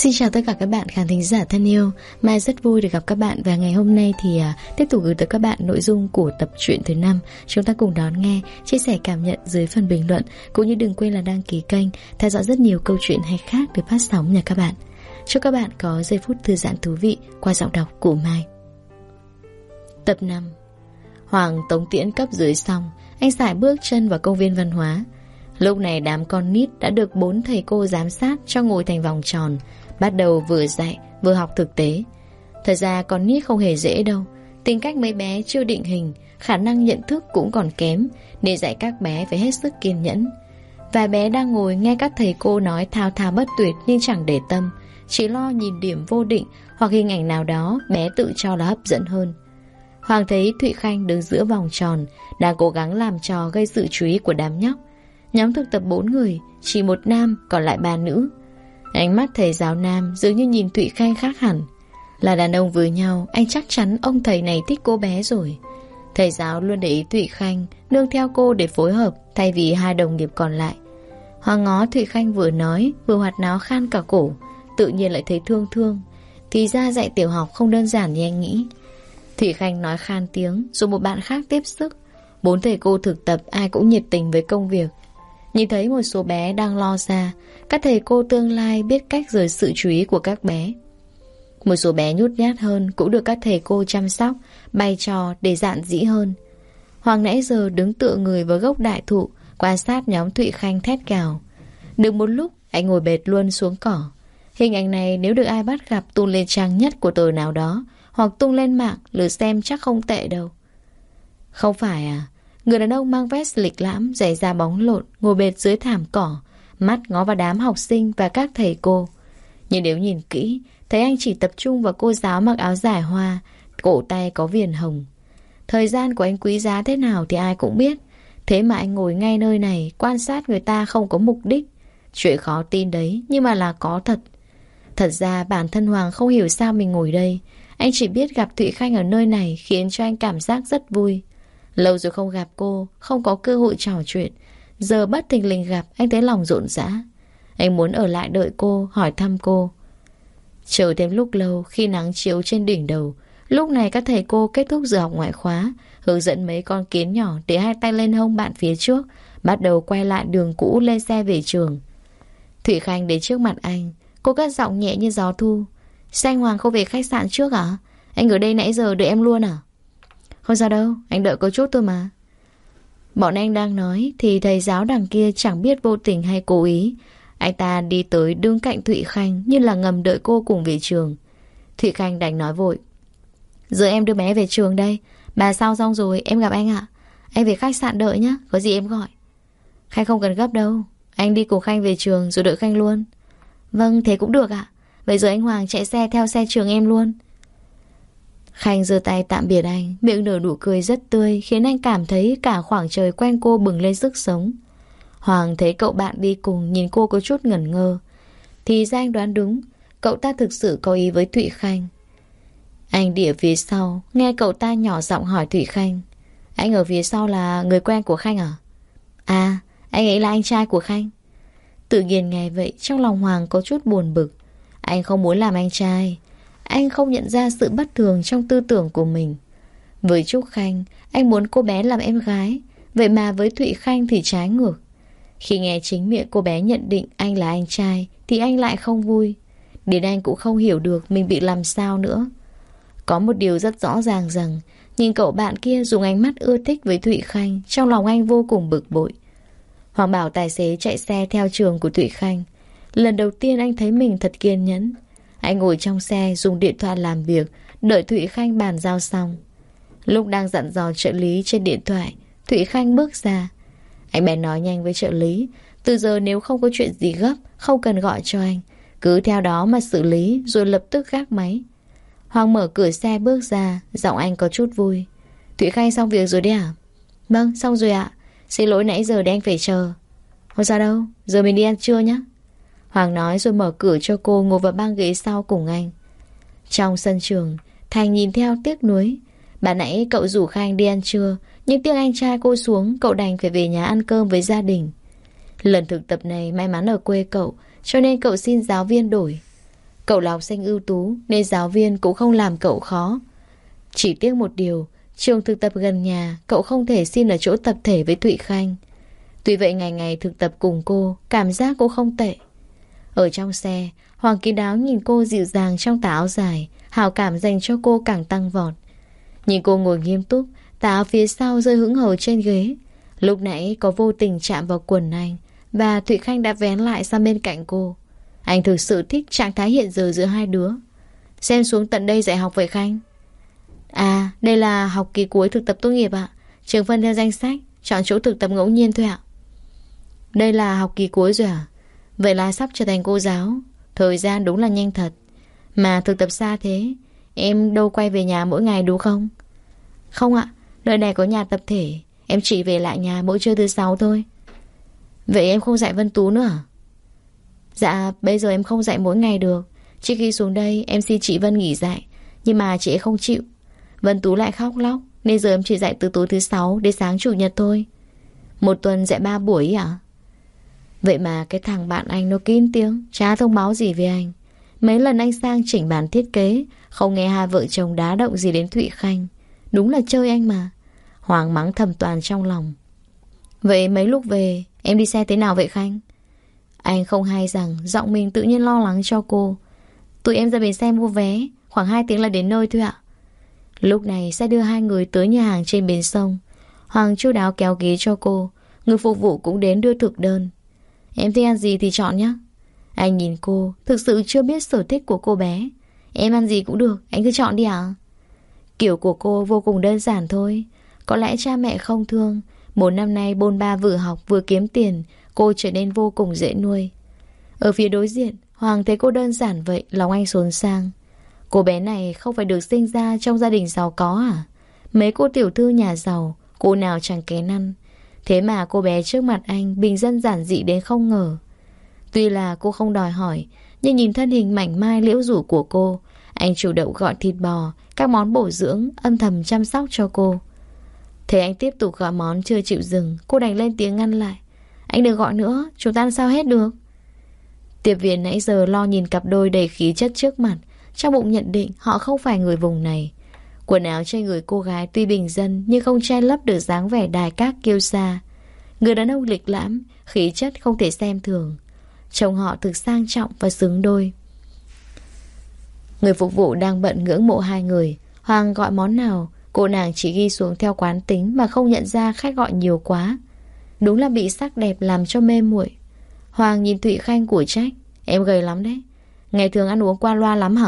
Xin chào tất cả các bạn khán thính giả thân yêu. Mai rất vui được gặp các bạn. Và ngày hôm nay thì tiếp tục gửi tới các bạn nội dung của tập truyện thứ 5. Chúng ta cùng đón nghe, chia sẻ cảm nhận dưới phần bình luận. Cũng như đừng quên là đăng ký kênh, theo dõi rất nhiều câu chuyện hay khác được phát sóng nha các bạn. Chúc các bạn có giây phút thư giãn thú vị qua giọng đọc của Mai. Tập 5. Hoàng tống tiễn cấp dưới xong, anh sải bước chân vào công viên văn hóa. Lúc này đám con nít đã được 4 thầy cô giám sát cho ngồi thành vòng tròn, bắt đầu vừa dạy vừa học thực tế. Thật ra con nít không hề dễ đâu. Tính cách mấy bé chưa định hình, khả năng nhận thức cũng còn kém, nên dạy các bé phải hết sức kiên nhẫn. Vài bé đang ngồi nghe các thầy cô nói thao thao bất tuyệt nhưng chẳng để tâm, chỉ lo nhìn điểm vô định hoặc hình ảnh nào đó bé tự cho là hấp dẫn hơn. Hoàng thấy Thụy Khanh đứng giữa vòng tròn, đang cố gắng làm trò gây sự chú ý của đám nhóc. Nhóm thực tập 4 người, chỉ một nam còn lại 3 nữ. Ánh mắt thầy giáo nam dường như nhìn Thụy Khanh khác hẳn. Là đàn ông với nhau, anh chắc chắn ông thầy này thích cô bé rồi. Thầy giáo luôn để ý Thụy Khanh nương theo cô để phối hợp thay vì hai đồng nghiệp còn lại. Hoàng ngó Thụy Khanh vừa nói vừa hoạt náo khan cả cổ, tự nhiên lại thấy thương thương. Thì ra dạy tiểu học không đơn giản như anh nghĩ. Thụy Khanh nói khan tiếng rồi một bạn khác tiếp sức. 4 thầy cô thực tập ai cũng nhiệt tình với công việc. Nhìn thấy một số bé đang lo ra, các thầy cô tương lai biết cách rời sự chú ý của các bé. Một số bé nhút nhát hơn cũng được các thầy cô chăm sóc, bày trò để dạn dĩ hơn. Hoàng nãy giờ đứng tựa người vào gốc đại thụ, quan sát nhóm Thụy Khanh thét gào. Được một lúc, anh ngồi bệt luôn xuống cỏ. Hình ảnh này nếu được ai bắt gặp tung lên trang nhất của tờ nào đó, hoặc tung lên mạng, lượt xem chắc không tệ đâu. Không phải à? Người đàn ông mang vest lịch lãm, giày da bóng lộn, ngồi bệt dưới thảm cỏ, mắt ngó vào đám học sinh và các thầy cô. Nhưng nếu nhìn kỹ, thấy anh chỉ tập trung vào cô giáo mặc áo dài hoa, cổ tay có viền hồng. Thời gian của anh quý giá thế nào thì ai cũng biết. Thế mà anh ngồi ngay nơi này, quan sát người ta không có mục đích. Chuyện khó tin đấy, nhưng mà là có thật. Thật ra bản thân Hoàng không hiểu sao mình ngồi đây. Anh chỉ biết gặp Thụy Khanh ở nơi này khiến cho anh cảm giác rất vui. Lâu rồi không gặp cô, không có cơ hội trò chuyện. Giờ bất thình lình gặp, anh thấy lòng rộn rã. Anh muốn ở lại đợi cô, hỏi thăm cô. Chờ thêm lúc lâu khi nắng chiếu trên đỉnh đầu. Lúc này các thầy cô kết thúc giờ học ngoại khóa, hướng dẫn mấy con kiến nhỏ để hai tay lên hông bạn phía trước, bắt đầu quay lại đường cũ lên xe về trường. Thụy Khanh đến trước mặt anh, cô cất giọng nhẹ như gió thu. Sao anh Hoàng không về khách sạn trước à? Anh ở đây nãy giờ đợi em luôn à? Không sao đâu, anh đợi có chút thôi mà. Bọn anh đang nói thì thầy giáo đằng kia chẳng biết vô tình hay cố ý. Anh ta đi tới đứng cạnh Thụy Khanh như là ngầm đợi cô cùng về trường. Thụy Khanh đành nói vội. Giờ em đưa bé về trường đây. Bà sao xong rồi em gặp anh ạ. Anh về khách sạn đợi nhá, có gì em gọi. Khanh không cần gấp đâu. Anh đi cùng Khanh về trường rồi đợi Khanh luôn. Vâng, thế cũng được ạ. Vậy giờ anh Hoàng chạy xe theo xe trường em luôn. Khanh giơ tay tạm biệt anh, miệng nở nụ cười rất tươi, khiến anh cảm thấy cả khoảng trời quanh cô bừng lên sức sống. Hoàng thấy cậu bạn đi cùng nhìn cô có chút ngẩn ngơ. Thì ra anh đoán đúng, cậu ta thực sự có ý với Thụy Khanh. Anh đi ở phía sau, nghe cậu ta nhỏ giọng hỏi Thụy Khanh. Anh ở phía sau là người quen của Khanh à? À, anh ấy là anh trai của Khanh. Tự nhiên nghe vậy, trong lòng Hoàng có chút buồn bực. Anh không muốn làm anh trai. Anh không nhận ra sự bất thường trong tư tưởng của mình. Với Trúc Khanh, anh muốn cô bé làm em gái. Vậy mà với Thụy Khanh thì trái ngược. Khi nghe chính miệng cô bé nhận định anh là anh trai thì anh lại không vui. Đến anh cũng không hiểu được mình bị làm sao nữa. Có một điều rất rõ ràng rằng nhìn cậu bạn kia dùng ánh mắt ưa thích với Thụy Khanh, trong lòng anh vô cùng bực bội. Hoàng bảo tài xế chạy xe theo trường của Thụy Khanh. Lần đầu tiên anh thấy mình thật kiên nhẫn. Anh ngồi trong xe dùng điện thoại làm việc, đợi Thụy Khanh bàn giao xong. Lúc đang dặn dò trợ lý trên điện thoại, Thụy Khanh bước ra. Anh bèn nói nhanh với trợ lý, từ giờ nếu không có chuyện gì gấp, không cần gọi cho anh, cứ theo đó mà xử lý, rồi lập tức gác máy. Hoàng mở cửa xe bước ra, giọng anh có chút vui. Thụy Khanh xong việc rồi đấy à? Vâng, xong rồi ạ. Xin lỗi nãy giờ để anh phải chờ. Không sao đâu, giờ mình đi ăn trưa nhé. Hoàng nói rồi mở cửa cho cô ngồi vào băng ghế sau cùng anh. Trong sân trường, Thành nhìn theo tiếc nuối. Bạn nãy cậu rủ Khanh đi ăn trưa, nhưng tiếc anh trai cô xuống, cậu đành phải về nhà ăn cơm với gia đình. Lần thực tập này may mắn ở quê cậu, cho nên cậu xin giáo viên đổi. Cậu là học sinh ưu tú nên giáo viên cũng không làm cậu khó. Chỉ tiếc một điều, trường thực tập gần nhà, cậu không thể xin ở chỗ tập thể với Thụy Khanh. Tuy vậy ngày ngày thực tập cùng cô, cảm giác cũng không tệ. Ở trong xe, Hoàng kín đáo nhìn cô dịu dàng trong tà áo dài, hào cảm dành cho cô càng tăng vọt. Nhìn cô ngồi nghiêm túc, tà áo phía sau rơi hững hờ trên ghế. Lúc nãy có vô tình chạm vào quần anh, và Thụy Khanh đã vén lại sang bên cạnh cô. Anh thực sự thích trạng thái hiện giờ giữa hai đứa. Xem xuống tận đây dạy học vậy Khanh? À, đây là học kỳ cuối thực tập tốt nghiệp ạ. Trường phân theo danh sách, chọn chỗ thực tập ngẫu nhiên thôi ạ. Đây là học kỳ cuối rồi à? Vậy là sắp trở thành cô giáo. Thời gian đúng là nhanh thật. Mà thực tập xa thế, em đâu quay về nhà mỗi ngày đúng không? Không ạ, nơi này có nhà tập thể. Em chỉ về lại nhà mỗi trưa thứ 6 thôi. Vậy em không dạy Vân Tú nữa à? Dạ, bây giờ em không dạy mỗi ngày được. Trước khi xuống đây em xin chị Vân nghỉ dạy, nhưng mà chị ấy không chịu. Vân Tú lại khóc lóc, nên giờ em chỉ dạy từ tối thứ 6 đến sáng chủ nhật thôi. Một tuần dạy 3 buổi ạ. Vậy mà cái thằng bạn anh nó kín tiếng, chả thông báo gì với anh. Mấy lần anh sang chỉnh bản thiết kế, không nghe hai vợ chồng đá động gì đến Thụy Khanh. Đúng là chơi anh mà. Hoàng mắng thầm toàn trong lòng. Vậy mấy lúc về em đi xe thế nào vậy Khanh? Anh không hay rằng giọng mình tự nhiên lo lắng cho cô. Tụi em ra bến xe mua vé, khoảng 2 tiếng là đến nơi thôi ạ. Lúc này sẽ đưa hai người tới nhà hàng trên bến sông. Hoàng chu đáo kéo ghế cho cô. Người phục vụ cũng đến đưa thực đơn. Em thích ăn gì thì chọn nhé. Anh nhìn cô, thực sự chưa biết sở thích của cô bé. Em ăn gì cũng được, anh cứ chọn đi ạ. Kiểu của cô vô cùng đơn giản thôi. Có lẽ cha mẹ không thương. 4 năm nay bôn ba vừa học vừa kiếm tiền, cô trở nên vô cùng dễ nuôi. Ở phía đối diện, Hoàng thấy cô đơn giản vậy, lòng anh xốn sang. Cô bé này không phải được sinh ra trong gia đình giàu có à? Mấy cô tiểu thư nhà giàu, cô nào chẳng kén ăn. Thế mà cô bé trước mặt anh bình dân giản dị đến không ngờ. Tuy là cô không đòi hỏi, nhưng nhìn thân hình mảnh mai liễu rủ của cô, anh chủ động gọi thịt bò, các món bổ dưỡng, âm thầm chăm sóc cho cô. Thế anh tiếp tục gọi món chưa chịu dừng, cô đành lên tiếng ngăn lại. Anh đừng gọi nữa, chúng ta ăn sao hết được. Tiệp viên nãy giờ lo nhìn cặp đôi đầy khí chất trước mặt, trong bụng nhận định họ không phải người vùng này. Quần áo trên người cô gái tuy bình dân nhưng không che lấp được dáng vẻ đài các kiêu sa. Người đàn ông lịch lãm, khí chất không thể xem thường. Trông họ thực sang trọng và xứng đôi. Người phục vụ đang bận ngưỡng mộ hai người. Hoàng gọi món nào, cô nàng chỉ ghi xuống theo quán tính mà không nhận ra khách gọi nhiều quá. Đúng là bị sắc đẹp làm cho mê muội. Hoàng nhìn Thụy Khanh của trách. Em gầy lắm đấy. Ngày thường ăn uống qua loa lắm hả?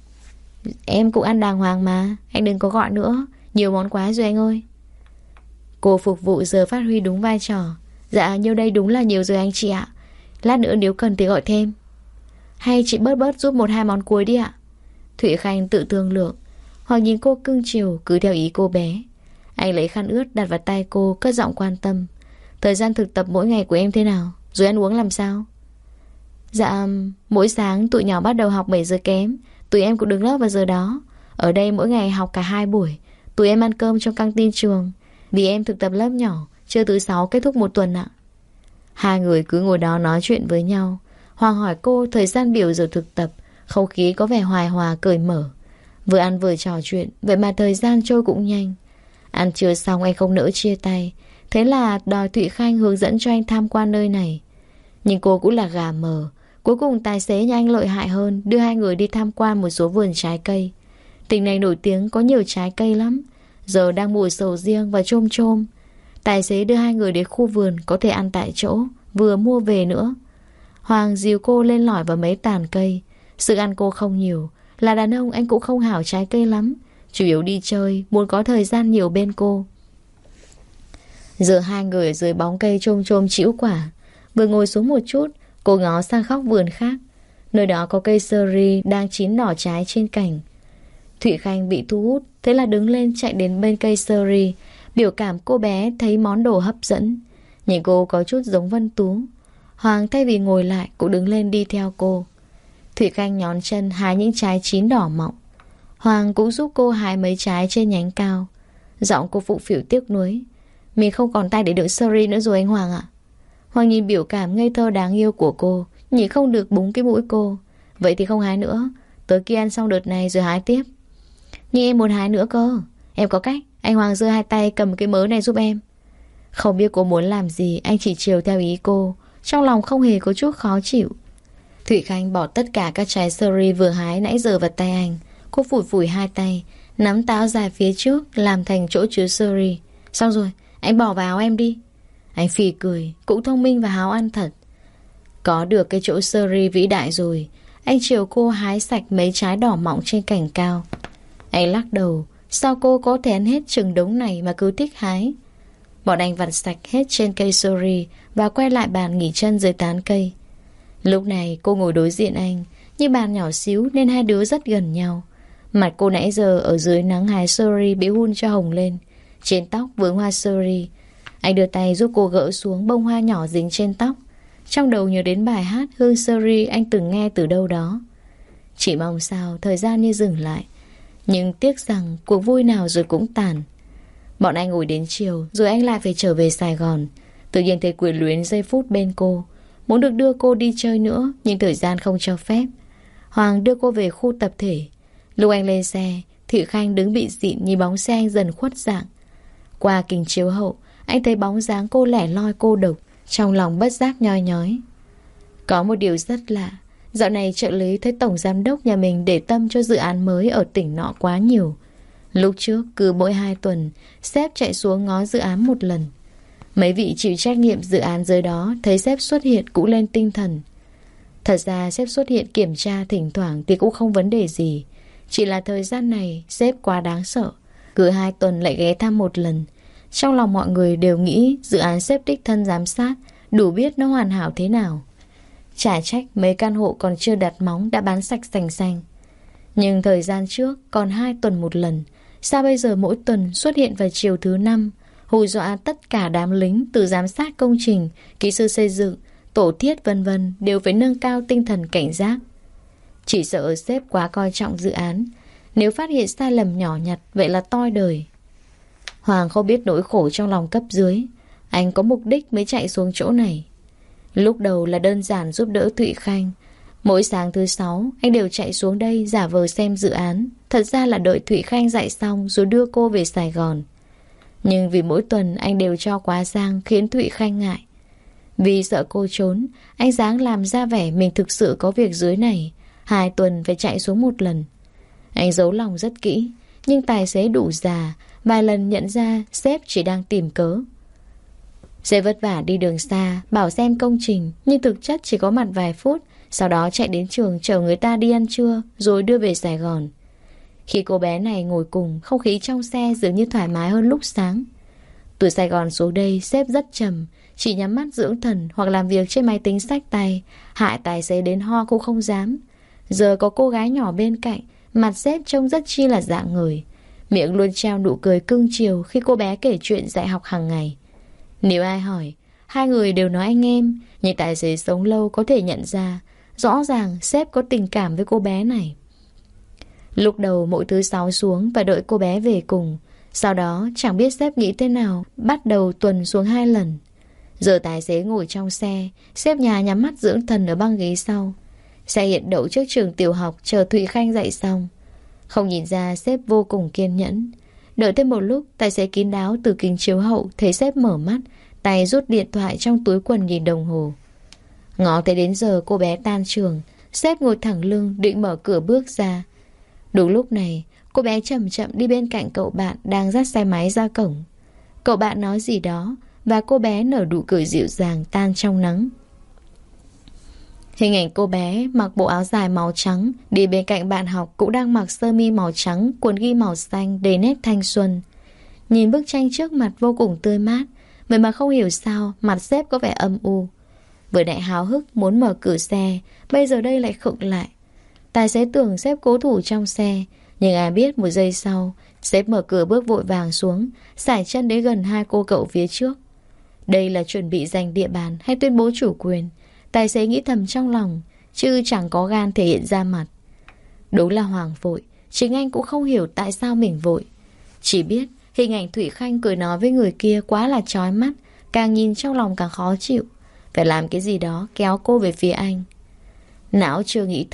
Em cũng ăn đàng hoàng mà. Anh đừng có gọi nữa. Nhiều món quá rồi anh ơi. Cô phục vụ giờ phát huy đúng vai trò. Dạ nhiêu đây đúng là nhiều rồi anh chị ạ. Lát nữa nếu cần thì gọi thêm. Hay chị bớt giúp 1-2 món cuối đi ạ. Thụy Khanh tự thương lượng. Hoàng nhìn cô cưng chiều cứ theo ý cô bé. Anh lấy khăn ướt đặt vào tay cô, cất giọng quan tâm. Thời gian thực tập mỗi ngày của em thế nào? Rồi ăn uống làm sao? Dạ, mỗi sáng tụi nhỏ bắt đầu học 7 giờ kém. Tụi em cũng đứng lớp vào giờ đó. Ở đây mỗi ngày học cả 2 buổi. Tụi em ăn cơm trong căng tin trường. Vì em thực tập lớp nhỏ, trưa thứ 6 kết thúc 1 tuần ạ. Hai người cứ ngồi đó nói chuyện với nhau. Hoàng hỏi cô thời gian biểu giờ thực tập. Không khí có vẻ hài hòa cởi mở. Vừa ăn vừa trò chuyện, vậy mà thời gian trôi cũng nhanh. Ăn trưa xong anh không nỡ chia tay. Thế là đòi Thụy Khanh hướng dẫn cho anh tham quan nơi này. Nhưng cô cũng là gà mờ. Cuối cùng tài xế nhà anh lợi hại hơn, đưa hai người đi tham quan một số vườn trái cây. Tỉnh này nổi tiếng có nhiều trái cây lắm. Giờ đang mùa sầu riêng và chôm chôm. Tài xế đưa hai người đến khu vườn có thể ăn tại chỗ, vừa mua về nữa. Hoàng dìu cô lên lỏi vào mấy tàn cây. Sự ăn cô không nhiều. Là đàn ông anh cũng không hảo trái cây lắm. Chủ yếu đi chơi, muốn có thời gian nhiều bên cô. Giờ hai người ở dưới bóng cây chôm chôm chĩu quả. Vừa ngồi xuống một chút, cô ngó sang góc vườn khác. Nơi đó có cây sơ ri đang chín đỏ trái trên cành. Thụy Khanh bị thu hút, thế là đứng lên chạy đến bên cây sơ ri. Biểu cảm cô bé thấy món đồ hấp dẫn. Nhìn cô có chút giống Vân Tú. Hoàng thay vì ngồi lại cũng đứng lên đi theo cô. Thụy Khanh nhón chân hái những trái chín đỏ mọng. Hoàng cũng giúp cô hái mấy trái trên nhánh cao. Giọng cô phụ phịu tiếc nuối. Mình không còn tay để đựng sơ ri nữa rồi anh Hoàng ạ. Hoàng nhìn biểu cảm ngây thơ đáng yêu của cô, nhịn không được búng cái mũi cô. Vậy thì không hái nữa, tới kia ăn xong đợt này rồi hái tiếp. Nhưng em muốn hái nữa cơ. Em có cách. Anh Hoàng giơ hai tay cầm cái mớ này giúp em. Không biết cô muốn làm gì, anh chỉ chiều theo ý cô. Trong lòng không hề có chút khó chịu. Thụy Khanh bỏ tất cả các trái seri vừa hái nãy giờ vào tay anh. Cô phủi phủi hai tay, nắm táo dài phía trước làm thành chỗ chứa seri. Xong rồi, anh bỏ vào áo em đi. Anh phì cười, cũng thông minh và háo ăn thật. Có được cái chỗ seri vĩ đại rồi, anh chiều cô hái sạch mấy trái đỏ mọng trên cành cao. Anh lắc đầu, sao cô có thể ăn hết chừng đống này mà cứ thích hái. Bọn anh vặt sạch hết trên cây seri và quay lại bàn nghỉ chân dưới tán cây. Lúc này cô ngồi đối diện anh, nhưng bàn nhỏ xíu nên hai đứa rất gần nhau. Mặt cô nãy giờ ở dưới nắng hái seri bị hun cho hồng lên, trên tóc vướng hoa seri. Anh đưa tay giúp cô gỡ xuống bông hoa nhỏ dính trên tóc. Trong đầu nhớ đến bài hát Hương seri anh từng nghe từ đâu đó. Chỉ mong sao thời gian như dừng lại. Nhưng tiếc rằng cuộc vui nào rồi cũng tàn. Bọn anh ngồi đến chiều, rồi anh lại phải trở về Sài Gòn. Tự nhiên thấy quyến luyến giây phút bên cô, muốn được đưa cô đi chơi nữa, nhưng thời gian không cho phép. Hoàng đưa cô về khu tập thể. Lúc anh lên xe, Thụy Khanh đứng bị dịn nhìn bóng xe anh dần khuất dạng. Qua kính chiếu hậu, anh thấy bóng dáng cô lẻ loi cô độc. Trong lòng bất giác nhoi nhói. Có một điều rất lạ, dạo này trợ lý thấy tổng giám đốc nhà mình để tâm cho dự án mới ở tỉnh nọ quá nhiều. Lúc trước cứ mỗi 2 tuần sếp chạy xuống ngó dự án một lần. Mấy vị chịu trách nhiệm dự án dưới đó thấy sếp xuất hiện cũng lên tinh thần. Thật ra sếp xuất hiện kiểm tra thỉnh thoảng thì cũng không vấn đề gì. Chỉ là thời gian này sếp quá đáng sợ, cứ 2 tuần lại ghé thăm một lần. Trong lòng mọi người đều nghĩ dự án sếp đích thân giám sát, đủ biết nó hoàn hảo thế nào. Chả trách mấy căn hộ còn chưa đặt móng đã bán sạch sành xanh. Nhưng thời gian trước còn 2 tuần một lần, sao bây giờ mỗi tuần xuất hiện vào chiều thứ 5, hù dọa tất cả đám lính từ giám sát công trình, kỹ sư xây dựng, tổ thiết vân vân đều phải nâng cao tinh thần cảnh giác. Chỉ sợ sếp quá coi trọng dự án, nếu phát hiện sai lầm nhỏ nhặt vậy là toi đời. Hoàng không biết nỗi khổ trong lòng cấp dưới. Anh có mục đích mới chạy xuống chỗ này. Lúc đầu là đơn giản giúp đỡ Thụy Khanh. Mỗi sáng thứ 6 anh đều chạy xuống đây giả vờ xem dự án. Thật ra là đợi Thụy Khanh dạy xong rồi đưa cô về Sài Gòn. Nhưng vì mỗi tuần anh đều cho quá giang khiến Thụy Khanh ngại. Vì sợ cô trốn, anh dáng làm ra vẻ mình thực sự có việc dưới này. 2 tuần phải chạy xuống một lần. Anh giấu lòng rất kỹ, nhưng tài xế đủ già, vài lần nhận ra sếp chỉ đang tìm cớ. Sếp vất vả đi đường xa bảo xem công trình, nhưng thực chất chỉ có mặt vài phút, sau đó chạy đến trường chở người ta đi ăn trưa rồi đưa về Sài Gòn. Khi cô bé này ngồi cùng, không khí trong xe dường như thoải mái hơn lúc sáng. Từ Sài Gòn xuống đây sếp rất trầm, chỉ nhắm mắt dưỡng thần hoặc làm việc trên máy tính xách tay, hại tài xế đến ho cũng không dám. Giờ có cô gái nhỏ bên cạnh, mặt sếp trông rất chi là dạng người, miệng luôn treo nụ cười cưng chiều khi cô bé kể chuyện dạy học hàng ngày. Nếu ai hỏi, hai người đều nói anh em, nhưng tài xế sống lâu có thể nhận ra rõ ràng sếp có tình cảm với cô bé này. Lúc đầu mỗi thứ 6 xuống và đợi cô bé về cùng. Sau đó chẳng biết sếp nghĩ thế nào, bắt đầu tuần xuống 2 lần. Giờ tài xế ngồi trong xe, sếp nhà nhắm mắt dưỡng thần ở băng ghế sau. Xe hiện đậu trước trường tiểu học chờ Thụy Khanh dạy xong. Không nhìn ra sếp vô cùng kiên nhẫn. Đợi thêm một lúc, tài xế kín đáo từ kính chiếu hậu thấy sếp mở mắt, tay rút điện thoại trong túi quần nhìn đồng hồ. Ngó thấy đến giờ cô bé tan trường, sếp ngồi thẳng lưng định mở cửa bước ra. Đúng lúc này, cô bé chậm chậm đi bên cạnh cậu bạn đang dắt xe máy ra cổng. Cậu bạn nói gì đó và cô bé nở nụ cười dịu dàng tan trong nắng. Hình ảnh cô bé mặc bộ áo dài màu trắng đi bên cạnh bạn học cũng đang mặc sơ mi màu trắng, quần ghi màu xanh đầy nét thanh xuân. Nhìn bức tranh trước mặt vô cùng tươi mát, vậy mà không hiểu sao mặt sếp có vẻ âm u. Vừa nãy háo hức muốn mở cửa xe, bây giờ đây lại khựng lại. Tài xế tưởng sếp cố thủ trong xe, nhưng ai biết một giây sau sếp mở cửa bước vội vàng xuống, sải chân đến gần hai cô cậu phía trước. Đây là chuẩn bị giành địa bàn hay tuyên bố chủ quyền? Tài xế nghĩ thầm trong lòng, chứ chẳng có gan thể hiện ra mặt. Đúng là Hoàng vội, chính anh cũng không hiểu tại sao mình vội. Chỉ biết hình ảnh Thụy Khanh cười nói với người kia quá là chói mắt, càng nhìn trong lòng càng khó chịu. Phải làm cái gì đó kéo cô về phía anh. Não chưa nghĩ thông,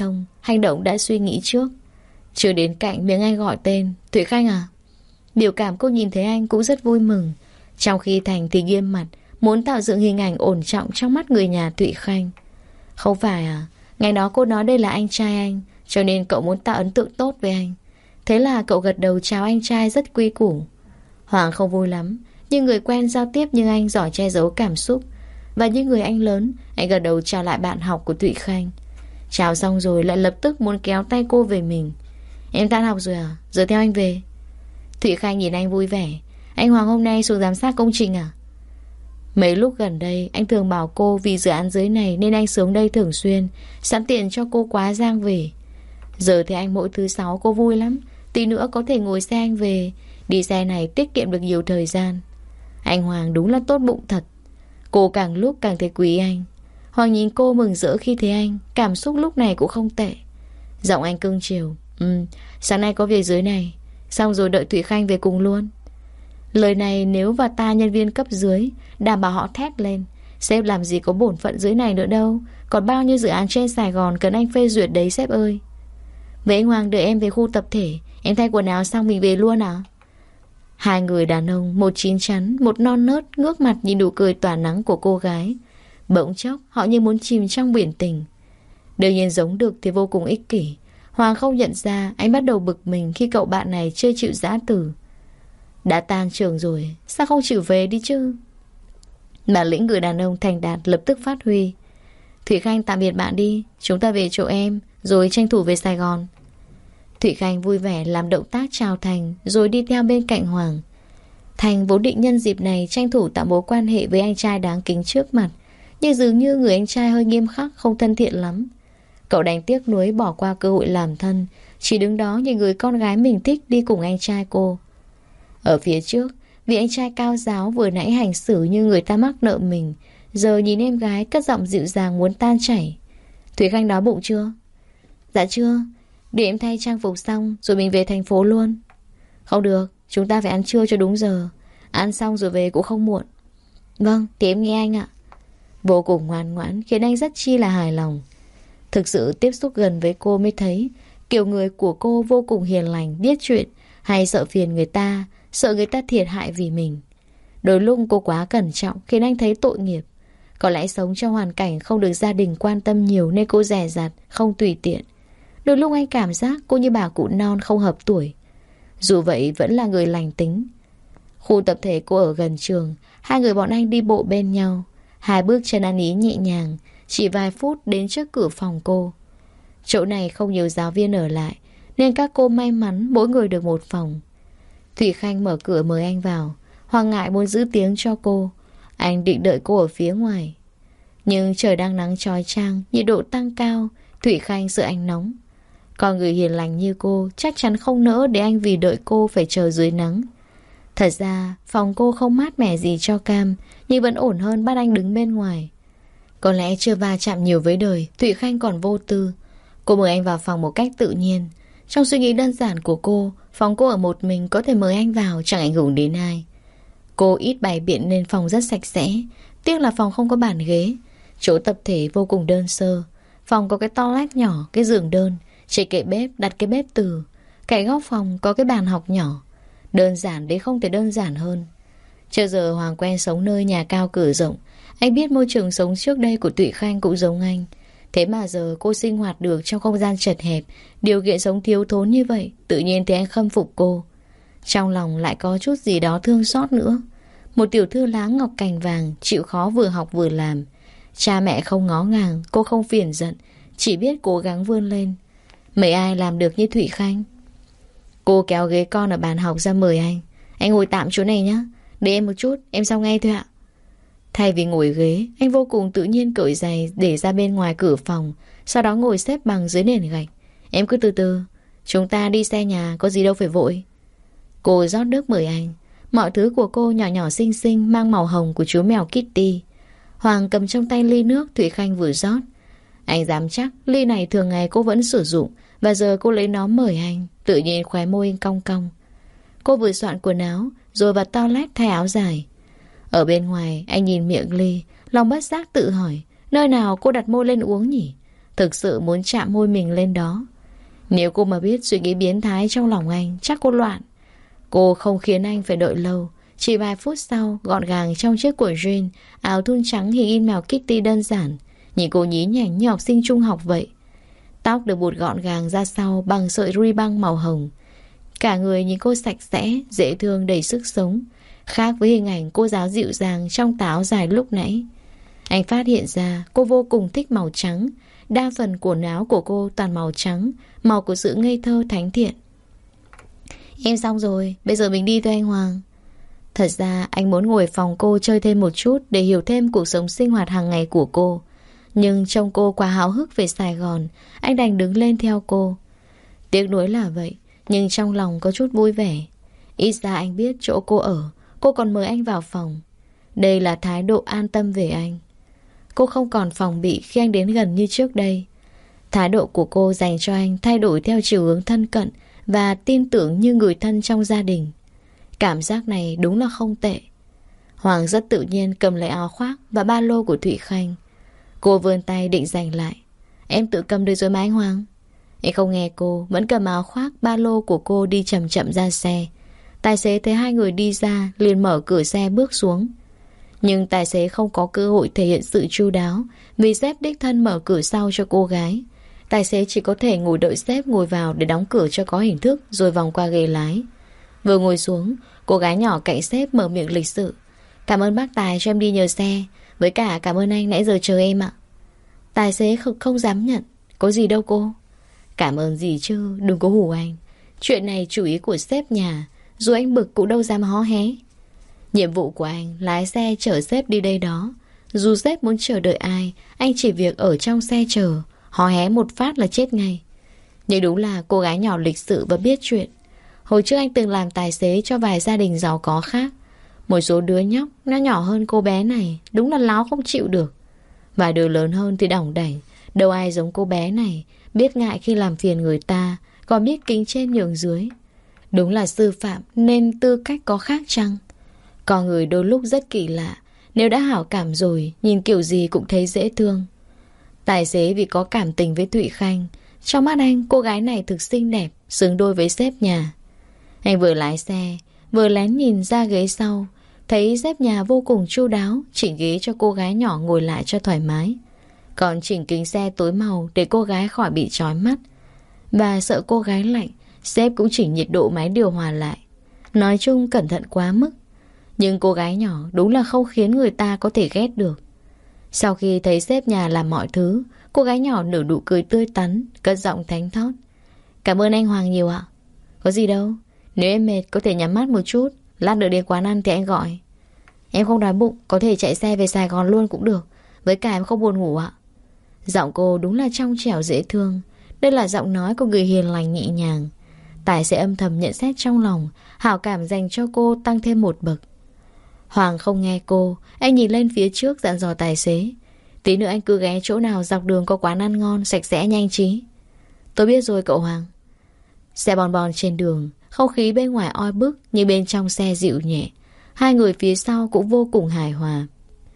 hành động đã suy nghĩ trước. Chưa đến cạnh miệng anh gọi tên. Thụy Khanh à? Biểu cảm cô nhìn thấy anh cũng rất vui mừng. Trong khi Thành thì nghiêm mặt, muốn tạo dựng hình ảnh ổn trọng trong mắt người nhà Thụy Khanh. Không phải à? Ngày đó cô nói đây là anh trai anh, cho nên cậu muốn tạo ấn tượng tốt với anh. Thế là cậu gật đầu chào anh trai rất quy củ. Hoàng không vui lắm, nhưng người quen giao tiếp như anh giỏi che giấu cảm xúc. Và như người anh lớn, anh gật đầu chào lại bạn học của Thụy Khanh. Chào xong rồi lại lập tức muốn kéo tay cô về mình. Em tan học rồi à? Giờ theo anh về. Thụy Khanh nhìn anh vui vẻ. Anh Hoàng hôm nay xuống giám sát công trình à? Mấy lúc gần đây anh thường bảo cô vì dự án dưới này nên anh xuống đây thường xuyên, sẵn tiện cho cô quá giang về. Giờ thì anh mỗi thứ sáu cô vui lắm. Tí nữa có thể ngồi xe anh về. Đi xe này tiết kiệm được nhiều thời gian. Anh Hoàng đúng là tốt bụng thật. Cô càng lúc càng thấy quý anh. Hoàng nhìn cô mừng rỡ khi thấy anh. Cảm xúc lúc này cũng không tệ. Giọng anh cưng chiều. Sáng nay có việc dưới này, xong rồi đợi Thụy Khanh về cùng luôn. Lời này nếu và ta nhân viên cấp dưới đảm bảo họ thét lên. Sếp làm gì có bổn phận dưới này nữa đâu. Còn bao nhiêu dự án trên Sài Gòn cần anh phê duyệt đấy sếp ơi. Vậy anh Hoàng đợi em về khu tập thể. Em thay quần áo xong mình về luôn à? Hai người đàn ông, một chín chắn, một non nớt, ngước mặt nhìn nụ cười tỏa nắng của cô gái. Bỗng chốc họ như muốn chìm trong biển tình. Đương nhiên giống được thì vô cùng ích kỷ. Hoàng không nhận ra anh bắt đầu bực mình khi cậu bạn này chưa chịu giã từ. Đã tan trường rồi, sao không chịu về đi chứ? Bản lĩnh người đàn ông thành đạt lập tức phát huy. Thụy Khanh tạm biệt bạn đi, chúng ta về chỗ em, rồi tranh thủ về Sài Gòn. Thụy Khanh vui vẻ làm động tác chào Thành, rồi đi theo bên cạnh Hoàng. Thành vốn định nhân dịp này tranh thủ tạo mối quan hệ với anh trai đáng kính trước mặt, nhưng dường như người anh trai hơi nghiêm khắc, không thân thiện lắm. Cậu đành tiếc nuối bỏ qua cơ hội làm thân, chỉ đứng đó nhìn người con gái mình thích đi cùng anh trai cô. Ở phía trước, vì anh trai cao giáo vừa nãy hành xử như người ta mắc nợ mình, giờ nhìn em gái cất giọng dịu dàng muốn tan chảy. Thủy Khanh đói bụng chưa? Dạ chưa. Để em thay trang phục xong rồi mình về thành phố luôn. Không được, chúng ta phải ăn trưa cho đúng giờ. Ăn xong rồi về cũng không muộn. Vâng, thì em nghe anh ạ. Vô cùng ngoan ngoãn khiến anh rất chi là hài lòng. Thực sự tiếp xúc gần với cô mới thấy kiểu người của cô vô cùng hiền lành, biết chuyện, hay sợ phiền người ta, sợ người ta thiệt hại vì mình. Đôi lúc cô quá cẩn trọng khiến anh thấy tội nghiệp. Có lẽ sống trong hoàn cảnh không được gia đình quan tâm nhiều nên cô dè dặt, không tùy tiện. Đôi lúc anh cảm giác cô như bà cụ non không hợp tuổi. Dù vậy vẫn là người lành tính. Khu tập thể cô ở gần trường, hai người bọn anh đi bộ bên nhau. Hai bước chân ăn ý nhẹ nhàng, chỉ vài phút đến trước cửa phòng cô. Chỗ này không nhiều giáo viên ở lại, nên các cô may mắn mỗi người được một phòng. Thủy Khanh mở cửa mời anh vào. Hoàng ngại muốn giữ tiếng cho cô. Anh định đợi cô ở phía ngoài. Nhưng trời đang nắng chói chang, nhiệt độ tăng cao. Thủy Khanh sợ anh nóng. Còn người hiền lành như cô chắc chắn không nỡ để anh vì đợi cô phải chờ dưới nắng. Thật ra phòng cô không mát mẻ gì cho Cam, nhưng vẫn ổn hơn bắt anh đứng bên ngoài. Có lẽ chưa va chạm nhiều với đời, Thủy Khanh còn vô tư. Cô mời anh vào phòng một cách tự nhiên. Trong suy nghĩ đơn giản của cô, phòng cô ở một mình có thể mời anh vào chẳng ảnh hưởng đến ai. Cô ít bày biện nên phòng rất sạch sẽ. Tiếc là phòng không có bàn ghế. Chỗ tập thể vô cùng đơn sơ. Phòng có cái toilet nhỏ, cái giường đơn. Trên kệ bếp đặt cái bếp từ. Cạnh góc phòng có cái bàn học nhỏ. Đơn giản đến không thể đơn giản hơn. Trước giờ Hoàng quen sống nơi nhà cao cửa rộng. Anh biết môi trường sống trước đây của Thụy Khanh cũng giống anh. Thế mà giờ cô sinh hoạt được trong không gian chật hẹp, điều kiện sống thiếu thốn như vậy, tự nhiên thì anh khâm phục cô. Trong lòng lại có chút gì đó thương xót nữa. Một tiểu thư lá ngọc cành vàng, chịu khó vừa học vừa làm. Cha mẹ không ngó ngàng, cô không phiền giận, chỉ biết cố gắng vươn lên. Mấy ai làm được như Thụy Khanh? Cô kéo ghế con ở bàn học ra mời anh. Anh ngồi tạm chỗ này nhé. Để em một chút, em sau ngay thôi ạ. Thay vì ngồi ghế, anh vô cùng tự nhiên cởi giày để ra bên ngoài cửa phòng, sau đó ngồi xếp bằng dưới nền gạch. Em cứ từ từ, chúng ta đi xe nhà, có gì đâu phải vội. Cô rót nước mời anh. Mọi thứ của cô nhỏ nhỏ xinh xinh, mang màu hồng của chú mèo Kitty. Hoàng cầm trong tay ly nước Thụy Khanh vừa rót. Anh dám chắc ly này thường ngày cô vẫn sử dụng, và giờ cô lấy nó mời anh. Tự nhiên khóe môi anh cong cong. Cô vừa soạn quần áo rồi vào toilet thay áo dài. Ở bên ngoài anh nhìn miệng ly, lòng bất giác tự hỏi, nơi nào cô đặt môi lên uống nhỉ? thực sự muốn chạm môi mình lên đó. Nếu cô mà biết suy nghĩ biến thái trong lòng anh, chắc cô loạn. Cô không khiến anh phải đợi lâu. Chỉ vài phút sau, gọn gàng trong chiếc quần jean, áo thun trắng hình in mèo Kitty đơn giản. Nhìn cô nhí nhảnh như học sinh trung học vậy. Tóc được buộc gọn gàng ra sau bằng sợi ruy băng màu hồng. Cả người nhìn cô sạch sẽ, dễ thương, đầy sức sống. Khác với hình ảnh cô giáo dịu dàng trong tà áo dài lúc nãy. Anh phát hiện ra cô vô cùng thích màu trắng. Đa phần quần áo của cô toàn màu trắng, màu của sự ngây thơ thánh thiện. Em xong rồi, bây giờ mình đi thôi anh Hoàng. Thật ra anh muốn ngồi phòng cô chơi thêm một chút để hiểu thêm cuộc sống sinh hoạt hàng ngày của cô. Nhưng trông cô quá háo hức về Sài Gòn, anh đành đứng lên theo cô. Tiếc nuối là vậy, nhưng trong lòng có chút vui vẻ. Ít ra anh biết chỗ cô ở, cô còn mời anh vào phòng. Đây là thái độ an tâm về anh. Cô không còn phòng bị khi anh đến gần như trước đây. Thái độ của cô dành cho anh thay đổi theo chiều hướng thân cận và tin tưởng như người thân trong gia đình. Cảm giác này đúng là không tệ. Hoàng rất tự nhiên cầm lấy áo khoác và ba lô của Thụy Khanh. Cô vươn tay định giành lại. Em tự cầm được rồi mà anh Hoàng. Anh không nghe cô, vẫn cầm áo khoác ba lô của cô đi chậm chậm ra xe. Tài xế thấy hai người đi ra liền mở cửa xe bước xuống. Nhưng tài xế không có cơ hội thể hiện sự chu đáo vì sếp đích thân mở cửa sau cho cô gái. Tài xế chỉ có thể ngồi đợi sếp ngồi vào để đóng cửa cho có hình thức rồi vòng qua ghế lái. Vừa ngồi xuống, cô gái nhỏ cạnh sếp mở miệng lịch sự. Cảm ơn bác Tài cho em đi nhờ xe. Với cả cảm ơn anh nãy giờ chờ em ạ. Tài xế không dám nhận. Có gì đâu cô. Cảm ơn gì chứ, đừng có hù anh. Chuyện này chủ ý của sếp nhà. Dù anh bực cũng đâu dám hó hé. Nhiệm vụ của anh lái xe chở sếp đi đây đó. Dù sếp muốn chờ đợi ai, anh chỉ việc ở trong xe chờ. Hó hé một phát là chết ngay. Nhưng đúng là cô gái nhỏ lịch sự và biết chuyện. Hồi trước anh từng làm tài xế cho vài gia đình giàu có khác. Một số đứa nhóc nó nhỏ hơn cô bé này, đúng là láo không chịu được. Vài đứa lớn hơn thì đỏng đảnh. Đâu ai giống cô bé này, biết ngại khi làm phiền người ta, còn biết kính trên nhường dưới. Đúng là sư phạm nên tư cách có khác chăng? Con người đôi lúc rất kỳ lạ. Nếu đã hảo cảm rồi, nhìn kiểu gì cũng thấy dễ thương. Tài xế vì có cảm tình với Thụy Khanh. Trong mắt anh, cô gái này thực xinh đẹp, xứng đôi với sếp nhà. Anh vừa lái xe, vừa lén nhìn ra ghế sau. Thấy sếp nhà vô cùng chu đáo, chỉnh ghế cho cô gái nhỏ ngồi lại cho thoải mái. Còn chỉnh kính xe tối màu để cô gái khỏi bị chói mắt. Và sợ cô gái lạnh, sếp cũng chỉnh nhiệt độ máy điều hòa lại. Nói chung cẩn thận quá mức. Nhưng cô gái nhỏ đúng là không khiến người ta có thể ghét được. Sau khi thấy sếp nhà làm mọi thứ, cô gái nhỏ nở nụ cười tươi tắn, cất giọng thánh thót. Cảm ơn anh Hoàng nhiều ạ. Có gì đâu, nếu em mệt có thể nhắm mắt một chút. Lát nữa đến quán ăn thì anh gọi. Em không đói bụng, có thể chạy xe về Sài Gòn luôn cũng được. Với cả em không buồn ngủ ạ. Giọng cô đúng là trong trẻo dễ thương. Đây là giọng nói của người hiền lành nhẹ nhàng. Tài sẽ âm thầm nhận xét trong lòng. Hảo cảm dành cho cô tăng thêm một bậc. Hoàng không nghe cô. Anh nhìn lên phía trước dặn dò tài xế. Tí nữa anh cứ ghé chỗ nào dọc đường có quán ăn ngon, sạch sẽ nhanh trí. Tôi biết rồi cậu Hoàng. Xe bon bon trên đường. Không khí bên ngoài oi bức nhưng bên trong xe dịu nhẹ. Hai người phía sau cũng vô cùng hài hòa.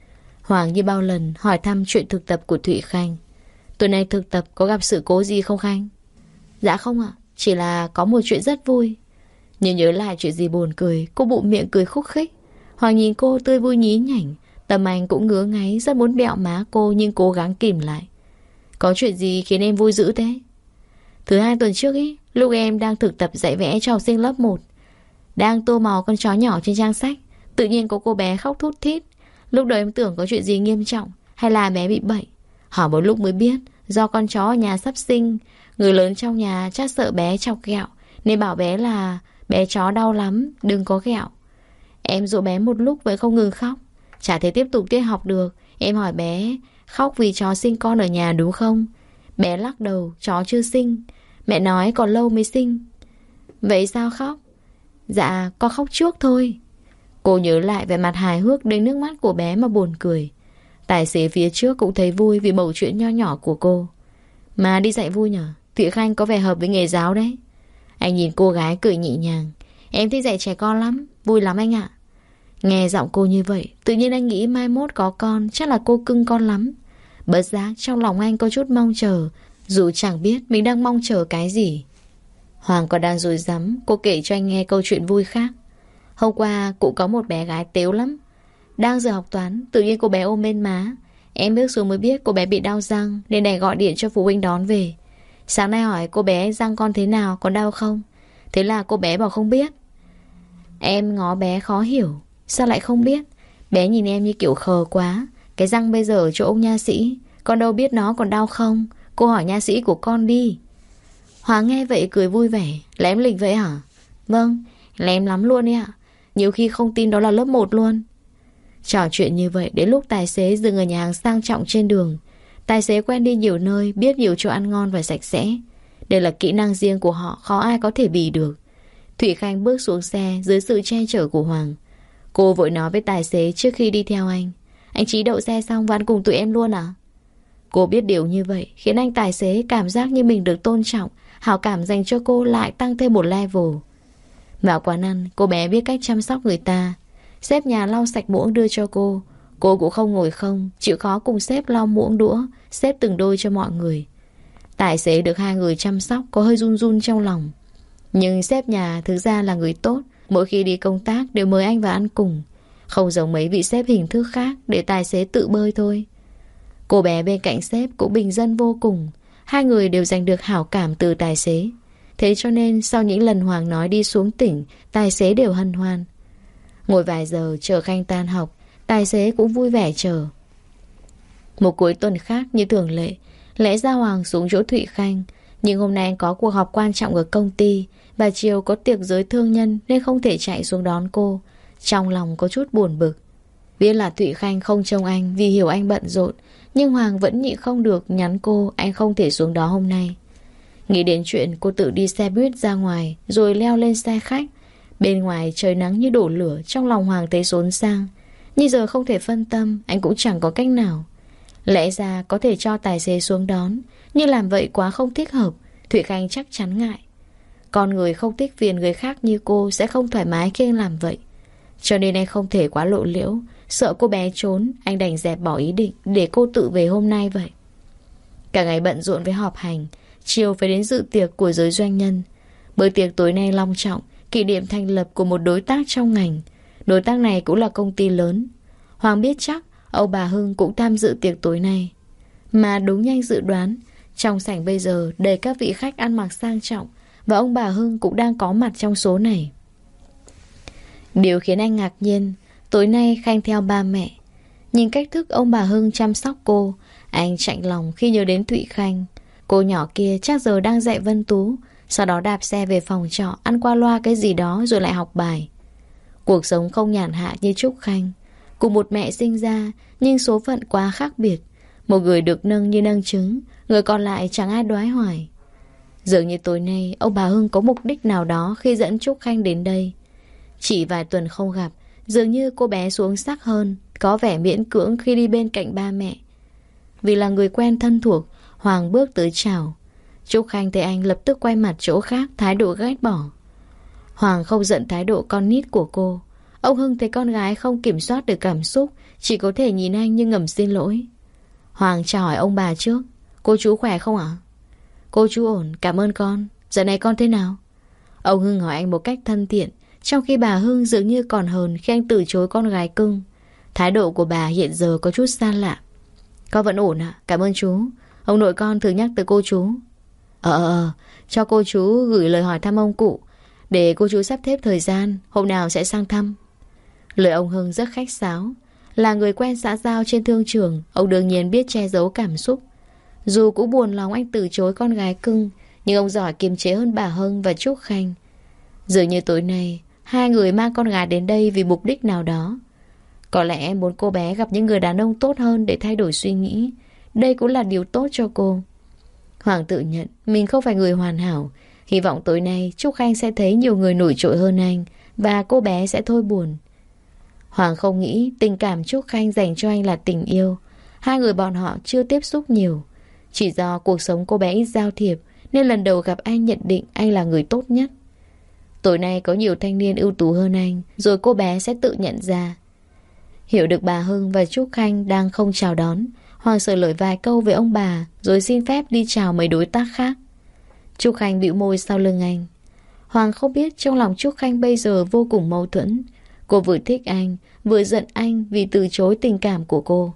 Hoàng như bao lần hỏi thăm chuyện thực tập của Thụy Khanh. Tuần này thực tập có gặp sự cố gì không Khanh? Dạ không ạ, chỉ là có một chuyện rất vui. Nhưng nhớ lại chuyện gì buồn cười, cô bụng miệng cười khúc khích. Hoàng nhìn cô tươi vui nhí nhảnh. Tâm anh cũng ngứa ngáy rất muốn bẹo má cô nhưng cố gắng kìm lại. Có chuyện gì khiến em vui dữ thế? Thứ hai tuần trước ý, lúc em đang thực tập dạy vẽ cho học sinh lớp 1, đang tô màu con chó nhỏ trên trang sách, tự nhiên có cô bé khóc thút thít. Lúc đầu em tưởng có chuyện gì nghiêm trọng hay là bé bị bệnh. Hỏi một lúc mới biết do con chó ở nhà sắp sinh. Người lớn trong nhà chắc sợ bé chọc ghẹo nên bảo bé là bé chó đau lắm, đừng có ghẹo. Em dỗ bé một lúc vẫn không ngừng khóc. Chả thể tiếp tục tiết học được. Em hỏi bé khóc vì chó sinh con ở nhà đúng không? Bé lắc đầu, chó chưa sinh. Mẹ nói còn lâu mới sinh. Vậy sao khóc? Dạ con khóc trước thôi. Cô nhớ lại vẻ mặt hài hước đến nước mắt của bé mà buồn cười. Tài xế phía trước cũng thấy vui vì mẩu chuyện nho nhỏ của cô. Mà đi dạy vui nhở? Thụy Khanh có vẻ hợp với nghề giáo đấy. Anh nhìn cô gái cười nhẹ nhàng. Em thích dạy trẻ con lắm, vui lắm anh ạ. Nghe giọng cô như vậy, tự nhiên anh nghĩ mai mốt có con chắc là cô cưng con lắm. Bất giác trong lòng anh có chút mong chờ, dù chẳng biết mình đang mong chờ cái gì. Hoàng còn đang rối rắm, cô kể cho anh nghe câu chuyện vui khác. Hôm qua cụ có một bé gái tếu lắm. Đang giờ học toán, tự nhiên cô bé ôm lên má. Em bước xuống mới biết cô bé bị đau răng, nên đành gọi điện cho phụ huynh đón về. Sáng nay hỏi cô bé răng con thế nào, còn đau không? Thế là cô bé bảo không biết. Em ngó bé khó hiểu, sao lại không biết? Bé nhìn em như kiểu khờ quá. Cái răng bây giờ ở chỗ ông nha sĩ, con đâu biết nó còn đau không? Cô hỏi nha sĩ của con đi. Hoàng nghe vậy cười vui vẻ. Là em lịch vậy hả? Vâng, là em lắm luôn ấy ạ. Nhiều khi không tin đó là lớp 1 luôn. Trò chuyện như vậy đến lúc tài xế dừng ở nhà hàng sang trọng trên đường. Tài xế quen đi nhiều nơi, biết nhiều chỗ ăn ngon và sạch sẽ. Đây là kỹ năng riêng của họ, khó ai có thể bì được. Thủy Khanh bước xuống xe dưới sự che chở của Hoàng. Cô vội nói với tài xế trước khi đi theo anh. Anh Chí đậu xe xong và ăn cùng tụi em luôn à? Cô biết điều như vậy khiến anh tài xế cảm giác như mình được tôn trọng. Hảo cảm dành cho cô lại tăng thêm một level. Vào quán ăn, cô bé biết cách chăm sóc người ta. Sếp nhà lau sạch muỗng đưa cho cô. Cô cũng không ngồi không, chịu khó cùng sếp lau muỗng đũa, xếp từng đôi cho mọi người. Tài xế được hai người chăm sóc có hơi run run trong lòng. Nhưng sếp nhà thực ra là người tốt. Mỗi khi đi công tác đều mời anh vào ăn cùng. Không giống mấy vị sếp hình thức khác để tài xế tự bơi thôi. Cô bé bên cạnh sếp cũng bình dân vô cùng. Hai người đều giành được hảo cảm từ tài xế. Thế cho nên sau những lần Hoàng nói đi xuống tỉnh, tài xế đều hân hoan. Ngồi vài giờ chờ Khanh tan học, tài xế cũng vui vẻ chờ. Một cuối tuần khác như thường lệ, lẽ ra Hoàng xuống chỗ Thụy Khanh. Nhưng hôm nay anh có cuộc họp quan trọng ở công ty và chiều có tiệc giới thương nhân nên không thể chạy xuống đón cô. Trong lòng có chút buồn bực. Biết là Thụy Khanh không trông anh vì hiểu anh bận rộn, nhưng Hoàng vẫn nhịn không được nhắn cô anh không thể xuống đó hôm nay. Nghĩ đến chuyện cô tự đi xe buýt ra ngoài rồi leo lên xe khách. Bên ngoài trời nắng như đổ lửa, trong lòng Hoàng thấy xốn sang. Nhưng giờ không thể phân tâm, anh cũng chẳng có cách nào. Lẽ ra có thể cho tài xế xuống đón, nhưng làm vậy quá không thích hợp. Thụy Khanh chắc chắn ngại. Con người không thích phiền người khác như cô sẽ không thoải mái khi anh làm vậy. Cho nên anh không thể quá lộ liễu. Sợ cô bé trốn, anh đành dẹp bỏ ý định để cô tự về hôm nay vậy. Cả ngày bận rộn với họp hành, chiều phải đến dự tiệc của giới doanh nhân. Bữa tiệc tối nay long trọng, kỷ niệm thành lập của một đối tác trong ngành. Đối tác này cũng là công ty lớn. Hoàng biết chắc ông bà Hưng cũng tham dự tiệc tối nay. Mà đúng như anh dự đoán, trong sảnh bây giờ đầy các vị khách ăn mặc sang trọng, và ông bà Hưng cũng đang có mặt trong số này. Điều khiến anh ngạc nhiên, tối nay Khanh theo ba mẹ. Nhìn cách thức ông bà Hưng chăm sóc cô, anh chạnh lòng khi nhớ đến Thụy Khanh. Cô nhỏ kia chắc giờ đang dạy Vân Tú, sau đó đạp xe về phòng trọ, ăn qua loa cái gì đó rồi lại học bài. Cuộc sống không nhàn hạ như Trúc Khanh. Cùng một mẹ sinh ra, nhưng số phận quá khác biệt. Một người được nâng như nâng trứng, người còn lại chẳng ai đoái hoài. Dường như tối nay ông bà Hưng có mục đích nào đó khi dẫn Trúc Khanh đến đây. Chỉ vài tuần không gặp, dường như cô bé xuống sắc hơn, có vẻ miễn cưỡng khi đi bên cạnh ba mẹ. Vì là người quen thân thuộc, Hoàng bước tới chào. Trúc Khanh thấy anh lập tức quay mặt chỗ khác, thái độ ghét bỏ. Hoàng không giận thái độ con nít của cô. Ông Hưng thấy con gái không kiểm soát được cảm xúc, chỉ có thể nhìn anh như ngầm xin lỗi. Hoàng chào hỏi ông bà trước. Cô chú khỏe không ạ? Cô chú ổn, cảm ơn con. Giờ này con thế nào? Ông Hưng hỏi anh một cách thân thiện, trong khi bà Hưng dường như còn hờn khi anh từ chối con gái cưng. Thái độ của bà hiện giờ có chút xa lạ. Con vẫn ổn ạ, cảm ơn chú. Ông nội con thường nhắc tới cô chú. Cho cô chú gửi lời hỏi thăm ông cụ, để cô chú sắp xếp thời gian, hôm nào sẽ sang thăm. Lời ông Hưng rất khách sáo. Là người quen xã giao trên thương trường, ông đương nhiên biết che giấu cảm xúc. Dù cũng buồn lòng anh từ chối con gái cưng, nhưng ông giỏi kiềm chế hơn bà Hưng và Trúc Khanh. Dường như tối nay hai người mang con gái đến đây vì mục đích nào đó. Có lẽ em muốn cô bé gặp những người đàn ông tốt hơn để thay đổi suy nghĩ. Đây cũng là điều tốt cho cô. Hoàng tự nhận mình không phải người hoàn hảo. Hy vọng tối nay Trúc Khanh sẽ thấy nhiều người nổi trội hơn anh, và cô bé sẽ thôi buồn. Hoàng không nghĩ tình cảm Trúc Khanh dành cho anh là tình yêu. Hai người bọn họ chưa tiếp xúc nhiều. Chỉ do cuộc sống cô bé ít giao thiệp, nên lần đầu gặp anh nhận định anh là người tốt nhất. Tối nay có nhiều thanh niên ưu tú hơn anh, rồi cô bé sẽ tự nhận ra. Hiểu được bà Hưng và Trúc Khanh đang không chào đón, Hoàng sửa lời vài câu với ông bà rồi xin phép đi chào mấy đối tác khác. Trúc Khanh bĩu môi sau lưng anh. Hoàng không biết trong lòng Trúc Khanh bây giờ vô cùng mâu thuẫn. Cô vừa thích anh, vừa giận anh vì từ chối tình cảm của cô.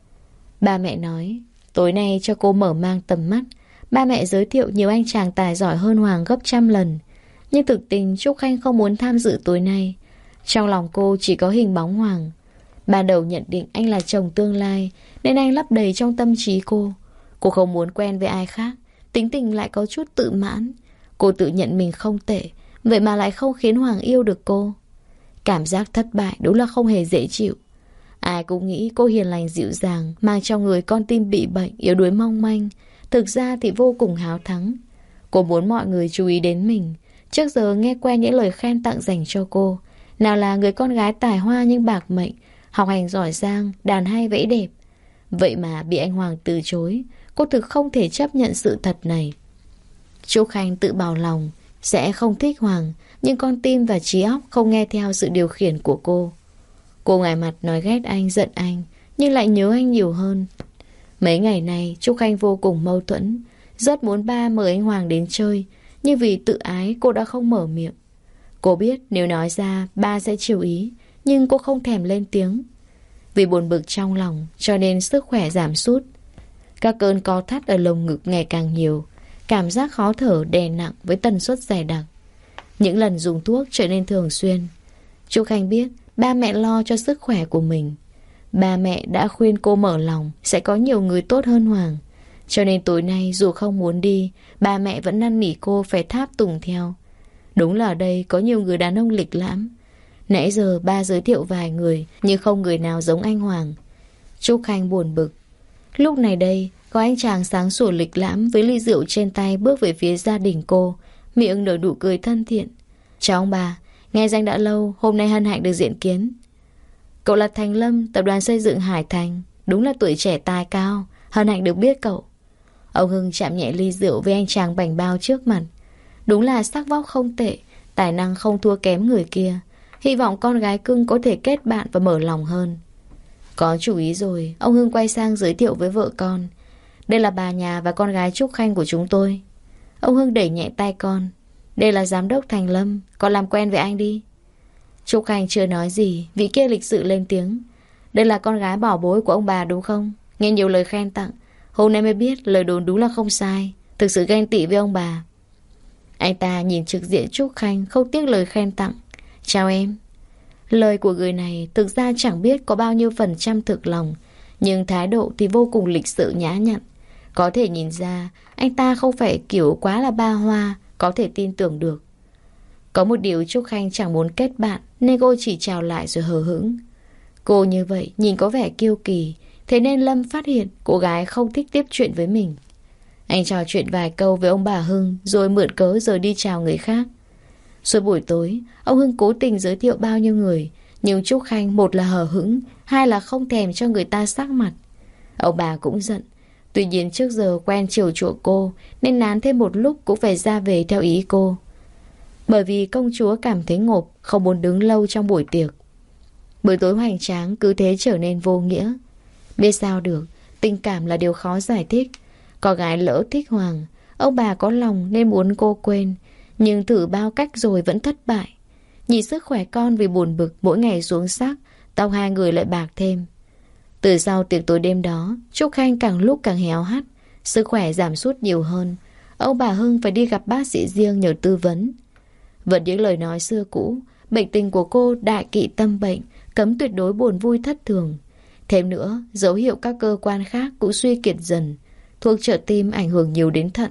Ba mẹ nói tối nay cho cô mở mang tầm mắt. Ba mẹ giới thiệu nhiều anh chàng tài giỏi hơn Hoàng gấp trăm lần. Nhưng thực tình Trúc Khanh không muốn tham dự tối nay. Trong lòng cô chỉ có hình bóng Hoàng. Ban đầu nhận định anh là chồng tương lai nên anh lấp đầy trong tâm trí cô. Cô không muốn quen với ai khác. Tính tình lại có chút tự mãn. Cô tự nhận mình không tệ, vậy mà lại không khiến Hoàng yêu được cô. Cảm giác thất bại đúng là không hề dễ chịu. Ai cũng nghĩ cô hiền lành dịu dàng, mang trong người con tim bị bệnh, yếu đuối mong manh. Thực ra thì vô cùng háo thắng. Cô muốn mọi người chú ý đến mình. Trước giờ nghe quen những lời khen tặng dành cho cô. Nào là người con gái tài hoa nhưng bạc mệnh, học hành giỏi giang, đàn hay vẫy đẹp. Vậy mà bị anh Hoàng từ chối. Cô thực không thể chấp nhận sự thật này. Trúc Khanh tự bảo lòng sẽ không thích Hoàng, nhưng con tim và trí óc không nghe theo sự điều khiển của cô. Cô ngoài mặt nói ghét anh, giận anh, nhưng lại nhớ anh nhiều hơn. Mấy ngày nay Trúc Khanh vô cùng mâu thuẫn. Rất muốn ba mời anh Hoàng đến chơi, nhưng vì tự ái cô đã không mở miệng. Cô biết nếu nói ra ba sẽ chiều ý, nhưng cô không thèm lên tiếng. Vì buồn bực trong lòng cho nên sức khỏe giảm sút. Các cơn co thắt ở lồng ngực ngày càng nhiều. Cảm giác khó thở đè nặng với tần suất dày đặc. Những lần dùng thuốc trở nên thường xuyên. Trúc Khanh biết ba mẹ lo cho sức khỏe của mình. Ba mẹ đã khuyên cô mở lòng sẽ có nhiều người tốt hơn Hoàng. Cho nên tối nay dù không muốn đi, ba mẹ vẫn năn nỉ cô phải tháp tùng theo. Đúng là ở đây có nhiều người đàn ông lịch lãm. Nãy giờ ba giới thiệu vài người, nhưng không người nào giống anh Hoàng. Trúc Khanh buồn bực. Lúc này đây, có anh chàng sáng sủa lịch lãm với ly rượu trên tay bước về phía gia đình cô, miệng nở nụ cười thân thiện. Chào ông bà, nghe danh đã lâu, hôm nay hân hạnh được diện kiến. Cậu là Thành Lâm, tập đoàn xây dựng Hải Thành. Đúng là tuổi trẻ tài cao, hân hạnh được biết cậu. Ông Hưng chạm nhẹ ly rượu với anh chàng bảnh bao trước mặt. Đúng là sắc vóc không tệ, tài năng không thua kém người kia. Hy vọng con gái cưng có thể kết bạn và mở lòng hơn. Có chủ ý rồi, ông Hưng quay sang giới thiệu với vợ con. Đây là bà nhà và con gái Trúc Khanh của chúng tôi. Ông Hưng đẩy nhẹ tay con. Đây là giám đốc Thành Lâm, con làm quen với anh đi. Trúc Khanh chưa nói gì, vị kia lịch sự lên tiếng. Đây là con gái bảo bối của ông bà đúng không? Nghe nhiều lời khen tặng. Hôm nay mới biết lời đồn đúng là không sai. Thực sự ghen tị với ông bà. Anh ta nhìn trực diện Trúc Khanh không tiếc lời khen tặng. Chào em. Lời của người này thực ra chẳng biết có bao nhiêu phần trăm thực lòng, nhưng thái độ thì vô cùng lịch sự nhã nhặn. Có thể nhìn ra anh ta không phải kiểu quá là ba hoa, có thể tin tưởng được. Có một điều Trúc Khanh chẳng muốn kết bạn nên cô chỉ chào lại rồi hờ hững. Cô như vậy nhìn có vẻ kiêu kỳ, thế nên Lâm phát hiện cô gái không thích tiếp chuyện với mình. Anh trò chuyện vài câu với ông bà Hưng rồi mượn cớ rồi đi chào người khác. Suốt buổi tối, ông Hưng cố tình giới thiệu bao nhiêu người, nhưng Trúc Khanh một là hờ hững, hai là không thèm cho người ta sắc mặt. Ông bà cũng giận. Tuy nhiên trước giờ quen chiều chuộng cô nên nán thêm một lúc cũng phải ra về theo ý cô. Bởi vì công chúa cảm thấy ngộp, không muốn đứng lâu trong buổi tiệc. Buổi tối hoành tráng cứ thế trở nên vô nghĩa. Biết sao được, tình cảm là điều khó giải thích. Có gái lỡ thích Hoàng, ông bà có lòng nên muốn cô quên, nhưng thử bao cách rồi vẫn thất bại. Nhìn sức khỏe con vì buồn bực mỗi ngày xuống sắc, tóc hai người lại bạc thêm. Từ sau tiệc tối đêm đó, Trúc Khanh càng lúc càng héo hắt, sức khỏe giảm sút nhiều hơn. Ông bà Hưng phải đi gặp bác sĩ riêng nhờ tư vấn. Vẫn những lời nói xưa cũ, bệnh tình của cô đại kỵ tâm bệnh, cấm tuyệt đối buồn vui thất thường. Thêm nữa, dấu hiệu các cơ quan khác cũng suy kiệt dần, thuốc trợ tim ảnh hưởng nhiều đến thận.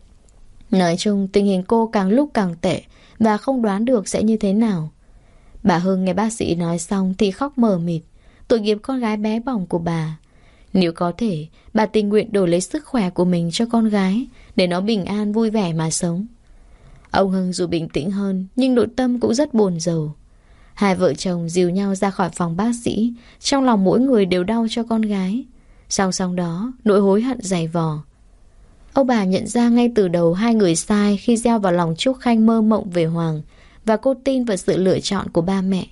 Nói chung tình hình cô càng lúc càng tệ và không đoán được sẽ như thế nào. Bà Hưng nghe bác sĩ nói xong thì khóc mờ mịt, tội nghiệp con gái bé bỏng của bà. Nếu có thể, bà tình nguyện đổi lấy sức khỏe của mình cho con gái để nó bình an vui vẻ mà sống. Ông Hưng dù bình tĩnh hơn nhưng nội tâm cũng rất buồn rầu. Hai vợ chồng dìu nhau ra khỏi phòng bác sĩ, trong lòng mỗi người đều đau cho con gái. Song song đó, nỗi hối hận dày vò. Ông bà nhận ra ngay từ đầu hai người sai khi gieo vào lòng Trúc Khanh mơ mộng về Hoàng, và cô tin vào sự lựa chọn của ba mẹ.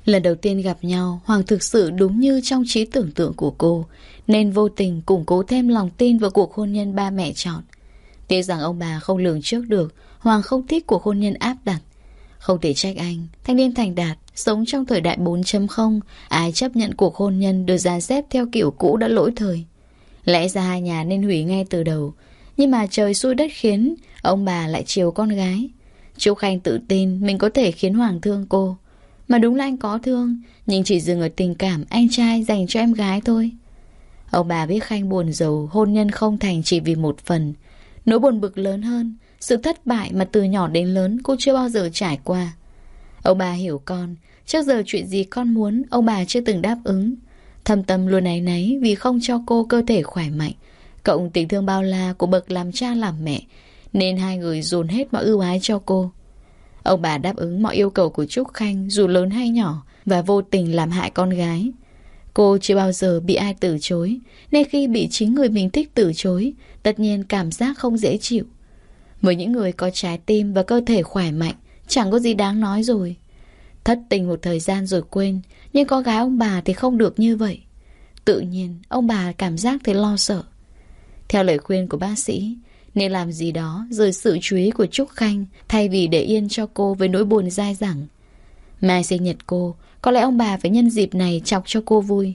Lần đầu tiên gặp nhau, Hoàng thực sự đúng như trong trí tưởng tượng của cô, nên vô tình củng cố thêm lòng tin vào cuộc hôn nhân ba mẹ chọn. Tiếc rằng ông bà không lường trước được Hoàng không thích cuộc hôn nhân áp đặt. Không thể trách anh, thanh niên thành đạt, sống trong thời đại 4.0, ai chấp nhận cuộc hôn nhân được dàn xếp theo kiểu cũ đã lỗi thời. Lẽ ra hai nhà nên hủy ngay từ đầu, nhưng mà trời xui đất khiến, ông bà lại chiều con gái. Trúc Khanh tự tin mình có thể khiến Hoàng thương cô. Mà đúng là anh có thương, nhưng chỉ dừng ở tình cảm anh trai dành cho em gái thôi. Ông bà biết Khanh buồn rầu hôn nhân không thành chỉ vì một phần. Nỗi buồn bực lớn hơn, sự thất bại mà từ nhỏ đến lớn cô chưa bao giờ trải qua. Ông bà hiểu con, trước giờ chuyện gì con muốn ông bà chưa từng đáp ứng. Thâm tâm luôn áy náy vì không cho cô cơ thể khỏe mạnh, cộng tình thương bao la của bậc làm cha làm mẹ, nên hai người dồn hết mọi ưu ái cho cô. Ông bà đáp ứng mọi yêu cầu của Trúc Khanh dù lớn hay nhỏ, và vô tình làm hại con gái. Cô chưa bao giờ bị ai từ chối, nên khi bị chính người mình thích từ chối, tất nhiên cảm giác không dễ chịu. Với những người có trái tim và cơ thể khỏe mạnh, chẳng có gì đáng nói rồi. Thất tình một thời gian rồi quên, nhưng con gái ông bà thì không được như vậy. Tự nhiên ông bà cảm giác thấy lo sợ. Theo lời khuyên của bác sĩ, nên làm gì đó rời sự chú ý của Trúc Khanh, thay vì để yên cho cô với nỗi buồn dai dẳng. Mai sinh nhật cô, có lẽ ông bà phải nhân dịp này chọc cho cô vui.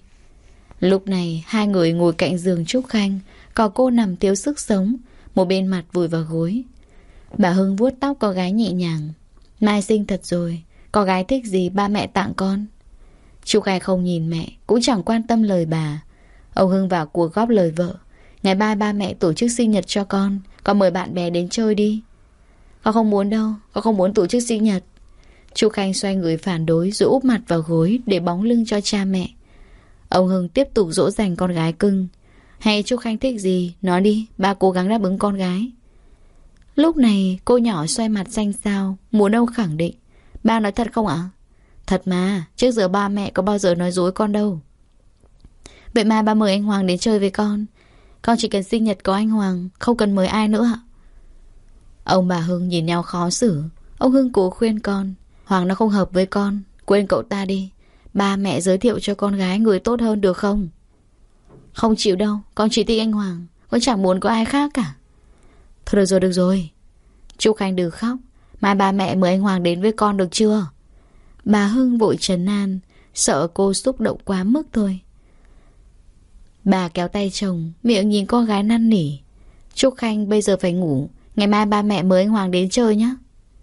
Lúc này hai người ngồi cạnh giường Trúc Khanh, còn cô nằm thiếu sức sống, một bên mặt vùi vào gối. Bà Hưng vuốt tóc con gái nhẹ nhàng. Mai sinh thật rồi, con gái thích gì ba mẹ tặng con. Trúc Khanh không nhìn mẹ, cũng chẳng quan tâm lời bà. Ông Hưng vào cuộc góp lời vợ. Ngày mai ba mẹ tổ chức sinh nhật cho con mời bạn bè đến chơi đi. Con không muốn đâu, con không muốn tổ chức sinh nhật. Trúc Khanh xoay người phản đối rồi úp mặt vào gối để bóng lưng cho cha mẹ. Ông Hưng tiếp tục dỗ dành con gái cưng. Hay Trúc Khanh thích gì, nói đi, ba cố gắng đáp ứng con gái. Lúc này cô nhỏ xoay mặt xanh xao, muốn đâu khẳng định. Ba nói thật không ạ? Thật mà, trước giờ ba mẹ có bao giờ nói dối con đâu. Vậy mà ba mời anh Hoàng đến chơi với con chỉ cần sinh nhật có anh Hoàng, không cần mời ai nữa ạ. Ông bà Hưng nhìn nhau khó xử. Ông Hưng cố khuyên con. Hoàng nó không hợp với con, quên cậu ta đi. Ba mẹ giới thiệu cho con gái người tốt hơn được không? Không chịu đâu, con chỉ thích anh Hoàng, con chẳng muốn có ai khác cả. Thôi được rồi. Trúc Khanh đừng khóc, mai ba mẹ mời anh Hoàng đến với con được chưa? Bà Hưng vội trấn an, sợ cô xúc động quá mức thôi. Bà kéo tay chồng, miệng nhìn con gái năn nỉ. Trúc Khanh bây giờ phải ngủ, ngày mai ba mẹ mời anh Hoàng đến chơi nhé.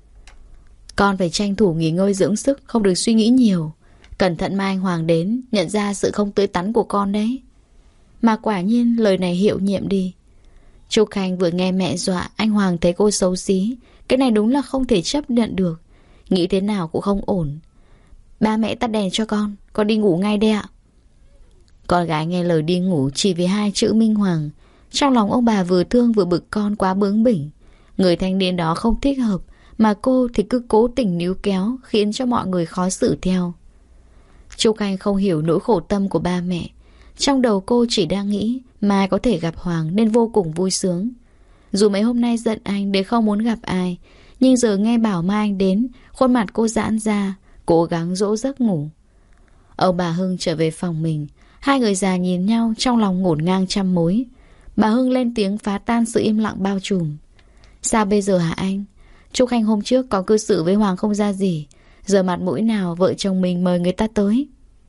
Con phải tranh thủ nghỉ ngơi dưỡng sức, không được suy nghĩ nhiều. Cẩn thận mai anh Hoàng đến, nhận ra sự không tươi tắn của con đấy. Mà quả nhiên lời này hiệu nghiệm đi. Trúc Khanh vừa nghe mẹ dọa anh Hoàng thấy cô xấu xí. Cái này đúng là không thể chấp nhận được. Nghĩ thế nào cũng không ổn. Ba mẹ tắt đèn cho con đi ngủ ngay đây ạ. Con gái nghe lời đi ngủ chỉ vì hai chữ Minh Hoàng. Trong lòng ông bà vừa thương vừa bực con quá bướng bỉnh. Người thanh niên đó không thích hợp, mà cô thì cứ cố tình níu kéo, khiến cho mọi người khó xử theo. Trúc Khanh không hiểu nỗi khổ tâm của ba mẹ. Trong đầu cô chỉ đang nghĩ mai có thể gặp Hoàng nên vô cùng vui sướng. Dù mấy hôm nay giận anh để không muốn gặp ai, nhưng giờ nghe bảo mai anh đến, khuôn mặt cô giãn ra, cố gắng dỗ giấc ngủ. Ông bà Hưng trở về phòng mình. Hai người già nhìn nhau trong lòng ngổn ngang trăm mối. Bà Hưng lên tiếng phá tan sự im lặng bao trùm. Sao bây giờ hả anh? Trúc Khanh hôm trước có cư xử với Hoàng không ra gì, giờ mặt mũi nào vợ chồng mình mời người ta tới.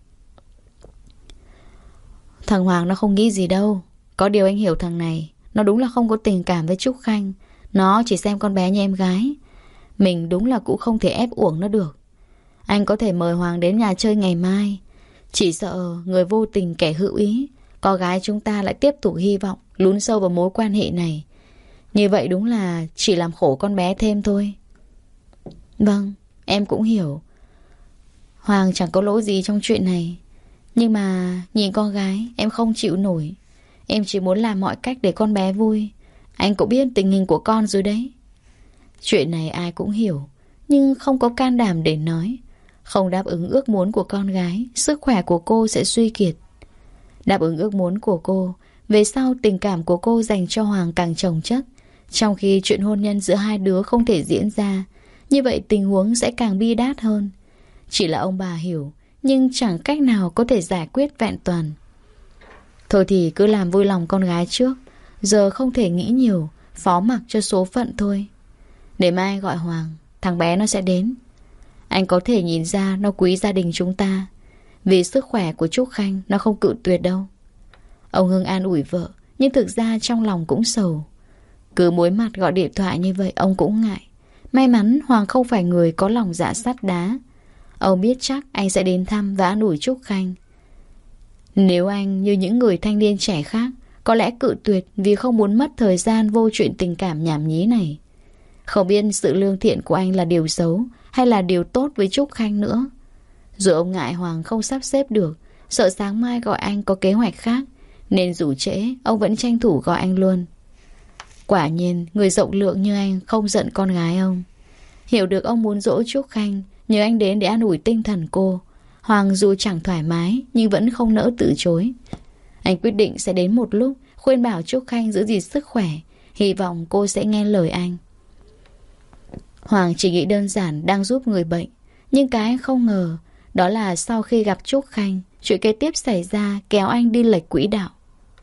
Thằng Hoàng nó không nghĩ gì đâu. Có điều anh hiểu thằng này, nó đúng là không có tình cảm với Trúc Khanh. Nó chỉ xem con bé như em gái. Mình đúng là cũng không thể ép uổng nó được. Anh có thể mời Hoàng đến nhà chơi ngày mai. Chỉ sợ người vô tình kẻ hữu ý, con gái chúng ta lại tiếp tục hy vọng lún sâu vào mối quan hệ này. Như vậy đúng là chỉ làm khổ con bé thêm thôi. Vâng, em cũng hiểu. Hoàng chẳng có lỗi gì trong chuyện này. Nhưng mà nhìn con gái em không chịu nổi. Em chỉ muốn làm mọi cách để con bé vui. Anh cũng biết tình hình của con rồi đấy. Chuyện này ai cũng hiểu, nhưng không có can đảm để nói. Không đáp ứng ước muốn của con gái, sức khỏe của cô sẽ suy kiệt. Đáp ứng ước muốn của cô, về sau tình cảm của cô dành cho Hoàng càng chồng chất. Trong khi chuyện hôn nhân giữa hai đứa không thể diễn ra, như vậy tình huống sẽ càng bi đát hơn. Chỉ là ông bà hiểu, nhưng chẳng cách nào có thể giải quyết vẹn toàn. Thôi thì cứ làm vui lòng con gái trước. Giờ không thể nghĩ nhiều, phó mặc cho số phận thôi. Để mai gọi Hoàng, thằng bé nó sẽ đến. Anh có thể nhìn ra nó quý gia đình chúng ta. Vì sức khỏe của Trúc Khanh nó không cự tuyệt đâu. Ông Hưng an ủi vợ, nhưng thực ra trong lòng cũng sầu. Cứ muối mặt gọi điện thoại như vậy ông cũng ngại. May mắn Hoàng không phải người có lòng dạ sắt đá. Ông biết chắc anh sẽ đến thăm và an ủi Trúc Khanh. Nếu anh như những người thanh niên trẻ khác, có lẽ cự tuyệt vì không muốn mất thời gian vô chuyện tình cảm nhảm nhí này. Không biết sự lương thiện của anh là điều xấu hay là điều tốt với Trúc Khanh nữa. Rồi ông ngại Hoàng không sắp xếp được, sợ sáng mai gọi anh có kế hoạch khác, nên dù trễ ông vẫn tranh thủ gọi anh luôn. Quả nhiên người rộng lượng như anh không giận con gái ông. Hiểu được ông muốn dỗ Trúc Khanh, nhờ anh đến để an ủi tinh thần cô. Hoàng dù chẳng thoải mái nhưng vẫn không nỡ từ chối. Anh quyết định sẽ đến một lúc, khuyên bảo Trúc Khanh giữ gìn sức khỏe, hy vọng cô sẽ nghe lời anh. Hoàng chỉ nghĩ đơn giản đang giúp người bệnh, nhưng cái anh không ngờ đó là sau khi gặp Trúc Khanh, chuyện kế tiếp xảy ra kéo anh đi lệch quỹ đạo.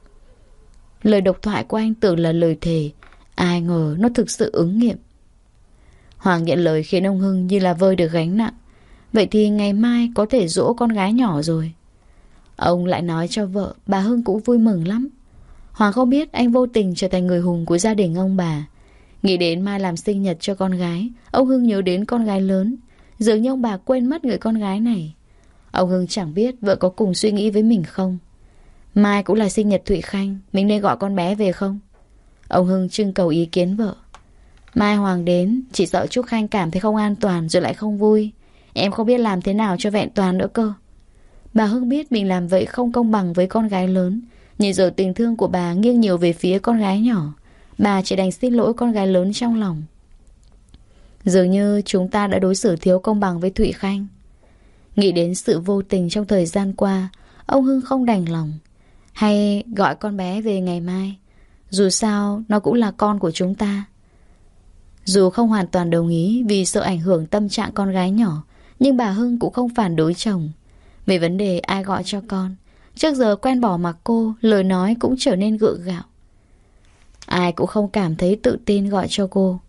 Lời độc thoại của anh tưởng là lời thề, ai ngờ nó thực sự ứng nghiệm. Hoàng nhận lời khiến ông Hưng như là vơi được gánh nặng. Vậy thì ngày mai có thể dỗ con gái nhỏ rồi. Ông lại nói cho vợ, bà Hưng cũng vui mừng lắm. Hoàng không biết anh vô tình trở thành người hùng của gia đình ông bà. Nghĩ đến mai làm sinh nhật cho con gái, ông Hưng nhớ đến con gái lớn. Dường như ông bà quên mất người con gái này. Ông Hưng chẳng biết vợ có cùng suy nghĩ với mình không. Mai cũng là sinh nhật Thụy Khanh, mình nên gọi con bé về không? Ông Hưng trưng cầu ý kiến vợ. Mai Hoàng đến, chỉ sợ Trúc Khanh cảm thấy không an toàn rồi lại không vui. Em không biết làm thế nào cho vẹn toàn nữa cơ. Bà Hưng biết mình làm vậy không công bằng với con gái lớn, nhưng giờ tình thương của bà nghiêng nhiều về phía con gái nhỏ. Bà chỉ đành xin lỗi con gái lớn trong lòng. Dường như chúng ta đã đối xử thiếu công bằng với Thụy Khanh. Nghĩ đến sự vô tình trong thời gian qua, ông Hưng không đành lòng. Hay gọi con bé về ngày mai. Dù sao nó cũng là con của chúng ta. Dù không hoàn toàn đồng ý vì sợ ảnh hưởng tâm trạng con gái nhỏ, nhưng bà Hưng cũng không phản đối chồng. Về vấn đề ai gọi cho con, trước giờ quen bỏ mặc cô, lời nói cũng trở nên gượng gạo. Ai cũng không cảm thấy tự tin gọi cho cô.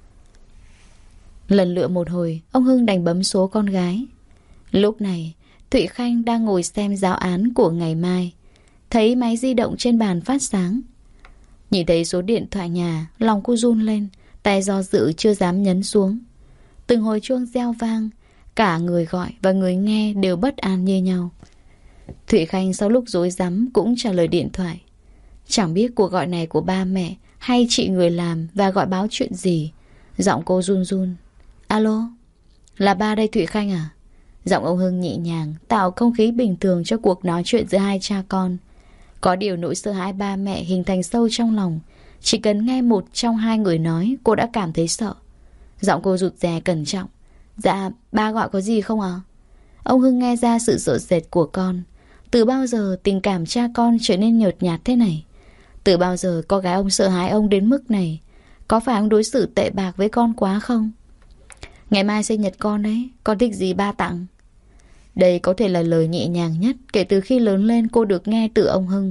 Lần lựa một hồi, ông Hưng đành bấm số con gái. Lúc này Thụy Khanh đang ngồi xem giáo án của ngày mai. Thấy máy di động trên bàn phát sáng. Nhìn thấy số điện thoại nhà, lòng cô run lên, tay do dự chưa dám nhấn xuống. Từng hồi chuông reo vang, cả người gọi và người nghe đều bất an như nhau. Thụy Khanh sau lúc rối rắm cũng trả lời điện thoại. Chẳng biết cuộc gọi này của ba mẹ hay chị người làm và gọi báo chuyện gì. Giọng cô run run. Alo, là ba đây Thụy Khanh à? Giọng ông Hưng nhẹ nhàng, tạo không khí bình thường cho cuộc nói chuyện giữa hai cha con. Có điều nỗi sợ hãi ba mẹ hình thành sâu trong lòng. Chỉ cần nghe một trong hai người nói, cô đã cảm thấy sợ. Giọng cô rụt rè cẩn trọng. Dạ, ba gọi có gì không ạ? Ông Hưng nghe ra sự sợ sệt của con. Từ bao giờ tình cảm cha con trở nên nhợt nhạt thế này? Từ bao giờ con gái ông sợ hãi ông đến mức này? Có phải ông đối xử tệ bạc với con quá không? Ngày mai sinh nhật con đấy, con thích gì ba tặng? Đây có thể là lời nhẹ nhàng nhất kể từ khi lớn lên cô được nghe từ ông Hưng.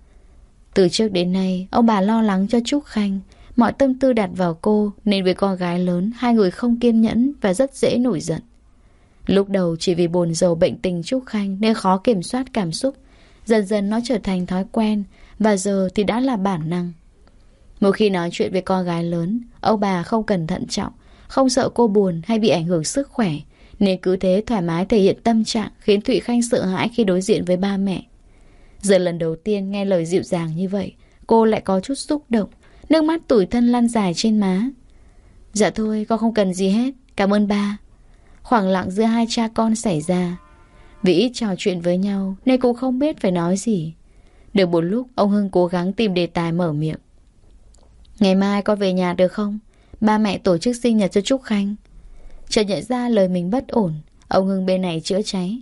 Từ trước đến nay, ông bà lo lắng cho Trúc Khanh. Mọi tâm tư đặt vào cô, nên với con gái lớn, hai người không kiên nhẫn và rất dễ nổi giận. Lúc đầu chỉ vì buồn rầu bệnh tình Trúc Khanh nên khó kiểm soát cảm xúc. Dần dần nó trở thành thói quen, và giờ thì đã là bản năng. Một khi nói chuyện với con gái lớn, ông bà không cần thận trọng, không sợ cô buồn hay bị ảnh hưởng sức khỏe, nên cứ thế thoải mái thể hiện tâm trạng, khiến Thụy Khanh sợ hãi khi đối diện với ba mẹ. Giờ lần đầu tiên nghe lời dịu dàng như vậy, cô lại có chút xúc động, nước mắt tủi thân lăn dài trên má. Dạ thôi, con không cần gì hết, cảm ơn ba. Khoảng lặng giữa hai cha con xảy ra. Vì ít trò chuyện với nhau nên cũng không biết phải nói gì. Được một lúc, ông Hưng cố gắng tìm đề tài mở miệng. Ngày mai con về nhà được không? Ba mẹ tổ chức sinh nhật cho Trúc Khanh. Chợt nhận ra lời mình bất ổn, ông Hưng bên này chữa cháy.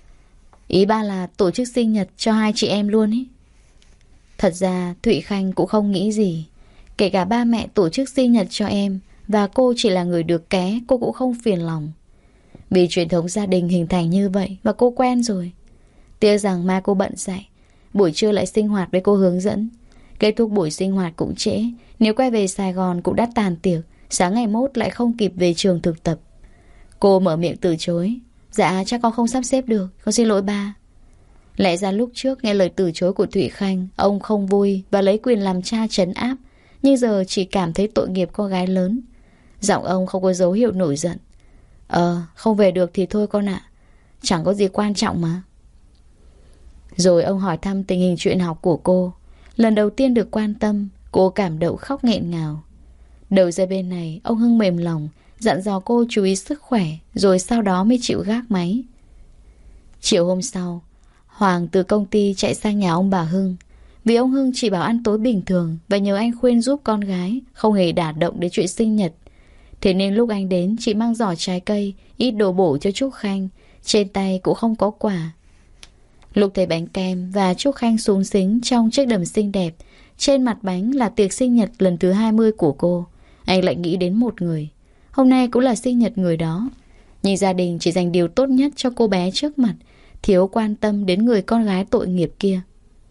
Ý ba là tổ chức sinh nhật cho hai chị em luôn ý. Thật ra Thụy Khanh cũng không nghĩ gì. Kể cả ba mẹ tổ chức sinh nhật cho em và cô chỉ là người được ké, cô cũng không phiền lòng. Vì truyền thống gia đình hình thành như vậy và cô quen rồi. Tiếc rằng mai cô bận dạy, buổi trưa lại sinh hoạt với cô hướng dẫn. Kết thúc buổi sinh hoạt cũng trễ, nếu quay về Sài Gòn cũng đã tàn tiệc, sáng ngày mốt lại không kịp về trường thực tập. Cô mở miệng từ chối. Dạ chắc con không sắp xếp được, con xin lỗi ba. Lẽ ra lúc trước nghe lời từ chối của Thụy Khanh, ông không vui và lấy quyền làm cha trấn áp, nhưng giờ chỉ cảm thấy tội nghiệp con gái lớn. Giọng ông không có dấu hiệu nổi giận. Không về được thì thôi con ạ. Chẳng có gì quan trọng mà. Rồi ông hỏi thăm tình hình chuyện học của cô. Lần đầu tiên được quan tâm, cô cảm động khóc nghẹn ngào. Đầu dây bên này, ông Hưng mềm lòng, dặn dò cô chú ý sức khỏe, rồi sau đó mới chịu gác máy. Chiều hôm sau, Hoàng từ công ty chạy sang nhà ông bà Hưng. Vì ông Hưng chỉ bảo ăn tối bình thường và nhờ anh khuyên giúp con gái, không hề đả động đến chuyện sinh nhật. Thế nên lúc anh đến, chỉ mang giỏ trái cây, ít đồ bổ cho Trúc Khanh, trên tay cũng không có quà. Lúc thấy bánh kem và Trúc Khanh xúng xính trong chiếc đầm xinh đẹp, trên mặt bánh là tiệc sinh nhật lần thứ 20 của cô, anh lại nghĩ đến một người. Hôm nay cũng là sinh nhật người đó, nhưng gia đình chỉ dành điều tốt nhất cho cô bé trước mặt, thiếu quan tâm đến người con gái tội nghiệp kia.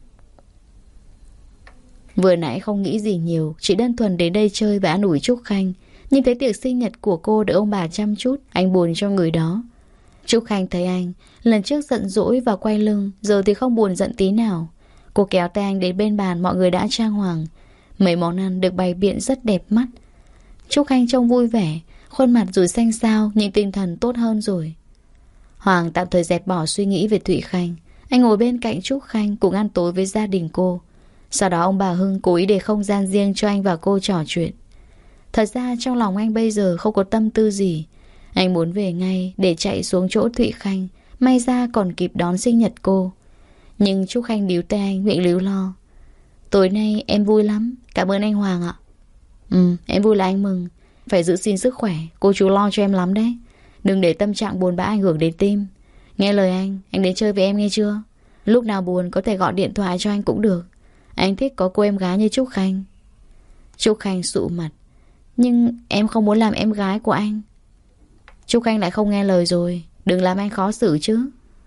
Vừa nãy không nghĩ gì nhiều, chỉ đơn thuần đến đây chơi và an ủi Trúc Khanh. Nhưng thấy tiệc sinh nhật của cô được ông bà chăm chút, anh buồn cho người đó. Trúc Khanh thấy anh lần trước giận dỗi và quay lưng, giờ thì không buồn giận tí nào. Cô kéo tay anh đến bên bàn mọi người đã trang hoàng. Mấy món ăn được bày biện rất đẹp mắt. Trúc Khanh trông vui vẻ, khuôn mặt dù xanh xao nhưng tinh thần tốt hơn rồi. Hoàng tạm thời dẹp bỏ suy nghĩ về Thụy Khanh. Anh ngồi bên cạnh Trúc Khanh cùng ăn tối với gia đình cô. Sau đó ông bà Hưng cố ý để không gian riêng cho anh và cô trò chuyện. Thật ra trong lòng anh bây giờ không có tâm tư gì. Anh muốn về ngay để chạy xuống chỗ Thụy Khanh, may ra còn kịp đón sinh nhật cô. Nhưng Trúc Khanh níu tay anh miệng líu lo. Tối nay em vui lắm, cảm ơn anh Hoàng ạ. Em vui là anh mừng. Phải giữ gìn sức khỏe, cô chú lo cho em lắm đấy. Đừng để tâm trạng buồn bã ảnh hưởng đến tim. Nghe lời anh đến chơi với em nghe chưa? Lúc nào buồn có thể gọi điện thoại cho anh cũng được. Anh thích có cô em gái như Trúc Khanh. Trúc Khanh sụ mặt. Nhưng em không muốn làm em gái của anh. Trúc Khanh lại không nghe lời rồi. Đừng làm anh khó xử chứ.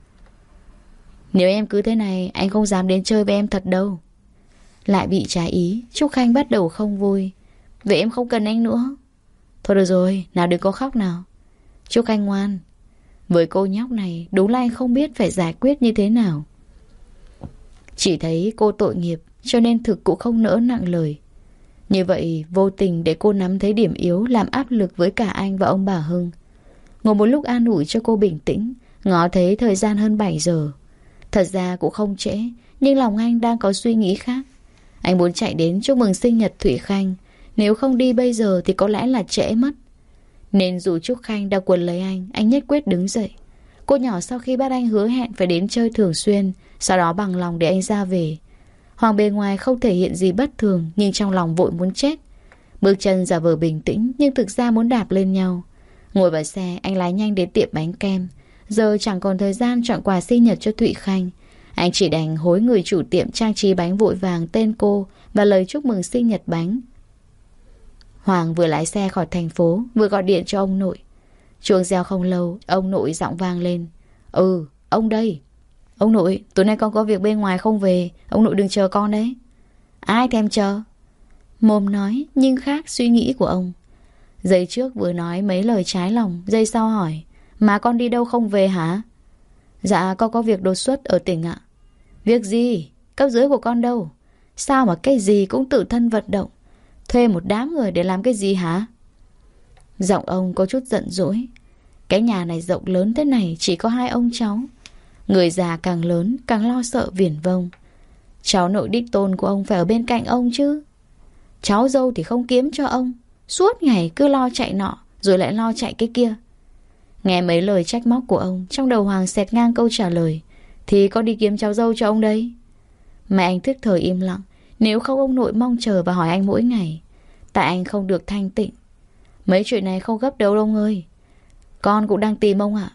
Nếu em cứ thế này, anh không dám đến chơi với em thật đâu. Lại bị trái ý, Trúc Khanh bắt đầu không vui. Vậy em không cần anh nữa. Thôi được rồi, nào đừng có khóc nào. Trúc Khanh ngoan. Với cô nhóc này, đúng là anh không biết phải giải quyết như thế nào. Chỉ thấy cô tội nghiệp, cho nên thực cũng không nỡ nặng lời. Như vậy vô tình để cô nắm thấy điểm yếu, làm áp lực với cả anh và ông bà Hưng. Ngồi một lúc an ủi cho cô bình tĩnh, ngó thấy thời gian hơn 7 giờ. Thật ra cũng không trễ, nhưng lòng anh đang có suy nghĩ khác. Anh muốn chạy đến chúc mừng sinh nhật Thụy Khanh. Nếu không đi bây giờ thì có lẽ là trễ mất. Nên dù Trúc Khanh đã quấn lấy anh nhất quyết đứng dậy. Cô nhỏ sau khi bắt anh hứa hẹn phải đến chơi thường xuyên, sau đó bằng lòng để anh ra về. Hoàng bề ngoài không thể hiện gì bất thường, nhưng trong lòng vội muốn chết. Bước chân giả vờ bình tĩnh, nhưng thực ra muốn đạp lên nhau. Ngồi vào xe, anh lái nhanh đến tiệm bánh kem. Giờ chẳng còn thời gian chọn quà sinh nhật cho Thụy Khanh. Anh chỉ đành hối người chủ tiệm trang trí bánh vội vàng tên cô và lời chúc mừng sinh nhật bánh. Hoàng vừa lái xe khỏi thành phố, vừa gọi điện cho ông nội. Chuông reo không lâu, ông nội giọng vang lên. Ông đây. Ông nội, tối nay con có việc bên ngoài không về. Ông nội đừng chờ con đấy. Ai thèm chờ. Mồm nói nhưng khác suy nghĩ của ông. Giây trước vừa nói mấy lời trái lòng, giây sau hỏi. Mà con đi đâu không về hả? Dạ con có việc đột xuất ở tỉnh ạ. Việc gì? Cấp dưới của con đâu? Sao mà cái gì cũng tự thân vận động? Thuê một đám người để làm cái gì hả? Giọng ông có chút giận dỗi. Cái nhà này rộng lớn thế này, chỉ có 2 ông cháu. Người già càng lớn càng lo sợ viển vông. Cháu nội đích tôn của ông phải ở bên cạnh ông chứ. Cháu dâu thì không kiếm cho ông, suốt ngày cứ lo chạy nọ rồi lại lo chạy cái kia. Nghe mấy lời trách móc của ông, trong đầu Hoàng xẹt ngang câu trả lời. Thì có đi kiếm cháu dâu cho ông đấy. Mẹ anh thức thời im lặng. Nếu không ông nội mong chờ và hỏi anh mỗi ngày. Tại anh không được thanh tịnh. Mấy chuyện này không gấp đâu ông ơi. Con cũng đang tìm ông ạ.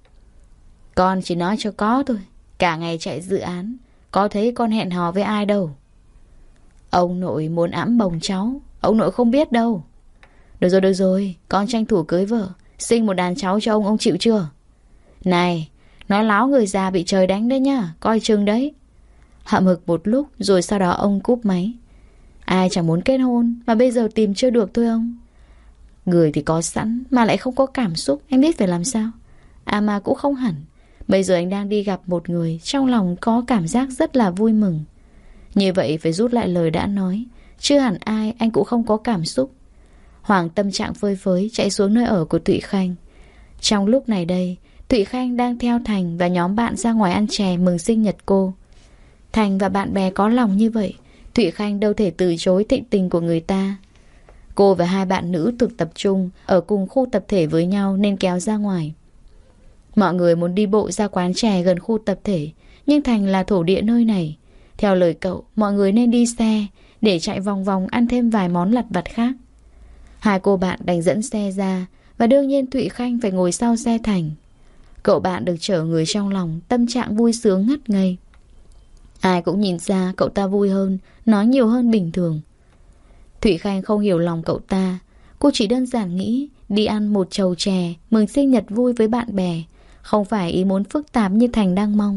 Con chỉ nói cho có thôi. Cả ngày chạy dự án, có thấy con hẹn hò với ai đâu. Ông nội muốn ẵm bồng cháu, ông nội không biết đâu. Được rồi, con tranh thủ cưới vợ. Sinh một đàn cháu cho ông chịu chưa? Này, nói láo người già bị trời đánh đấy nhá, coi chừng đấy. Hậm hực một lúc rồi sau đó ông cúp máy. Ai chẳng muốn kết hôn mà bây giờ tìm chưa được thôi ông. Người thì có sẵn mà lại không có cảm xúc, anh biết phải làm sao? À mà cũng không hẳn. Bây giờ anh đang đi gặp một người, trong lòng có cảm giác rất là vui mừng. Như vậy phải rút lại lời đã nói. Chưa hẳn ai anh cũng không có cảm xúc. Hoàng tâm trạng phơi phới chạy xuống nơi ở của Thụy Khanh. Trong lúc này đây, Thụy Khanh đang theo Thành và nhóm bạn ra ngoài ăn chè mừng sinh nhật cô. Thành và bạn bè có lòng như vậy, Thụy Khanh đâu thể từ chối thịnh tình của người ta. Cô và hai bạn nữ thực tập trung ở cùng khu tập thể với nhau nên kéo ra ngoài. Mọi người muốn đi bộ ra quán chè gần khu tập thể, nhưng Thành là thổ địa nơi này. Theo lời cậu, mọi người nên đi xe để chạy vòng vòng ăn thêm vài món lặt vặt khác. Hai cô bạn đành dẫn xe ra, và đương nhiên Thụy Khanh phải ngồi sau xe Thành. Cậu bạn được chở người trong lòng, tâm trạng vui sướng ngất ngây. Ai cũng nhìn ra cậu ta vui hơn, nói nhiều hơn bình thường. Thụy Khanh không hiểu lòng cậu ta. Cô chỉ đơn giản nghĩ đi ăn một chầu chè mừng sinh nhật vui với bạn bè, không phải ý muốn phức tạp như Thành đang mong.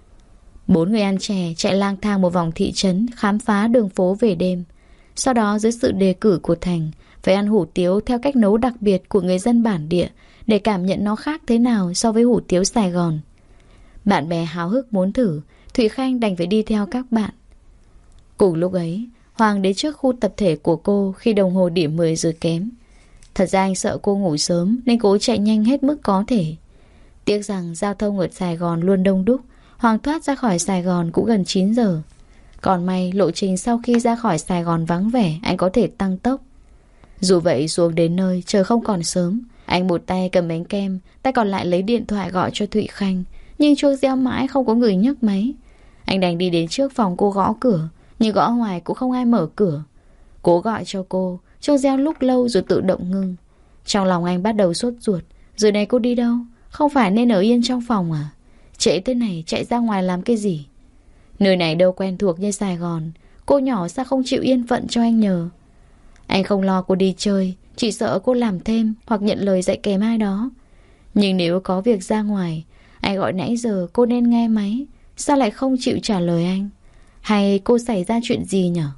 Bốn người ăn chè chạy lang thang một vòng thị trấn, khám phá đường phố về đêm. Sau đó dưới sự đề cử của Thành, phải ăn hủ tiếu theo cách nấu đặc biệt của người dân bản địa để cảm nhận nó khác thế nào so với hủ tiếu Sài Gòn. Bạn bè háo hức muốn thử, Thụy Khanh đành phải đi theo các bạn. Cùng lúc ấy, Hoàng đến trước khu tập thể của cô khi đồng hồ điểm 10 giờ kém. Thật ra anh sợ cô ngủ sớm nên cố chạy nhanh hết mức có thể. Tiếc rằng giao thông ở Sài Gòn luôn đông đúc, Hoàng thoát ra khỏi Sài Gòn cũng gần 9 giờ. Còn may lộ trình sau khi ra khỏi Sài Gòn vắng vẻ, anh có thể tăng tốc. Dù vậy xuống đến nơi trời không còn sớm. Anh một tay cầm bánh kem, tay còn lại lấy điện thoại gọi cho Thụy Khanh, nhưng chuông reo mãi không có người nhấc máy. Anh đành đi đến trước phòng cô gõ cửa, nhưng gõ hoài cũng không ai mở cửa. Cố gọi cho cô, chuông reo lúc lâu rồi tự động ngưng. Trong lòng anh bắt đầu sốt ruột. Giờ này cô đi đâu? Không phải nên ở yên trong phòng à? Trễ thế này chạy ra ngoài làm cái gì? Nơi này đâu quen thuộc như Sài Gòn. Cô nhỏ sao không chịu yên phận cho anh nhờ? Anh không lo cô đi chơi, chỉ sợ cô làm thêm hoặc nhận lời dạy kèm ai đó. Nhưng nếu có việc ra ngoài, anh gọi nãy giờ cô nên nghe máy. Sao lại không chịu trả lời anh? Hay cô xảy ra chuyện gì nhở?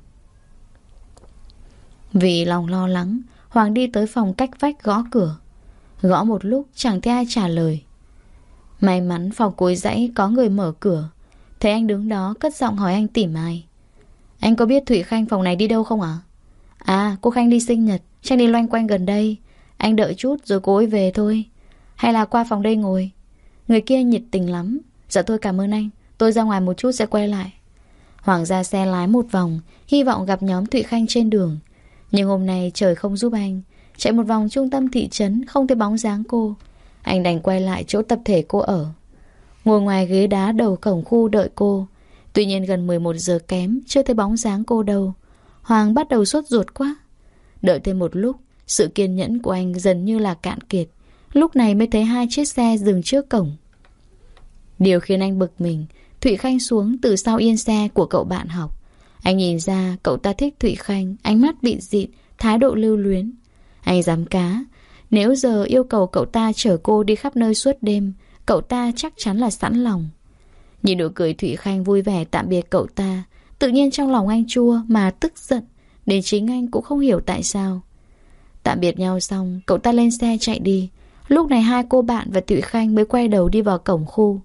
Vì lòng lo lắng, Hoàng đi tới phòng cách vách gõ cửa. Gõ một lúc chẳng thấy ai trả lời. May mắn phòng cuối dãy có người mở cửa. Thấy anh đứng đó cất giọng hỏi anh tìm ai. Anh có biết Thụy Khanh phòng này đi đâu không ạ? À, cô Khanh đi sinh nhật, chắc đi loanh quanh gần đây. Anh đợi chút rồi cô ấy về thôi. Hay là qua phòng đây ngồi? Người kia nhiệt tình lắm. Dạ thôi cảm ơn anh, tôi ra ngoài một chút sẽ quay lại. Hoàng ra xe lái một vòng, hy vọng gặp nhóm Thụy Khanh trên đường. Nhưng hôm nay trời không giúp anh. Chạy một vòng trung tâm thị trấn không thấy bóng dáng cô. Anh đành quay lại chỗ tập thể cô ở. Ngồi ngoài ghế đá đầu cổng khu đợi cô. Tuy nhiên gần 11 giờ kém, chưa thấy bóng dáng cô đâu. Hoàng bắt đầu sốt ruột quá. Đợi thêm một lúc, sự kiên nhẫn của anh dần như là cạn kiệt. Lúc này mới thấy hai chiếc xe dừng trước cổng. Điều khiến anh bực mình, Thụy Khanh xuống từ sau yên xe của cậu bạn học. Anh nhìn ra cậu ta thích Thụy Khanh, ánh mắt bị dịt, thái độ lưu luyến. Anh dám cá, nếu giờ yêu cầu cậu ta chở cô đi khắp nơi suốt đêm, cậu ta chắc chắn là sẵn lòng. Nhìn nụ cười Thụy Khanh vui vẻ tạm biệt cậu ta, tự nhiên trong lòng anh chua mà tức giận, đến chính anh cũng không hiểu tại sao. Tạm biệt nhau xong, cậu ta lên xe chạy đi. Lúc này hai cô bạn và Thụy Khanh mới quay đầu đi vào cổng khu.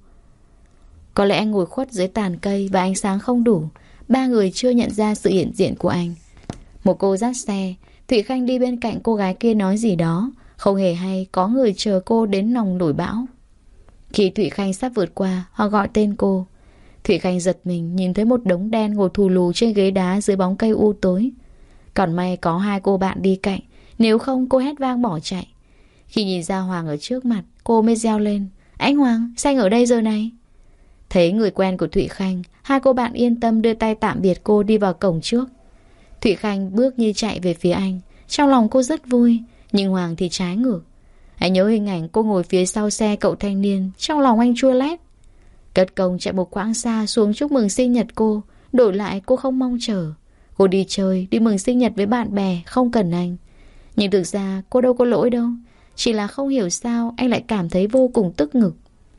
Có lẽ anh ngồi khuất dưới tàn cây và ánh sáng không đủ, ba người chưa nhận ra sự hiện diện của anh. Một cô dắt xe, Thụy Khanh đi bên cạnh cô gái kia nói gì đó, không hề hay có người chờ cô đến lòng nổi bão. Khi Thụy Khanh sắp vượt qua, họ gọi tên cô. Thụy Khanh giật mình nhìn thấy một đống đen ngồi thù lù trên ghế đá dưới bóng cây u tối. Còn may có hai cô bạn đi cạnh, nếu không cô hét vang bỏ chạy. Khi nhìn ra Hoàng ở trước mặt, cô mới reo lên. Anh Hoàng, sao anh ở đây giờ này? Thấy người quen của Thụy Khanh, hai cô bạn yên tâm đưa tay tạm biệt cô đi vào cổng trước. Thụy Khanh bước như chạy về phía anh. Trong lòng cô rất vui, nhưng Hoàng thì trái ngược. Anh nhớ hình ảnh cô ngồi phía sau xe cậu thanh niên, trong lòng anh chua lét. Cất công chạy một quãng xa xuống chúc mừng sinh nhật cô, đổi lại cô không mong chờ. Cô đi chơi, đi mừng sinh nhật với bạn bè, không cần anh. Nhưng thực ra cô đâu có lỗi đâu. Chỉ là không hiểu sao anh lại cảm thấy vô cùng tức ngực.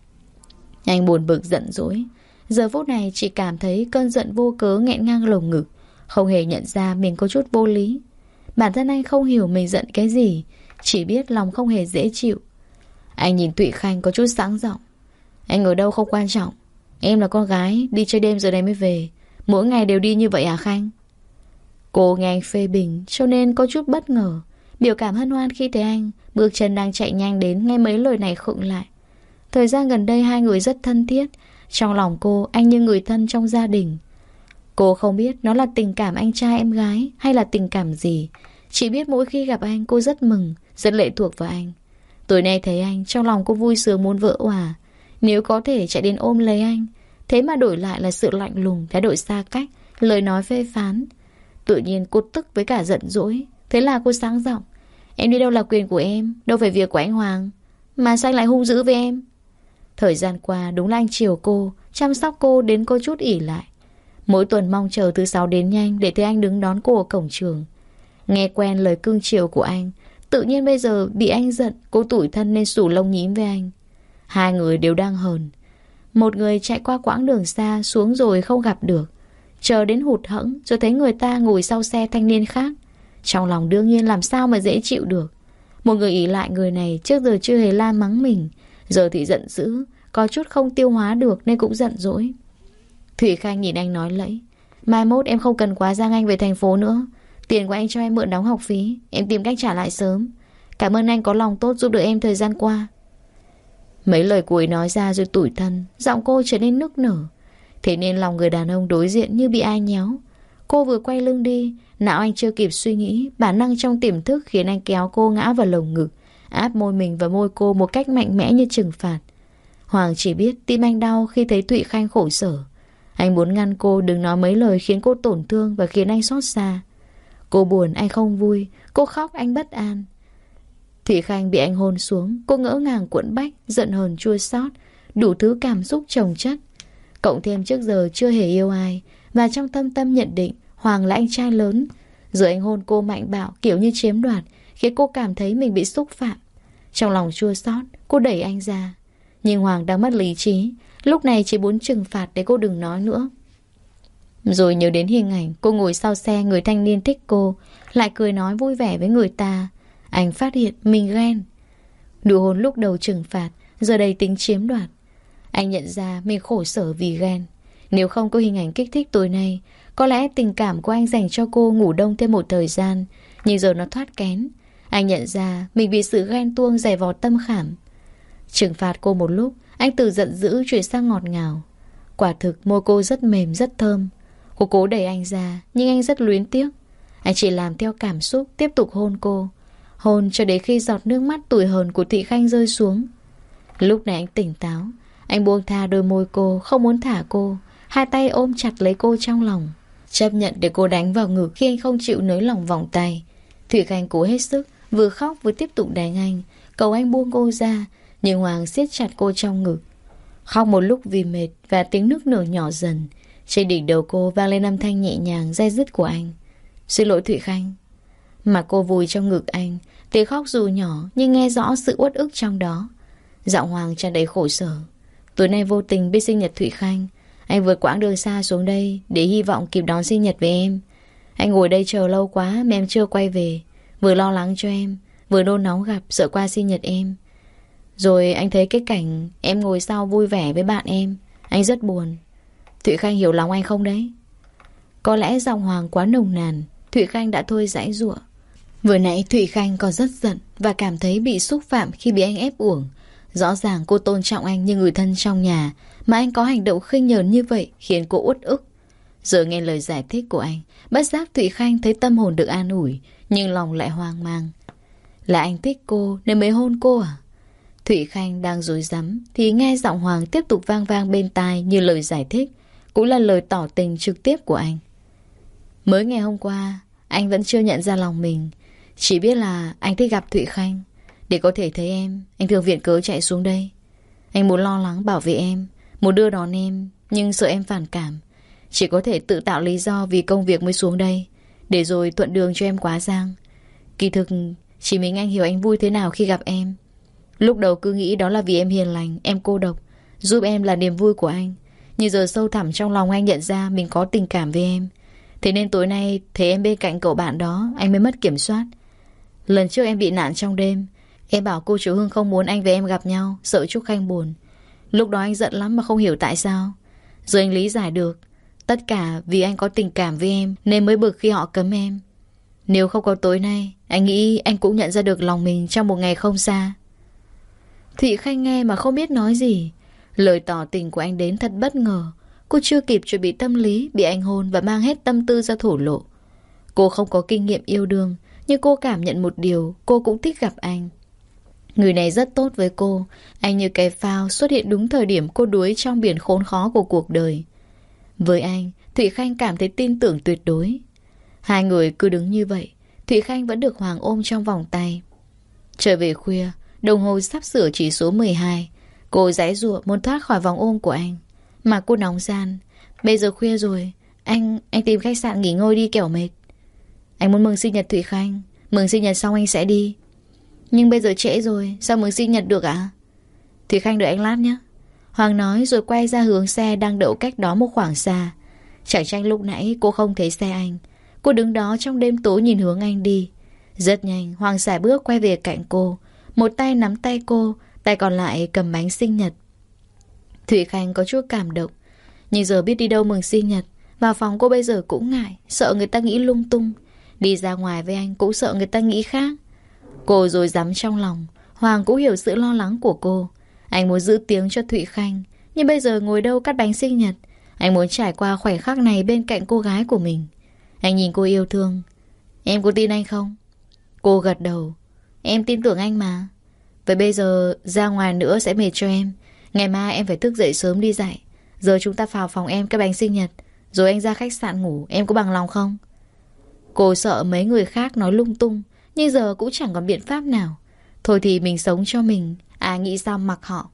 Anh buồn bực giận dỗi. Giờ phút này chỉ cảm thấy cơn giận vô cớ nghẹn ngang lồng ngực. Không hề nhận ra mình có chút vô lý. Bản thân anh không hiểu mình giận cái gì, chỉ biết lòng không hề dễ chịu. Anh nhìn Thụy Khanh có chút sẵn giọng. Anh ở đâu không quan trọng. Em là con gái, đi chơi đêm giờ này mới về. Mỗi ngày đều đi như vậy à Khanh? Cô nghe anh phê bình cho nên có chút bất ngờ. Biểu cảm hân hoan khi thấy anh bước chân đang chạy nhanh đến, nghe mấy lời này khựng lại. Thời gian gần đây hai người rất thân thiết. Trong lòng cô, anh như người thân trong gia đình. Cô không biết nó là tình cảm anh trai em gái hay là tình cảm gì. Chỉ biết mỗi khi gặp anh cô rất mừng, rất lệ thuộc vào anh. Tối nay thấy anh, trong lòng cô vui sướng muốn vỡ òa. Nếu có thể chạy đến ôm lấy anh. Thế mà đổi lại là sự lạnh lùng, thái độ xa cách, lời nói phê phán. Tự nhiên cô tức với cả giận dỗi. Thế là cô sáng giọng. Em đi đâu là quyền của em, đâu phải việc của anh Hoàng. Mà sao anh lại hung dữ với em? Thời gian qua đúng là anh chiều cô, chăm sóc cô đến cô chút ỉ lại. Mỗi tuần mong chờ thứ sáu đến nhanh để thấy anh đứng đón cô ở cổng trường. Nghe quen lời cưng chiều của anh, tự nhiên bây giờ bị anh giận, cô tủi thân nên xù lông nhím với anh. Hai người đều đang hờn. Một người chạy qua quãng đường xa xuống rồi không gặp được. Chờ đến hụt hẫng rồi thấy người ta ngồi sau xe thanh niên khác. Trong lòng đương nhiên làm sao mà dễ chịu được. Một người ỷ lại người này trước giờ chưa hề la mắng mình, giờ thì giận dữ, có chút không tiêu hóa được nên cũng giận dỗi. Thủy Khanh nhìn anh nói lẫy. Mai mốt em không cần quá giang anh về thành phố nữa. Tiền của anh cho em mượn đóng học phí, em tìm cách trả lại sớm. Cảm ơn anh có lòng tốt giúp đỡ em thời gian qua. Mấy lời cuối nói ra rồi tủi thân, giọng cô trở nên nức nở. Thế nên lòng người đàn ông đối diện như bị ai nhéo. Cô vừa quay lưng đi, não anh chưa kịp suy nghĩ, bản năng trong tiềm thức khiến anh kéo cô ngã vào lồng ngực, áp môi mình vào môi cô một cách mạnh mẽ như trừng phạt. Hoàng chỉ biết tim anh đau khi thấy Thụy Khanh khổ sở. Anh muốn ngăn cô đừng nói mấy lời khiến cô tổn thương và khiến anh xót xa. Cô buồn, anh không vui. Cô khóc, anh bất an. Thụy Khanh bị anh hôn xuống. Cô ngỡ ngàng cuộn bách, giận hờn chua xót, đủ thứ cảm xúc chồng chất. Cộng thêm trước giờ chưa hề yêu ai, và trong thâm tâm nhận định Hoàng là anh trai lớn. Giờ anh hôn cô mạnh bạo kiểu như chiếm đoạt, khiến cô cảm thấy mình bị xúc phạm. Trong lòng chua xót, cô đẩy anh ra. Nhưng Hoàng đang mất lý trí, lúc này chỉ muốn trừng phạt để cô đừng nói nữa. Rồi nhớ đến hình ảnh cô ngồi sau xe người thanh niên thích cô, lại cười nói vui vẻ với người ta. Anh phát hiện mình ghen. Nụ hôn lúc đầu trừng phạt, giờ đây tính chiếm đoạt. Anh nhận ra mình khổ sở vì ghen. Nếu không có hình ảnh kích thích tối nay, có lẽ tình cảm của anh dành cho cô ngủ đông thêm một thời gian. Nhưng giờ nó thoát kén. Anh nhận ra mình bị sự ghen tuông dày vò tâm khảm. Trừng phạt cô một lúc, anh từ giận dữ chuyển sang ngọt ngào. Quả thực môi cô rất mềm, rất thơm. Cô cố đẩy anh ra, nhưng anh rất luyến tiếc. Anh chỉ làm theo cảm xúc, tiếp tục hôn cô. Hôn cho đến khi giọt nước mắt tủi hờn của Thụy Khanh rơi xuống. Lúc này anh tỉnh táo. Anh buông tha đôi môi cô, không muốn thả cô. Hai tay ôm chặt lấy cô trong lòng, chấp nhận để cô đánh vào ngực khi anh không chịu nới lỏng vòng tay. Thụy Khanh cố hết sức, vừa khóc vừa tiếp tục đánh anh, cầu anh buông cô ra. Nhưng Hoàng siết chặt cô trong ngực. Khóc một lúc vì mệt và tiếng nức nở nhỏ dần. Trên đỉnh đầu cô vang lên âm thanh nhẹ nhàng day dứt của anh. Xin lỗi Thụy Khanh. Mà cô vùi trong ngực anh, tiếng khóc dù nhỏ nhưng nghe rõ sự uất ức trong đó. Giọng Hoàng tràn đầy khổ sở. Tối nay vô tình biết sinh nhật Thụy Khanh, anh vượt quãng đường xa xuống đây để hy vọng kịp đón sinh nhật với em. Anh ngồi đây chờ lâu quá mà em chưa quay về. Vừa lo lắng cho em, vừa nôn nóng gặp, sợ qua sinh nhật em. Rồi anh thấy cái cảnh em ngồi sau vui vẻ với bạn em, anh rất buồn. Thụy Khanh hiểu lòng anh không đấy? Có lẽ giọng Hoàng quá nồng nàn, Thụy Khanh đã thôi giãy giụa. Vừa nãy Thụy Khanh còn rất giận và cảm thấy bị xúc phạm khi bị anh ép uổng. Rõ ràng cô tôn trọng anh như người thân trong nhà, mà anh có hành động khinh nhờn như vậy khiến cô uất ức. Giờ nghe lời giải thích của anh, bất giác Thụy Khanh thấy tâm hồn được an ủi, nhưng lòng lại hoang mang. Là anh thích cô nên mới hôn cô à? Thụy Khanh đang rối rắm thì nghe giọng Hoàng tiếp tục vang vang bên tai như lời giải thích, cũng là lời tỏ tình trực tiếp của anh. Mới ngày hôm qua, anh vẫn chưa nhận ra lòng mình, chỉ biết là anh thích gặp Thụy Khanh. Để có thể thấy em, anh thường viện cớ chạy xuống đây. Anh muốn lo lắng bảo vệ em, muốn đưa đón em, nhưng sợ em phản cảm. Chỉ có thể tự tạo lý do vì công việc mới xuống đây, để rồi thuận đường cho em quá giang. Kỳ thực Chỉ mình anh hiểu anh vui thế nào khi gặp em. Lúc đầu cứ nghĩ đó là vì em hiền lành, em cô độc, giúp em là niềm vui của anh. Nhưng giờ sâu thẳm trong lòng anh nhận ra mình có tình cảm với em. Thế nên tối nay thấy em bên cạnh cậu bạn đó, anh mới mất kiểm soát. Lần trước em bị nạn trong đêm, em bảo cô chú Hương không muốn anh và em gặp nhau, sợ Trúc Khanh buồn. Lúc đó anh giận lắm mà không hiểu tại sao. Giờ anh lý giải được. Tất cả vì anh có tình cảm với em nên mới bực khi họ cấm em. Nếu không có tối nay, anh nghĩ anh cũng nhận ra được lòng mình trong một ngày không xa. Thụy Khanh nghe mà không biết nói gì. Lời tỏ tình của anh đến thật bất ngờ. Cô chưa kịp chuẩn bị tâm lý, bị anh hôn và mang hết tâm tư ra thổ lộ. Cô không có kinh nghiệm yêu đương, nhưng cô cảm nhận một điều, cô cũng thích gặp anh. Người này rất tốt với cô. Anh như cái phao xuất hiện đúng thời điểm cô đuối trong biển khốn khó của cuộc đời. Với anh, Thụy Khanh cảm thấy tin tưởng tuyệt đối. Hai người cứ đứng như vậy, Thụy Khanh vẫn được Hoàng ôm trong vòng tay. Trở về khuya, đồng hồ sắp sửa chỉ số 12. Cô giãy giụa muốn thoát khỏi vòng ôm của anh. Mà cô nóng gian. Bây giờ khuya rồi, anh tìm khách sạn nghỉ ngơi đi kẻo mệt. Anh muốn mừng sinh nhật Thụy Khanh. Mừng sinh nhật xong anh sẽ đi. Nhưng bây giờ trễ rồi, sao mừng sinh nhật được ạ? Thụy Khanh đợi anh lát nhé. Hoàng nói rồi quay ra hướng xe đang đậu cách đó một khoảng xa. Chẳng trách lúc nãy cô không thấy xe anh. Cô đứng đó trong đêm tối nhìn hướng anh đi. Rất nhanh, Hoàng sải bước quay về cạnh cô. Một tay nắm tay cô, tay còn lại cầm bánh sinh nhật. Thụy Khanh có chút cảm động. Nhưng giờ biết đi đâu mừng sinh nhật. Vào phòng cô bây giờ cũng ngại, sợ người ta nghĩ lung tung. Đi ra ngoài với anh cũng sợ người ta nghĩ khác. Cô rồi dám trong lòng. Hoàng cũng hiểu sự lo lắng của cô. Anh muốn giữ tiếng cho Thụy Khanh, nhưng bây giờ ngồi đâu cắt bánh sinh nhật. Anh muốn trải qua khoảnh khắc này bên cạnh cô gái của mình. Anh nhìn cô yêu thương. Em có tin anh không? Cô gật đầu. Em tin tưởng anh mà. Vậy bây giờ ra ngoài nữa sẽ mệt cho em. Ngày mai em phải thức dậy sớm đi dạy. Giờ chúng ta vào phòng em cái bánh sinh nhật, rồi anh ra khách sạn ngủ. Em có bằng lòng không? Cô sợ mấy người khác nói lung tung, nhưng giờ cũng chẳng còn biện pháp nào. Thôi thì mình sống cho mình, ai nghĩ sao mặc họ.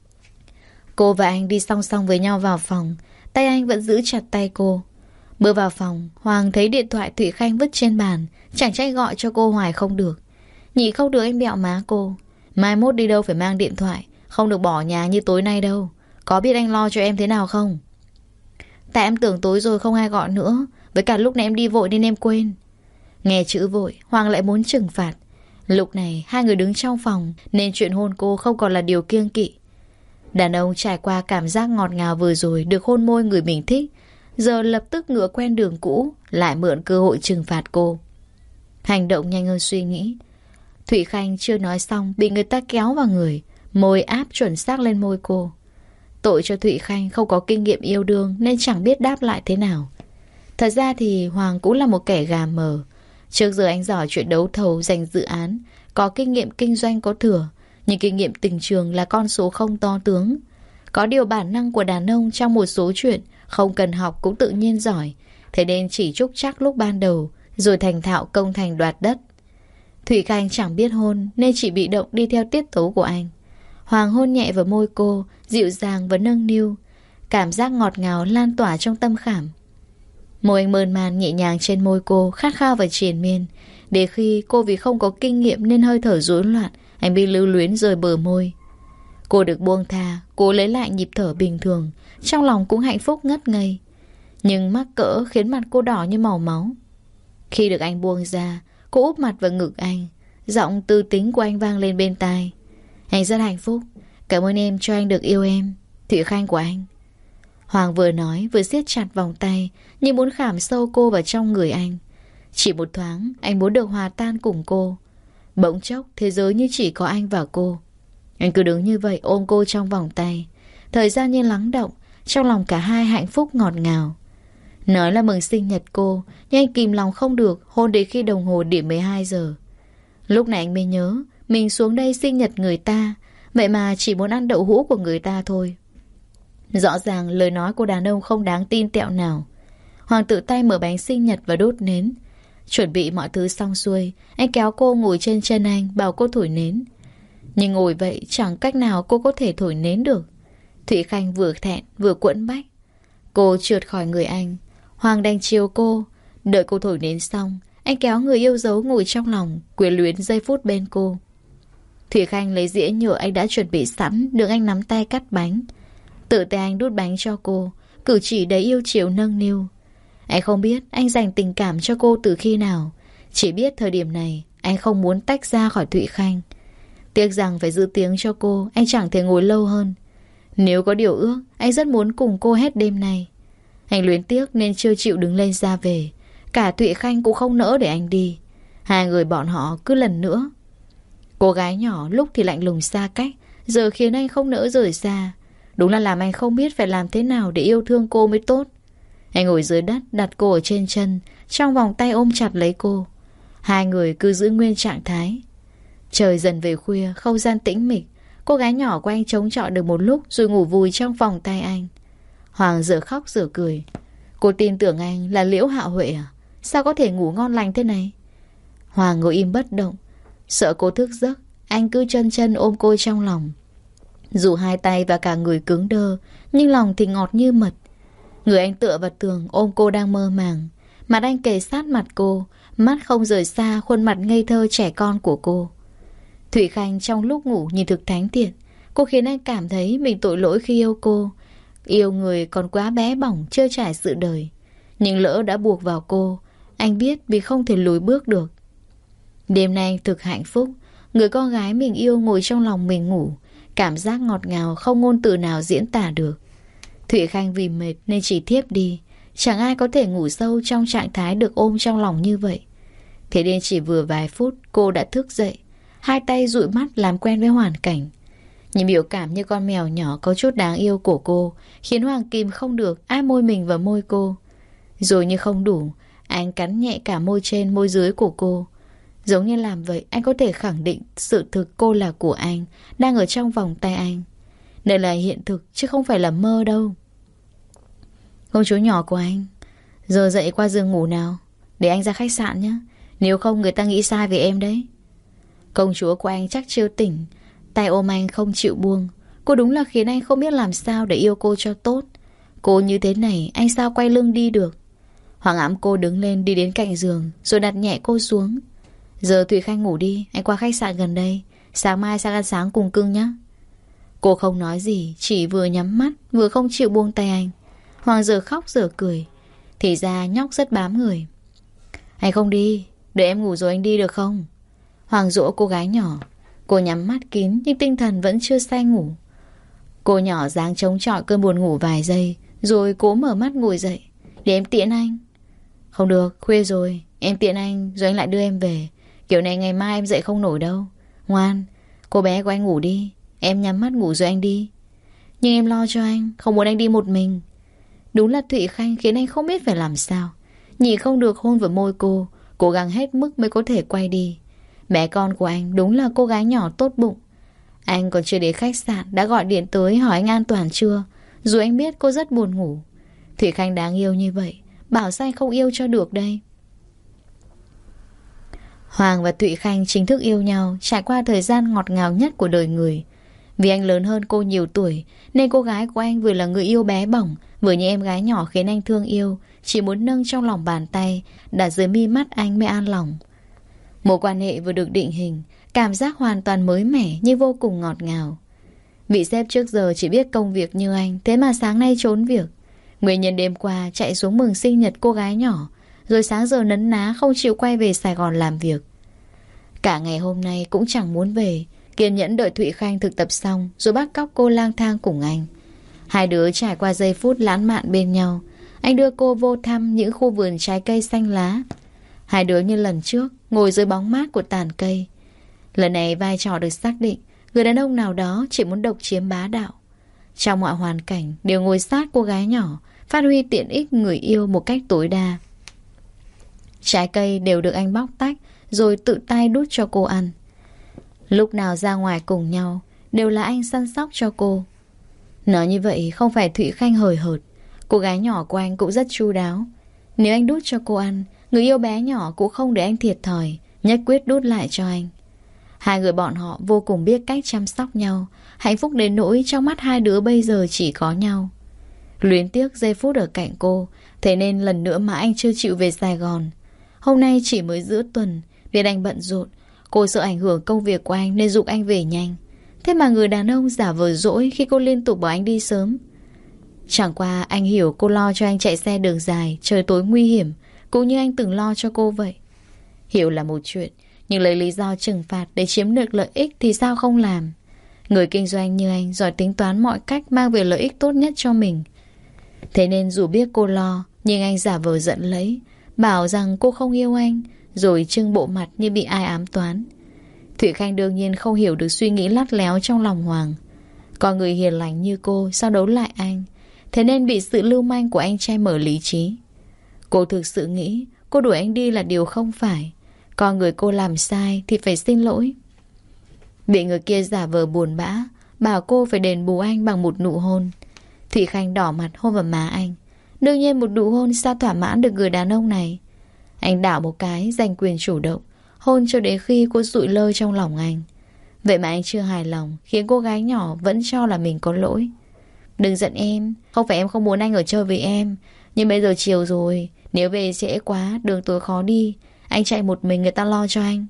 Cô và anh đi song song với nhau vào phòng. Tay anh vẫn giữ chặt tay cô. Bước vào phòng, Hoàng thấy điện thoại Thụy Khanh vứt trên bàn. Chẳng trách gọi cho cô hoài không được. Nhị không được anh bẹo má cô. Mai mốt đi đâu phải mang điện thoại. Không được bỏ nhà như tối nay đâu. Có biết anh lo cho em thế nào không? Tại em tưởng tối rồi không ai gọi nữa. Với cả lúc này em đi vội nên em quên. Nghe chữ vội, Hoàng lại muốn trừng phạt. Lúc này hai người đứng trong phòng, nên chuyện hôn cô không còn là điều kiêng kỵ. Đàn ông trải qua cảm giác ngọt ngào vừa rồi được hôn môi người mình thích, giờ lập tức ngựa quen đường cũ, lại mượn cơ hội trừng phạt cô. Hành động nhanh hơn suy nghĩ. Thụy Khanh chưa nói xong bị người ta kéo vào người, môi áp chuẩn xác lên môi cô. Tội cho Thụy Khanh không có kinh nghiệm yêu đương nên chẳng biết đáp lại thế nào. Thật ra thì Hoàng cũng là một kẻ gà mờ. Trước giờ anh giỏi chuyện đấu thầu giành dự án, có kinh nghiệm kinh doanh có thừa, nhưng kinh nghiệm tình trường là con số không to tướng. Có điều bản năng của đàn ông trong một số chuyện không cần học cũng tự nhiên giỏi, thế nên chỉ trúc chắc lúc ban đầu, rồi thành thạo công thành đoạt đất. Thụy Khanh chẳng biết hôn nên chỉ bị động đi theo tiết tấu của anh. Hoàng hôn nhẹ vào môi cô, dịu dàng và nâng niu. Cảm giác ngọt ngào lan tỏa trong tâm khảm. Môi anh mơn man nhẹ nhàng trên môi cô, khát khao và triền miên. Để khi cô vì không có kinh nghiệm nên hơi thở rối loạn, anh bị lưu luyến rời bờ môi. Cô được buông tha, cô lấy lại nhịp thở bình thường, trong lòng cũng hạnh phúc ngất ngây. Nhưng mắc cỡ khiến mặt cô đỏ như màu máu. Khi được anh buông ra, cô úp mặt vào ngực anh. Giọng tư tính của anh vang lên bên tai. Anh rất hạnh phúc. Cảm ơn em cho anh được yêu em, Thụy Khanh của anh. Hoàng vừa nói vừa siết chặt vòng tay, như muốn khảm sâu cô vào trong người anh. Chỉ một thoáng anh muốn được hòa tan cùng cô. Bỗng chốc thế giới như chỉ có anh và cô. Anh cứ đứng như vậy ôm cô trong vòng tay. Thời gian như lắng động, trong lòng cả hai hạnh phúc ngọt ngào. Nói là mừng sinh nhật cô, nhưng anh kìm lòng không được hôn đến khi đồng hồ điểm 12 giờ. Lúc này anh mới nhớ mình xuống đây sinh nhật người ta, vậy mà chỉ muốn ăn đậu hũ của người ta thôi. Rõ ràng lời nói của đàn ông không đáng tin tẹo nào. Hoàng tự tay mở bánh sinh nhật và đốt nến. Chuẩn bị mọi thứ xong xuôi, anh kéo cô ngồi trên chân anh, bảo cô thổi nến. Nhưng ngồi vậy chẳng cách nào cô có thể thổi nến được. Thụy Khanh vừa thẹn vừa quẫn bách. Cô trượt khỏi người anh. Hoàng đành chiều cô. Đợi cô thổi nến xong, Anh kéo người yêu dấu ngồi trong lòng, quyến luyến giây phút bên cô. Thủy Khanh lấy dĩa nhựa anh đã chuẩn bị sẵn, được anh nắm tay cắt bánh. Tự tay anh đút bánh cho cô, cử chỉ đầy yêu chiều nâng niu. Anh không biết anh dành tình cảm cho cô từ khi nào, chỉ biết thời điểm này anh không muốn tách ra khỏi Thụy Khanh. Tiếc rằng phải giữ tiếng cho cô, anh chẳng thể ngồi lâu hơn. Nếu có điều ước, anh rất muốn cùng cô hết đêm nay. Anh luyến tiếc nên chưa chịu đứng lên ra về. Cả Thụy Khanh cũng không nỡ để anh đi. Hai người bọn họ cứ lần nữa. Cô gái nhỏ lúc thì lạnh lùng xa cách, giờ khiến anh không nỡ rời xa. Đúng là làm anh không biết phải làm thế nào để yêu thương cô mới tốt. Anh ngồi dưới đất, đặt cô ở trên chân, trong vòng tay ôm chặt lấy cô. Hai người cứ giữ nguyên trạng thái. Trời dần về khuya, không gian tĩnh mịch. Cô gái nhỏ của anh chống chọi được một lúc rồi ngủ vùi trong vòng tay anh. Hoàng giờ khóc giờ cười. Cô tin tưởng anh là Liễu Hạo Huệ à? Sao có thể ngủ ngon lành thế này? Hoàng ngồi im bất động. Sợ cô thức giấc, anh cứ chân chân ôm cô trong lòng. Dù hai tay và cả người cứng đơ, nhưng lòng thì ngọt như mật. Người anh tựa vào tường ôm cô đang mơ màng. Mặt anh kề sát mặt cô, mắt không rời xa khuôn mặt ngây thơ trẻ con của cô. Thụy Khanh trong lúc ngủ nhìn thực thánh thiện. Cô khiến anh cảm thấy mình tội lỗi khi yêu cô. Yêu người còn quá bé bỏng, chưa trải sự đời. Nhưng lỡ đã buộc vào cô, anh biết vì không thể lùi bước được. Đêm nay anh thực hạnh phúc. Người con gái mình yêu ngồi trong lòng mình ngủ. Cảm giác ngọt ngào không ngôn từ nào diễn tả được. Thụy Khanh vì mệt nên chỉ thiếp đi. Chẳng ai có thể ngủ sâu trong trạng thái được ôm trong lòng như vậy. Thế nên chỉ vừa vài phút cô đã thức dậy. Hai tay dụi mắt làm quen với hoàn cảnh. Những biểu cảm như con mèo nhỏ có chút đáng yêu của cô khiến Hoàng kìm không được áp môi mình vào môi cô. Rồi như không đủ, anh cắn nhẹ cả môi trên môi dưới của cô. Giống như làm vậy anh có thể khẳng định sự thực cô là của anh, đang ở trong vòng tay anh. Đây là hiện thực chứ không phải là mơ đâu. Công chúa nhỏ của anh, giờ dậy qua giường ngủ nào, để anh ra khách sạn nhé. Nếu không người ta nghĩ sai về em đấy. Công chúa của anh chắc chưa tỉnh. Tay ôm anh không chịu buông. Cô đúng là khiến anh không biết làm sao để yêu cô cho tốt. Cô như thế này anh sao quay lưng đi được. Hoàng ẵm cô đứng lên đi đến cạnh giường, rồi đặt nhẹ cô xuống. Giờ Thụy Khanh ngủ đi, anh qua khách sạn gần đây. Sáng mai sang ăn sáng cùng cưng nhé. Cô không nói gì, chỉ vừa nhắm mắt vừa không chịu buông tay anh. Hoàng giờ khóc giờ cười. Thì ra nhóc rất bám người. Anh không đi, đợi em ngủ rồi anh đi được không? Hoàng dỗ cô gái nhỏ. Cô nhắm mắt kín nhưng tinh thần vẫn chưa say ngủ. Cô nhỏ dáng chống chọi cơn buồn ngủ vài giây, rồi cố mở mắt ngồi dậy. Để em tiễn anh. Không được, khuya rồi. Em tiễn anh rồi anh lại đưa em về. Kiểu này ngày mai em dậy không nổi đâu. Ngoan, cô bé của anh ngủ đi. Em nhắm mắt ngủ rồi anh đi. Nhưng em lo cho anh, không muốn anh đi một mình. Đúng là Thụy Khanh khiến anh không biết phải làm sao. Nhịn không được hôn vào môi cô, cố gắng hết mức mới có thể quay đi. Mẹ con của anh đúng là cô gái nhỏ tốt bụng. Anh còn chưa đến khách sạn đã gọi điện tới hỏi anh an toàn chưa. Dù anh biết cô rất buồn ngủ. Thụy Khanh đáng yêu như vậy, bảo sao anh không yêu cho được đây. Hoàng và Thụy Khanh chính thức yêu nhau, trải qua thời gian ngọt ngào nhất của đời người. Vì anh lớn hơn cô nhiều tuổi, nên cô gái của anh vừa là người yêu bé bỏng, vừa như em gái nhỏ khiến anh thương yêu, chỉ muốn nâng trong lòng bàn tay, đặt dưới mi mắt anh mới an lòng. Mối quan hệ vừa được định hình, cảm giác hoàn toàn mới mẻ nhưng vô cùng ngọt ngào. Vị sếp trước giờ chỉ biết công việc như anh, thế mà sáng nay trốn việc. Nguyên nhân đêm qua chạy xuống mừng sinh nhật cô gái nhỏ, rồi sáng giờ nấn ná không chịu quay về Sài Gòn làm việc. Cả ngày hôm nay cũng chẳng muốn về, kiên nhẫn đợi Thụy Khanh thực tập xong rồi bắt cóc cô lang thang cùng anh. Hai đứa trải qua giây phút lãng mạn bên nhau. Anh đưa cô vô thăm những khu vườn trái cây xanh lá. Hai đứa như lần trước ngồi dưới bóng mát của tàn cây. Lần này vai trò được xác định, người đàn ông nào đó chỉ muốn độc chiếm bá đạo. Trong mọi hoàn cảnh đều ngồi sát cô gái nhỏ, phát huy tiện ích người yêu một cách tối đa. Trái cây đều được anh bóc tách rồi tự tay đút cho cô ăn. Lúc nào ra ngoài cùng nhau đều là anh săn sóc cho cô. Nói như vậy không phải Thụy Khanh hời hợt. Cô gái nhỏ của anh cũng rất chu đáo. Nếu anh đút cho cô ăn, người yêu bé nhỏ cũng không để anh thiệt thòi, nhất quyết đút lại cho anh. Hai người bọn họ vô cùng biết cách chăm sóc nhau. Hạnh phúc đến nỗi trong mắt hai đứa bây giờ chỉ có nhau. Luyến tiếc giây phút ở cạnh cô, thế nên lần nữa mà anh chưa chịu về Sài Gòn. Hôm nay chỉ mới giữa tuần, biết anh bận rộn, cô sợ ảnh hưởng công việc của anh nên giục anh về nhanh. Thế mà người đàn ông giả vờ dỗi khi cô liên tục bảo anh đi sớm. Chẳng qua anh hiểu cô lo cho anh chạy xe đường dài, trời tối nguy hiểm, cũng như anh từng lo cho cô vậy. Hiểu là một chuyện, nhưng lấy lý do trừng phạt để chiếm được lợi ích thì sao không làm. Người kinh doanh như anh giỏi tính toán mọi cách mang về lợi ích tốt nhất cho mình. Thế nên dù biết cô lo, nhưng anh giả vờ giận lấy, bảo rằng cô không yêu anh, rồi trưng bộ mặt như bị ai ám toán. Thụy Khanh đương nhiên không hiểu được suy nghĩ lắt léo trong lòng Hoàng. Con người hiền lành như cô sao đấu lại anh, thế nên bị sự lưu manh của anh che mở lý trí. Cô thực sự nghĩ cô đuổi anh đi là điều không phải, con người cô làm sai thì phải xin lỗi. Bị người kia giả vờ buồn bã, bảo cô phải đền bù anh bằng một nụ hôn. Thụy Khanh đỏ mặt hôn vào má anh. Đương nhiên một nụ hôn sao thỏa mãn được người đàn ông này. Anh đảo một cái, giành quyền chủ động, hôn cho đến khi cô sụi lơ trong lòng anh. Vậy mà anh chưa hài lòng, khiến cô gái nhỏ vẫn cho là mình có lỗi. Đừng giận em, không phải em không muốn anh ở chơi với em, nhưng bây giờ chiều rồi, nếu về trễ quá, đường tối khó đi, anh chạy một mình người ta lo cho anh.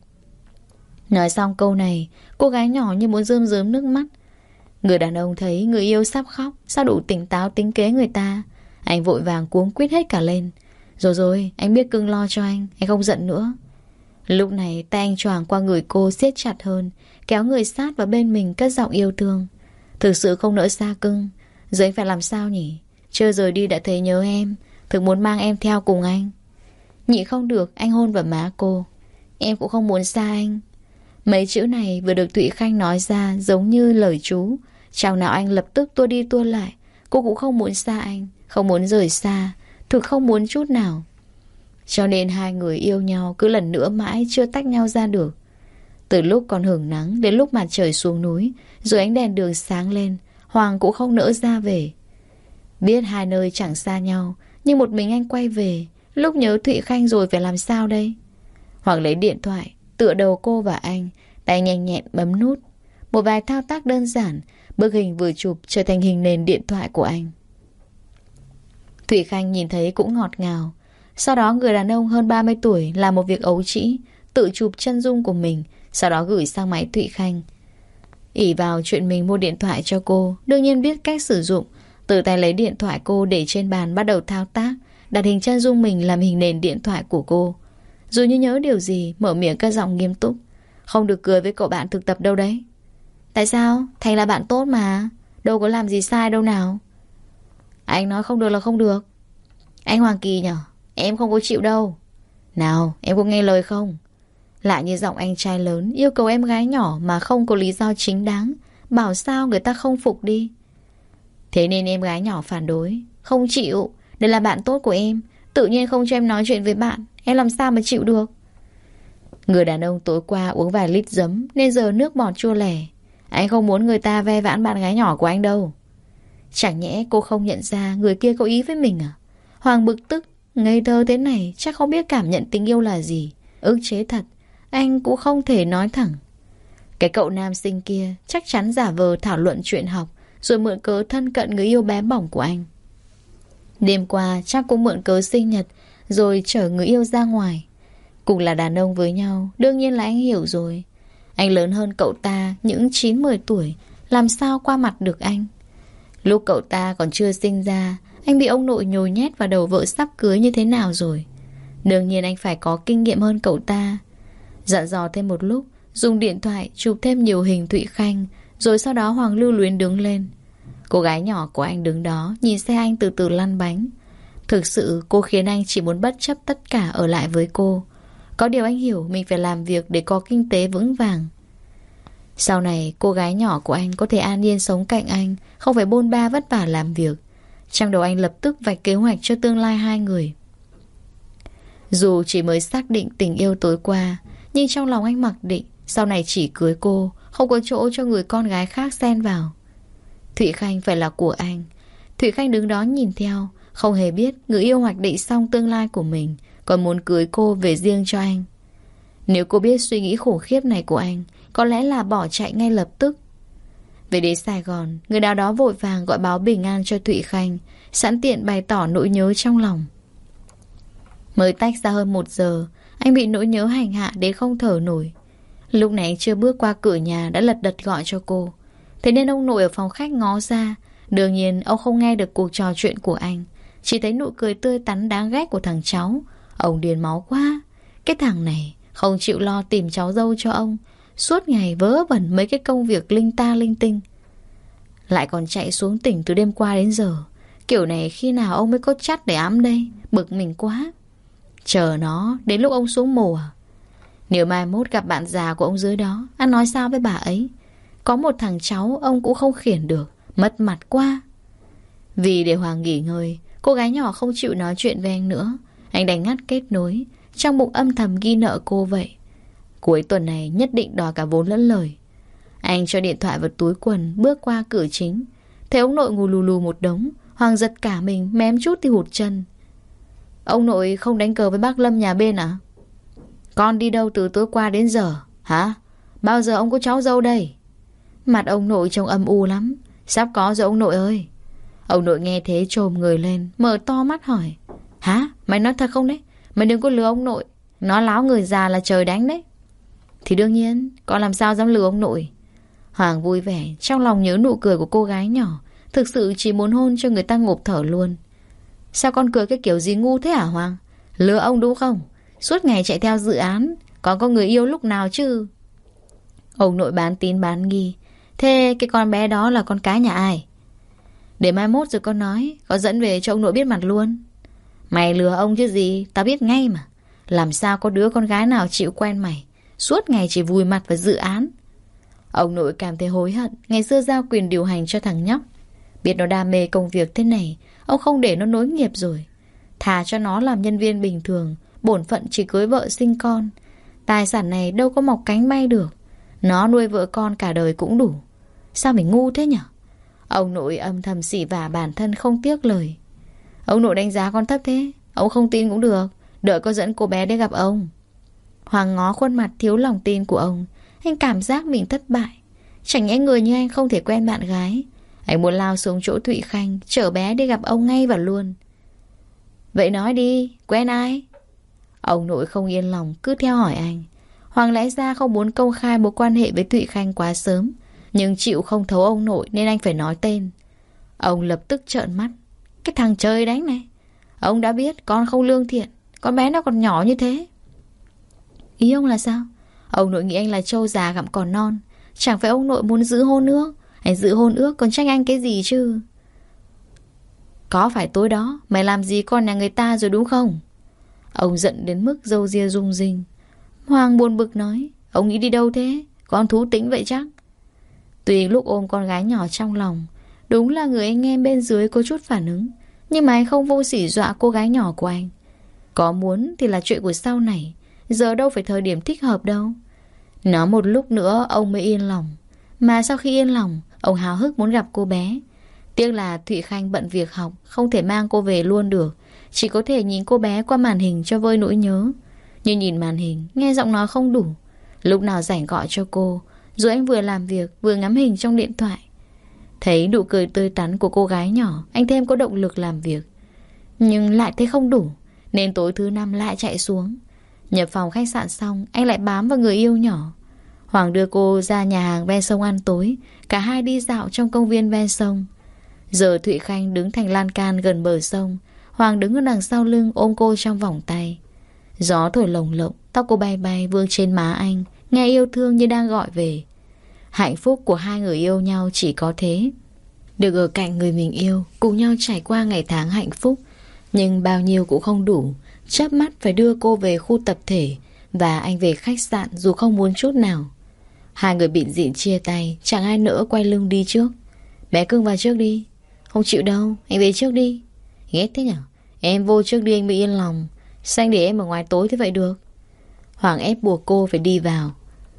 Nói xong câu này, cô gái nhỏ như muốn rơm rớm nước mắt. Người đàn ông thấy người yêu sắp khóc, sao đủ tỉnh táo tính kế người ta. Anh vội vàng cuống quýt hết cả lên. Rồi, anh biết cưng lo cho anh không giận nữa. Lúc này tay anh choàng qua người cô siết chặt hơn, kéo người sát vào bên mình cất giọng yêu thương. Thực sự không nỡ xa cưng. Giờ anh phải làm sao nhỉ? Chưa rời đi đã thấy nhớ em, thực muốn mang em theo cùng anh. Nhịn không được, anh hôn vào má cô. Em cũng không muốn xa anh. Mấy chữ này vừa được Thụy Khanh nói ra giống như lời chú. Trong nào anh lập tức tua đi tua lại. Cô cũng không muốn xa anh, không muốn rời xa, thực không muốn chút nào. Cho nên hai người yêu nhau cứ lần nữa mãi chưa tách nhau ra được. Từ lúc còn hưởng nắng đến lúc mặt trời xuống núi, rồi ánh đèn đường sáng lên, Hoàng cũng không nỡ ra về. Biết hai nơi chẳng xa nhau, nhưng một mình anh quay về. Lúc nhớ Thụy Khanh rồi phải làm sao đây? Hoàng lấy điện thoại, tựa đầu cô và anh, tay nhanh nhẹn bấm nút. Một vài thao tác đơn giản, bức hình vừa chụp trở thành hình nền điện thoại của anh. Thụy Khanh nhìn thấy cũng ngọt ngào. Sau đó người đàn ông hơn 30 tuổi làm một việc ấu trĩ, tự chụp chân dung của mình, sau đó gửi sang máy Thụy Khanh. Ỷ vào chuyện mình mua điện thoại cho cô, đương nhiên biết cách sử dụng, tự tay lấy điện thoại cô để trên bàn bắt đầu thao tác, đặt hình chân dung mình làm hình nền điện thoại của cô. Rồi như nhớ điều gì, mở miệng cất giọng nghiêm túc. Không được cười với cậu bạn thực tập đâu đấy. Tại sao? Thành là bạn tốt mà, đâu có làm gì sai đâu nào. Anh nói không được là không được. Anh Hoàng Kỳ nhở, em không có chịu đâu. Nào, em có nghe lời không? Lại như giọng anh trai lớn yêu cầu em gái nhỏ mà không có lý do chính đáng, bảo sao người ta không phục đi. Thế nên em gái nhỏ phản đối. Không chịu, đây là bạn tốt của em, tự nhiên không cho em nói chuyện với bạn, em làm sao mà chịu được. Người đàn ông tối qua uống vài lít giấm nên giờ nước bọt chua lẻ. Anh không muốn người ta ve vãn bạn gái nhỏ của anh đâu. Chẳng nhẽ cô không nhận ra người kia có ý với mình à? Hoàng bực tức, ngây thơ thế này chắc không biết cảm nhận tình yêu là gì. Ức chế thật, anh cũng không thể nói thẳng. Cái cậu nam sinh kia chắc chắn giả vờ thảo luận chuyện học, rồi mượn cớ thân cận người yêu bé bỏng của anh. Đêm qua chắc cũng mượn cớ sinh nhật, rồi chở người yêu ra ngoài. Cùng là đàn ông với nhau, đương nhiên là anh hiểu rồi. Anh lớn hơn cậu ta những 9-10 tuổi, làm sao qua mặt được anh. Lúc cậu ta còn chưa sinh ra, anh bị ông nội nhồi nhét vào đầu vợ sắp cưới như thế nào rồi. Đương nhiên anh phải có kinh nghiệm hơn cậu ta. Dặn dò thêm một lúc, dùng điện thoại chụp thêm nhiều hình Thụy Khanh, rồi sau đó Hoàng lưu luyến đứng lên. Cô gái nhỏ của anh đứng đó nhìn xe anh từ từ lăn bánh. Thực sự cô khiến anh chỉ muốn bất chấp tất cả ở lại với cô. Có điều anh hiểu mình phải làm việc để có kinh tế vững vàng. Sau này cô gái nhỏ của anh có thể an yên sống cạnh anh, không phải bôn ba vất vả làm việc. Trong đầu anh lập tức vạch kế hoạch cho tương lai hai người. Dù chỉ mới xác định tình yêu tối qua, nhưng trong lòng anh mặc định sau này chỉ cưới cô, không có chỗ cho người con gái khác xen vào. Thụy Khanh phải là của anh. Thụy Khanh đứng đó nhìn theo, không hề biết người yêu hoạch định xong tương lai của mình, còn muốn cưới cô về riêng cho anh. Nếu cô biết suy nghĩ khủng khiếp này của anh, có lẽ là bỏ chạy ngay lập tức. Về đến Sài Gòn, người nào đó vội vàng gọi báo bình an cho Thụy Khanh, sẵn tiện bày tỏ nỗi nhớ trong lòng. Mới tách ra hơn 1 giờ, Anh bị nỗi nhớ hành hạ đến không thở nổi. Lúc này anh chưa bước qua cửa nhà đã lật đật gọi cho cô. Thế nên ông nội ở phòng khách ngó ra. Đương nhiên ông không nghe được cuộc trò chuyện của anh, chỉ thấy nụ cười tươi tắn đáng ghét của thằng cháu. Ông điên máu quá. Cái thằng này không chịu lo tìm cháu dâu cho ông, suốt ngày vớ vẩn mấy cái công việc linh ta linh tinh, lại còn chạy xuống tỉnh từ đêm qua đến giờ. Kiểu này khi nào ông mới có chắt để ẵm đây? Bực mình quá. Chờ nó đến lúc ông xuống mồ à? Nếu mai mốt gặp bạn già của ông dưới đó, anh nói sao với bà ấy? Có một thằng cháu ông cũng không khiển được, mất mặt quá. Vì để Hoàng nghỉ ngơi, cô gái nhỏ không chịu nói chuyện với anh nữa. Anh đành ngắt kết nối, trong bụng âm thầm ghi nợ cô vậy. Cuối tuần này nhất định đòi cả vốn lẫn lời. Anh cho điện thoại vào túi quần, bước qua cửa chính. Thấy ông nội ngồi lù lù một đống. Hoàng giật cả mình, mém chút thì hụt chân. Ông nội không đánh cờ với bác Lâm nhà bên à? Con đi đâu từ tối qua đến giờ? Hả? Bao giờ ông có cháu dâu đây? Mặt ông nội trông âm u lắm. Sắp có rồi ông nội ơi. Ông nội nghe thế trồm người lên, mở to mắt hỏi. Hả? Mày nói thật không đấy? Mày đừng có lừa ông nội. Nó láo người già là trời đánh đấy. Thì đương nhiên, con làm sao dám lừa ông nội. Hoàng vui vẻ, trong lòng nhớ nụ cười của cô gái nhỏ. Thực sự chỉ muốn hôn cho người ta ngộp thở luôn. Sao con cười cái kiểu gì ngu thế hả Hoàng? Lừa ông đúng không? Suốt ngày chạy theo dự án, còn có người yêu lúc nào chứ? Ông nội bán tín bán nghi. Thế cái con bé đó là con cái nhà ai? Để mai mốt rồi con nói, có dẫn về cho ông nội biết mặt luôn. Mày lừa ông chứ gì, tao biết ngay mà. Làm sao có đứa con gái nào chịu quen mày, suốt ngày chỉ vùi mặt vào dự án. Ông nội cảm thấy hối hận ngày xưa giao quyền điều hành cho thằng nhóc. Biết nó đam mê công việc thế này, ông không để nó nối nghiệp rồi. Thà cho nó làm nhân viên bình thường, bổn phận chỉ cưới vợ sinh con. Tài sản này đâu có mọc cánh bay được. Nó nuôi vợ con cả đời cũng đủ. Sao mình ngu thế nhở? Ông nội âm thầm xỉ vả bản thân không tiếc lời. Ông nội đánh giá con thấp thế. Ông không tin cũng được, đợi con dẫn cô bé đến gặp ông. Hoàng ngó khuôn mặt thiếu lòng tin của ông. Anh cảm giác mình thất bại. Chẳng nhẽ người như anh không thể quen bạn gái. Anh muốn lao xuống chỗ Thụy Khanh, chở bé đi gặp ông ngay và luôn. Vậy nói đi, quen ai? Ông nội không yên lòng, cứ theo hỏi anh. Hoàng lẽ ra không muốn công khai mối quan hệ với Thụy Khanh quá sớm, nhưng chịu không thấu ông nội nên anh phải nói tên. Ông lập tức trợn mắt. Cái thằng chơi đánh này. Ông đã biết con không lương thiện, con bé nó còn nhỏ như thế. Ý ông là sao? Ông nội nghĩ anh là trâu già gặm cỏ non. Chẳng phải ông nội muốn giữ hôn ước. Anh giữ hôn ước còn trách anh cái gì chứ? Có phải tối đó mày làm gì con nhà người ta rồi đúng không? Ông giận đến mức râu ria rung rinh. Hoàng buồn bực nói. Ông nghĩ đi đâu thế? Con thú tính vậy chắc? Tuy lúc ôm con gái nhỏ trong lòng, đúng là người anh em bên dưới có chút phản ứng, nhưng mà anh không vô sỉ dọa cô gái nhỏ của anh. Có muốn thì là chuyện của sau này, giờ đâu phải thời điểm thích hợp đâu. Nói một lúc nữa ông mới yên lòng. Mà sau khi yên lòng, ông háo hức muốn gặp cô bé. Tiếc là Thụy Khanh bận việc học, không thể mang cô về luôn được. Chỉ có thể nhìn cô bé qua màn hình cho vơi nỗi nhớ. Nhưng nhìn màn hình, nghe giọng nói không đủ. Lúc nào rảnh gọi cho cô, rồi anh vừa làm việc vừa ngắm hình trong điện thoại. Thấy nụ cười tươi tắn của cô gái nhỏ, anh thêm có động lực làm việc. Nhưng lại thấy không đủ, nên tối thứ 5 lại chạy xuống. Nhập phòng khách sạn xong, anh lại bám vào người yêu nhỏ. Hoàng đưa cô ra nhà hàng ven sông ăn tối. Cả hai đi dạo trong công viên ven sông. Giờ Thụy Khanh đứng thành lan can gần bờ sông. Hoàng đứng ở đằng sau lưng ôm cô trong vòng tay. Gió thổi lồng lộng, tóc cô bay bay vương trên má anh, nghe yêu thương như đang gọi về. Hạnh phúc của hai người yêu nhau chỉ có thế. Được ở cạnh người mình yêu, cùng nhau trải qua ngày tháng hạnh phúc. Nhưng bao nhiêu cũng không đủ. Chớp mắt phải đưa cô về khu tập thể, và anh về khách sạn dù không muốn chút nào. Hai người bịn dịn chia tay, chẳng ai nỡ quay lưng đi trước. Bé cưng vào trước đi. Không chịu đâu, anh về trước đi. Ghét thế nhở? Em vô trước đi anh mới yên lòng. Sao anh để em ở ngoài tối thế vậy được? Hoàng ép buộc cô phải đi vào.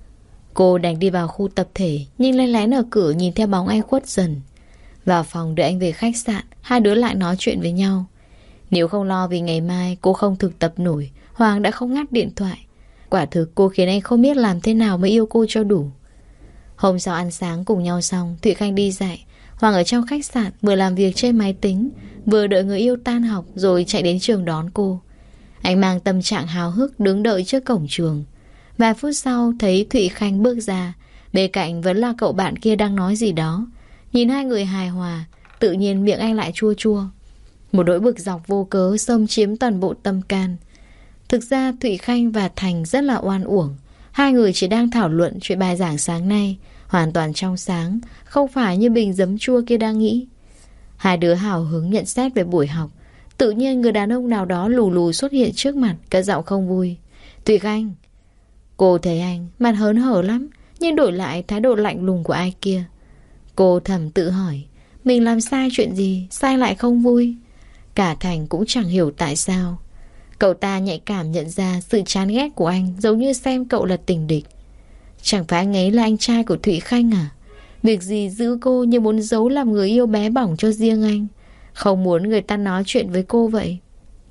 Cô đành đi vào khu tập thể, nhưng lén lén ở cửa nhìn theo bóng anh khuất dần. Vào phòng đợi anh về khách sạn, hai đứa lại nói chuyện với nhau. Nếu không lo vì ngày mai cô không thực tập nổi, Hoàng đã không ngắt điện thoại. Quả thực cô khiến anh không biết làm thế nào mới yêu cô cho đủ. Hôm sau ăn sáng cùng nhau xong, Thụy Khanh đi dạy. Hoàng ở trong khách sạn vừa làm việc trên máy tính, vừa đợi người yêu tan học rồi chạy đến trường đón cô. Anh mang tâm trạng háo hức đứng đợi trước cổng trường. Vài phút sau thấy Thụy Khanh bước ra. Bên cạnh vẫn là cậu bạn kia đang nói gì đó. Nhìn hai người hài hòa, tự nhiên miệng anh lại chua chua. Một nỗi bực dọc vô cớ xâm chiếm toàn bộ tâm can. Thực ra Thụy Khanh và Thành rất là oan uổng. Hai người chỉ đang thảo luận chuyện bài giảng sáng nay, hoàn toàn trong sáng, không phải như bình giấm chua kia đang nghĩ. Hai đứa hào hứng nhận xét về buổi học. Tự nhiên người đàn ông nào đó lù lù xuất hiện trước mặt, cất giọng không vui. Thụy Khanh. Cô thấy anh mặt hớn hở lắm, nhưng đổi lại thái độ lạnh lùng của ai kia. Cô thầm tự hỏi, mình làm sai chuyện gì, sai lại không vui. Cả Thành cũng chẳng hiểu tại sao. Cậu ta nhạy cảm nhận ra sự chán ghét của anh, giống như xem cậu là tình địch. Chẳng phải anh ấy là anh trai của Thụy Khanh à? Việc gì giữ cô như muốn giấu làm người yêu bé bỏng cho riêng anh, không muốn người ta nói chuyện với cô vậy.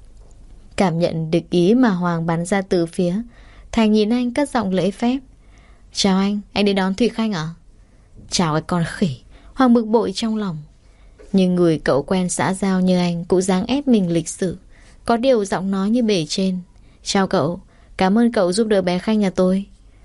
Cảm nhận địch ý mà Hoàng bắn ra từ phía, Thành nhìn anh cất giọng lễ phép. Chào anh đi đón Thụy Khanh à? Chào cái con khỉ. Hoàng bực bội trong lòng. Nhưng người cậu quen xã giao như anh cũng dáng ép mình lịch sự. Có điều giọng nói như bề trên. Chào cậu, cảm ơn cậu giúp đỡ bé Khanh nhà tôi.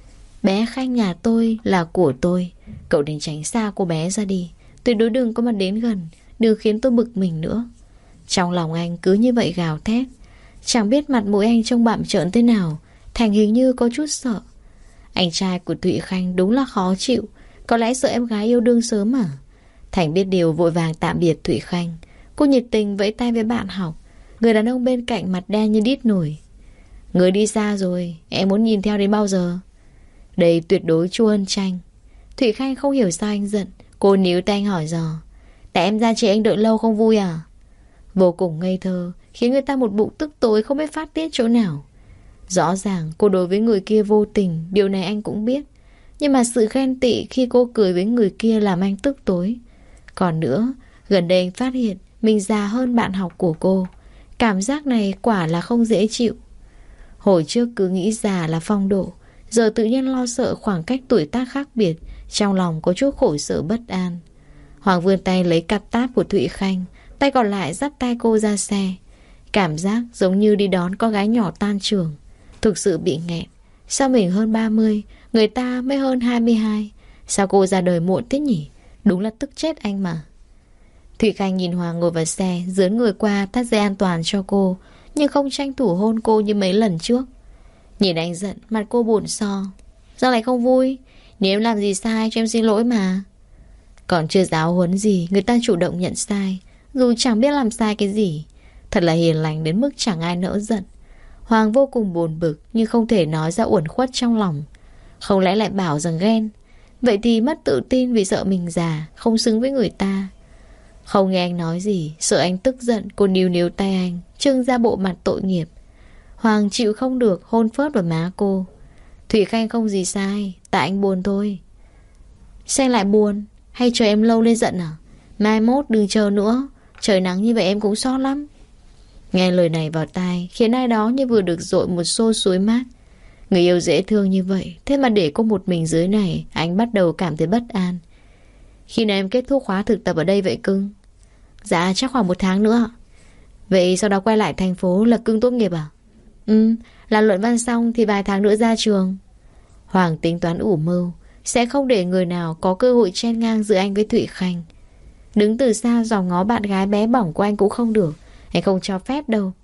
Bé Khanh nhà tôi là của tôi. Cậu nên tránh xa cô bé ra đi. Tuyệt đối đừng có mà đến gần. Đừng khiến tôi bực mình nữa. Trong lòng anh cứ như vậy gào thét. Chẳng biết mặt mũi anh trông bặm trợn thế nào. Thành hình như có chút sợ. Anh trai của Thụy Khanh đúng là khó chịu. Có lẽ sợ em gái yêu đương sớm à? Thành biết điều vội vàng tạm biệt Thụy Khanh. Cô nhiệt tình vẫy tay với bạn học. Người đàn ông bên cạnh mặt đen như đít nổi. Người đi xa rồi, em muốn nhìn theo đến bao giờ? Đây tuyệt đối Chu Ân Tranh. Thụy Khanh không hiểu sao anh giận. Cô níu tay anh hỏi dò. Tại em ra chị anh đợi lâu không vui à? Vô cùng ngây thơ, khiến người ta một bụng tức tối không biết phát tiết chỗ nào. Rõ ràng cô đối với người kia vô tình, điều này anh cũng biết. Nhưng mà sự ghen tị khi cô cười với người kia làm anh tức tối. Còn nữa, gần đây anh phát hiện mình già hơn bạn học của cô. Cảm giác này quả là không dễ chịu. Hồi trước cứ nghĩ già là phong độ, giờ tự nhiên lo sợ khoảng cách tuổi tác khác biệt. Trong lòng có chút khổ sở bất an. Hoàng vươn tay lấy cặp táp của Thụy Khanh, tay còn lại dắt tay cô ra xe. Cảm giác giống như đi đón con gái nhỏ tan trường. Thực sự bị nghẹn. Sao mình hơn 30, người ta mới hơn 22? Sao cô ra đời muộn thế nhỉ? Đúng là tức chết anh mà. Thụy Khanh nhìn Hoàng ngồi vào xe, dướn người qua thắt dây an toàn cho cô, nhưng không tranh thủ hôn cô như mấy lần trước. Nhìn anh giận, mặt cô buồn so. Sao lại không vui? Nếu em làm gì sai cho em xin lỗi mà. Còn chưa giáo huấn gì, người ta chủ động nhận sai, dù chẳng biết làm sai cái gì. Thật là hiền lành đến mức chẳng ai nỡ giận. Hoàng vô cùng buồn bực, nhưng không thể nói ra uẩn khuất trong lòng. Không lẽ lại bảo rằng ghen? Vậy thì mất tự tin vì sợ mình già, không xứng với người ta. Không nghe anh nói gì, sợ anh tức giận, cô níu níu tay anh, trưng ra bộ mặt tội nghiệp. Hoàng chịu không được, hôn phớt vào má cô. Thủy Khanh không gì sai, tại anh buồn thôi. Sao lại buồn? Hay chờ em lâu lên giận à? Mai mốt đừng chờ nữa, trời nắng như vậy em cũng sót lắm. Nghe lời này vào tai, khiến ai đó như vừa được dội một xô suối mát. Người yêu dễ thương như vậy, thế mà để cô một mình dưới này, anh bắt đầu cảm thấy bất an. Khi nào em kết thúc khóa thực tập ở đây vậy cưng? Dạ chắc khoảng 1 tháng nữa. Vậy sau đó quay lại thành phố là cưng tốt nghiệp à? Làm luận văn xong thì vài tháng nữa ra trường. Hoàng tính toán ủ mưu, sẽ không để người nào có cơ hội chen ngang giữa anh với Thụy Khanh. Đứng từ xa dòm ngó bạn gái bé bỏng của anh cũng không được. Anh không cho phép đâu.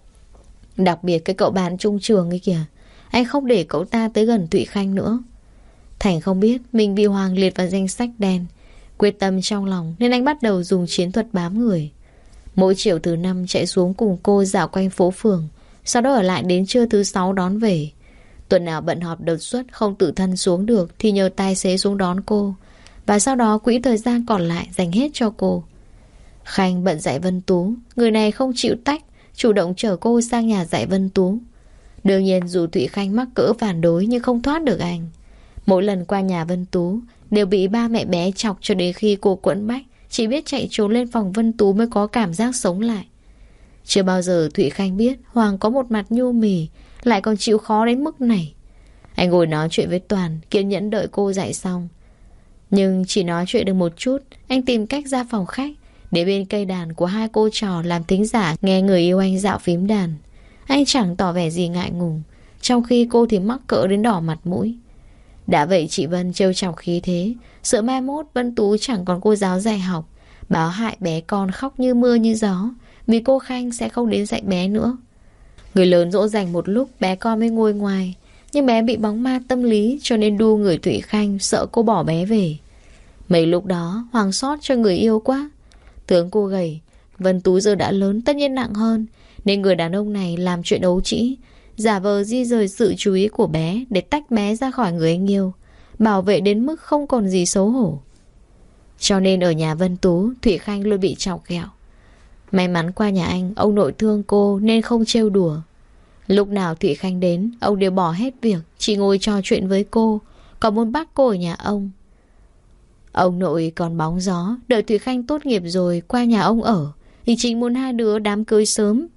Đặc biệt cái cậu bạn chung trường ấy kìa, anh không để cậu ta tới gần Thụy Khanh nữa. Thành không biết mình bị Hoàng liệt vào danh sách đen. Quyết tâm trong lòng nên anh bắt đầu dùng chiến thuật bám người. Mỗi chiều thứ 5 chạy xuống cùng cô dạo quanh phố phường, sau đó ở lại đến trưa thứ 6 đón về. Tuần nào bận họp đột xuất không tự thân xuống được thì nhờ tài xế xuống đón cô. Và sau đó quỹ thời gian còn lại dành hết cho cô. Khanh bận dạy Vân Tú, người này không chịu tách, chủ động chở cô sang nhà dạy Vân Tú. Đương nhiên dù Thụy Khanh mắc cỡ phản đối nhưng không thoát được anh. Mỗi lần qua nhà Vân Tú đều bị ba mẹ bé chọc cho đến khi cô quẫn bách, chỉ biết chạy trốn lên phòng Vân Tú mới có cảm giác sống lại. Chưa bao giờ Thụy Khanh biết Hoàng có một mặt nhu mì, lại còn chịu khó đến mức này. Anh ngồi nói chuyện với Toàn, kiên nhẫn đợi cô dạy xong. Nhưng chỉ nói chuyện được một chút, anh tìm cách ra phòng khách, để bên cây đàn của hai cô trò làm thính giả nghe người yêu anh dạo phím đàn. Anh chẳng tỏ vẻ gì ngại ngùng, trong khi cô thì mắc cỡ đến đỏ mặt mũi. Đã vậy chị Vân trêu chọc khí thế, sợ mai mốt Vân Tú chẳng còn cô giáo dạy học, báo hại bé con khóc như mưa như gió, vì cô Khanh sẽ không đến dạy bé nữa. Người lớn dỗ dành một lúc bé con mới nguôi ngoài, nhưng bé bị bóng ma tâm lý cho nên đu người Thụy Khanh sợ cô bỏ bé về. Mấy lúc đó Hoàng xót cho người yêu quá. Tướng cô gầy, Vân Tú giờ đã lớn tất nhiên nặng hơn, nên người đàn ông này làm chuyện ấu trĩ, giả vờ di rời sự chú ý của bé để tách bé ra khỏi người anh yêu, bảo vệ đến mức không còn gì xấu hổ. Cho nên ở nhà Vân Tú, Thụy Khanh luôn bị chọc ghẹo. May mắn qua nhà anh, ông nội thương cô nên không trêu đùa. Lúc nào Thụy Khanh đến, ông đều bỏ hết việc, chỉ ngồi trò chuyện với cô, còn muốn bắt cô ở nhà ông. Ông nội còn bóng gió, đợi Thụy Khanh tốt nghiệp rồi qua nhà ông ở, thì chính muốn hai đứa đám cưới sớm.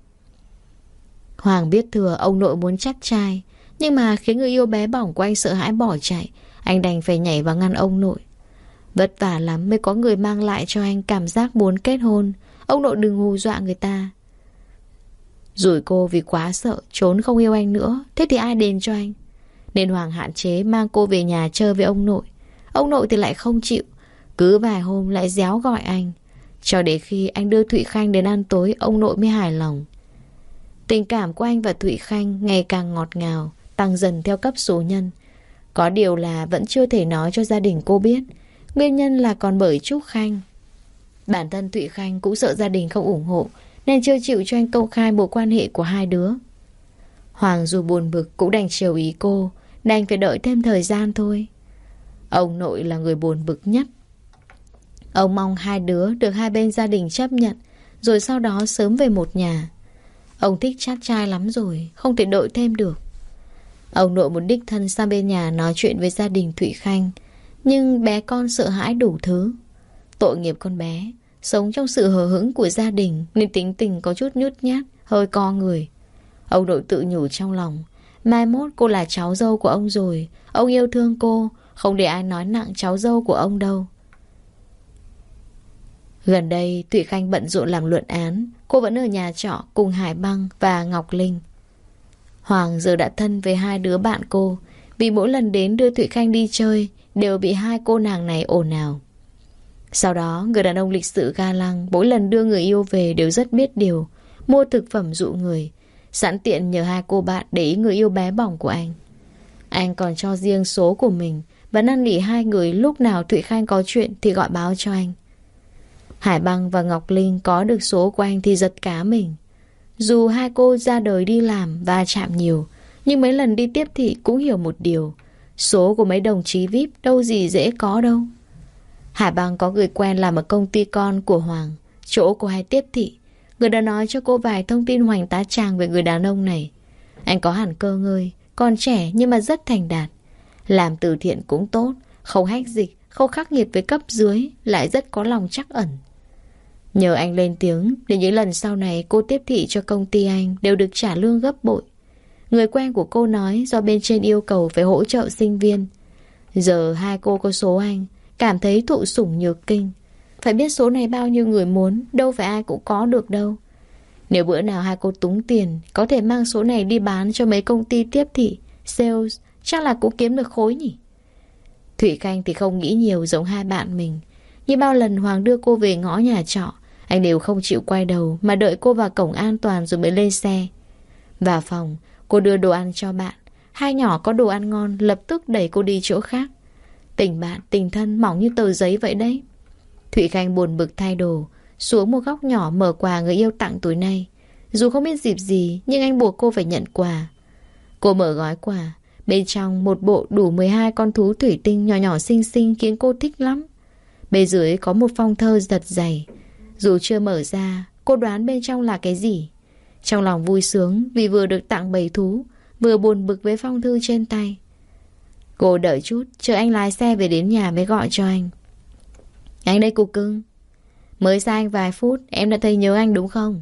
Hoàng biết thừa ông nội muốn chắt trai, nhưng mà khiến người yêu bé bỏng của anh sợ hãi bỏ chạy, anh đành phải nhảy vào ngăn ông nội. Vất vả lắm mới có người mang lại cho anh cảm giác muốn kết hôn. Ông nội đừng hù dọa người ta. Rủi cô vì quá sợ trốn không yêu anh nữa, thế thì ai đền cho anh? Nên Hoàng hạn chế mang cô về nhà chơi với ông nội. Ông nội thì lại không chịu, cứ vài hôm lại réo gọi anh, cho đến khi anh đưa Thụy Khanh đến ăn tối, ông nội mới hài lòng. Tình cảm của anh và Thụy Khanh ngày càng ngọt ngào, tăng dần theo cấp số nhân. Có điều là vẫn chưa thể nói cho gia đình cô biết. Nguyên nhân là còn bởi Trúc Khanh. Bản thân Thụy Khanh cũng sợ gia đình không ủng hộ, nên chưa chịu cho anh công khai mối quan hệ của hai đứa. Hoàng dù buồn bực cũng đành chiều ý cô, đành phải đợi thêm thời gian thôi. Ông nội là người buồn bực nhất. Ông mong hai đứa được hai bên gia đình chấp nhận, rồi sau đó sớm về một nhà. Ông thích chát trai lắm rồi, không thể đợi thêm được. Ông nội muốn đích thân sang bên nhà nói chuyện với gia đình Thụy Khanh, nhưng bé con sợ hãi đủ thứ. Tội nghiệp con bé, sống trong sự hờ hững của gia đình nên tính tình có chút nhút nhát, hơi co người. Ông nội tự nhủ trong lòng, mai mốt cô là cháu dâu của ông rồi, ông yêu thương cô, không để ai nói nặng cháu dâu của ông đâu. Gần đây Thụy Khanh bận rộn làm luận án, cô vẫn ở nhà trọ cùng Hải Băng và Ngọc Linh. Hoàng giờ đã thân với hai đứa bạn cô, vì mỗi lần đến đưa Thụy Khanh đi chơi đều bị hai cô nàng này ồn ào. Sau đó người đàn ông lịch sự ga lăng mỗi lần đưa người yêu về đều rất biết điều, mua thực phẩm dụ người, sẵn tiện nhờ hai cô bạn để ý người yêu bé bỏng của anh. Anh còn cho riêng số của mình và năn nỉ hai người lúc nào Thụy Khanh có chuyện thì gọi báo cho anh. Hải Băng và Ngọc Linh có được số của anh thì giật cá mình. Dù hai cô ra đời đi làm và chạm nhiều, nhưng mấy lần đi tiếp thị cũng hiểu một điều, số của mấy đồng chí VIP đâu gì dễ có đâu. Hải Băng có người quen làm ở công ty con của Hoàng, chỗ cô hay tiếp thị. Người đã nói cho cô vài thông tin hoành tá tràng về người đàn ông này. Anh có hẳn cơ ngơi, còn trẻ nhưng mà rất thành đạt. Làm từ thiện cũng tốt, không hách dịch, không khắc nghiệt với cấp dưới, lại rất có lòng trắc ẩn. Nhờ anh lên tiếng, để những lần sau này cô tiếp thị cho công ty anh đều được trả lương gấp bội. Người quen của cô nói do bên trên yêu cầu phải hỗ trợ sinh viên. Giờ hai cô có số anh, cảm thấy thụ sủng nhược kinh. Phải biết số này bao nhiêu người muốn, đâu phải ai cũng có được đâu. Nếu bữa nào hai cô túng tiền, có thể mang số này đi bán cho mấy công ty tiếp thị, sales, chắc là cũng kiếm được khối nhỉ. Thụy Khanh thì không nghĩ nhiều giống hai bạn mình. Như bao lần Hoàng đưa cô về ngõ nhà trọ, anh đều không chịu quay đầu mà đợi cô vào cổng an toàn rồi mới lên xe. Vào phòng, cô đưa đồ ăn cho bạn. Hai nhỏ có đồ ăn ngon lập tức đẩy cô đi chỗ khác. Tình bạn, tình thân mỏng như tờ giấy vậy đấy. Thụy Khanh buồn bực thay đồ, xuống một góc nhỏ mở quà người yêu tặng tối nay. Dù không biết dịp gì, nhưng anh buộc cô phải nhận quà. Cô mở gói quà, bên trong một bộ đủ 12 con thú thủy tinh nhỏ nhỏ xinh xinh khiến cô thích lắm. Bên dưới có một phong thơ giật dày. Dù chưa mở ra, cô đoán bên trong là cái gì. Trong lòng vui sướng vì vừa được tặng bầy thú, vừa buồn bực với phong thư trên tay. Cô đợi chút, chờ anh lái xe về đến nhà mới gọi cho anh. Anh đây cục cưng. Mới xa anh vài phút, em đã thấy nhớ anh đúng không?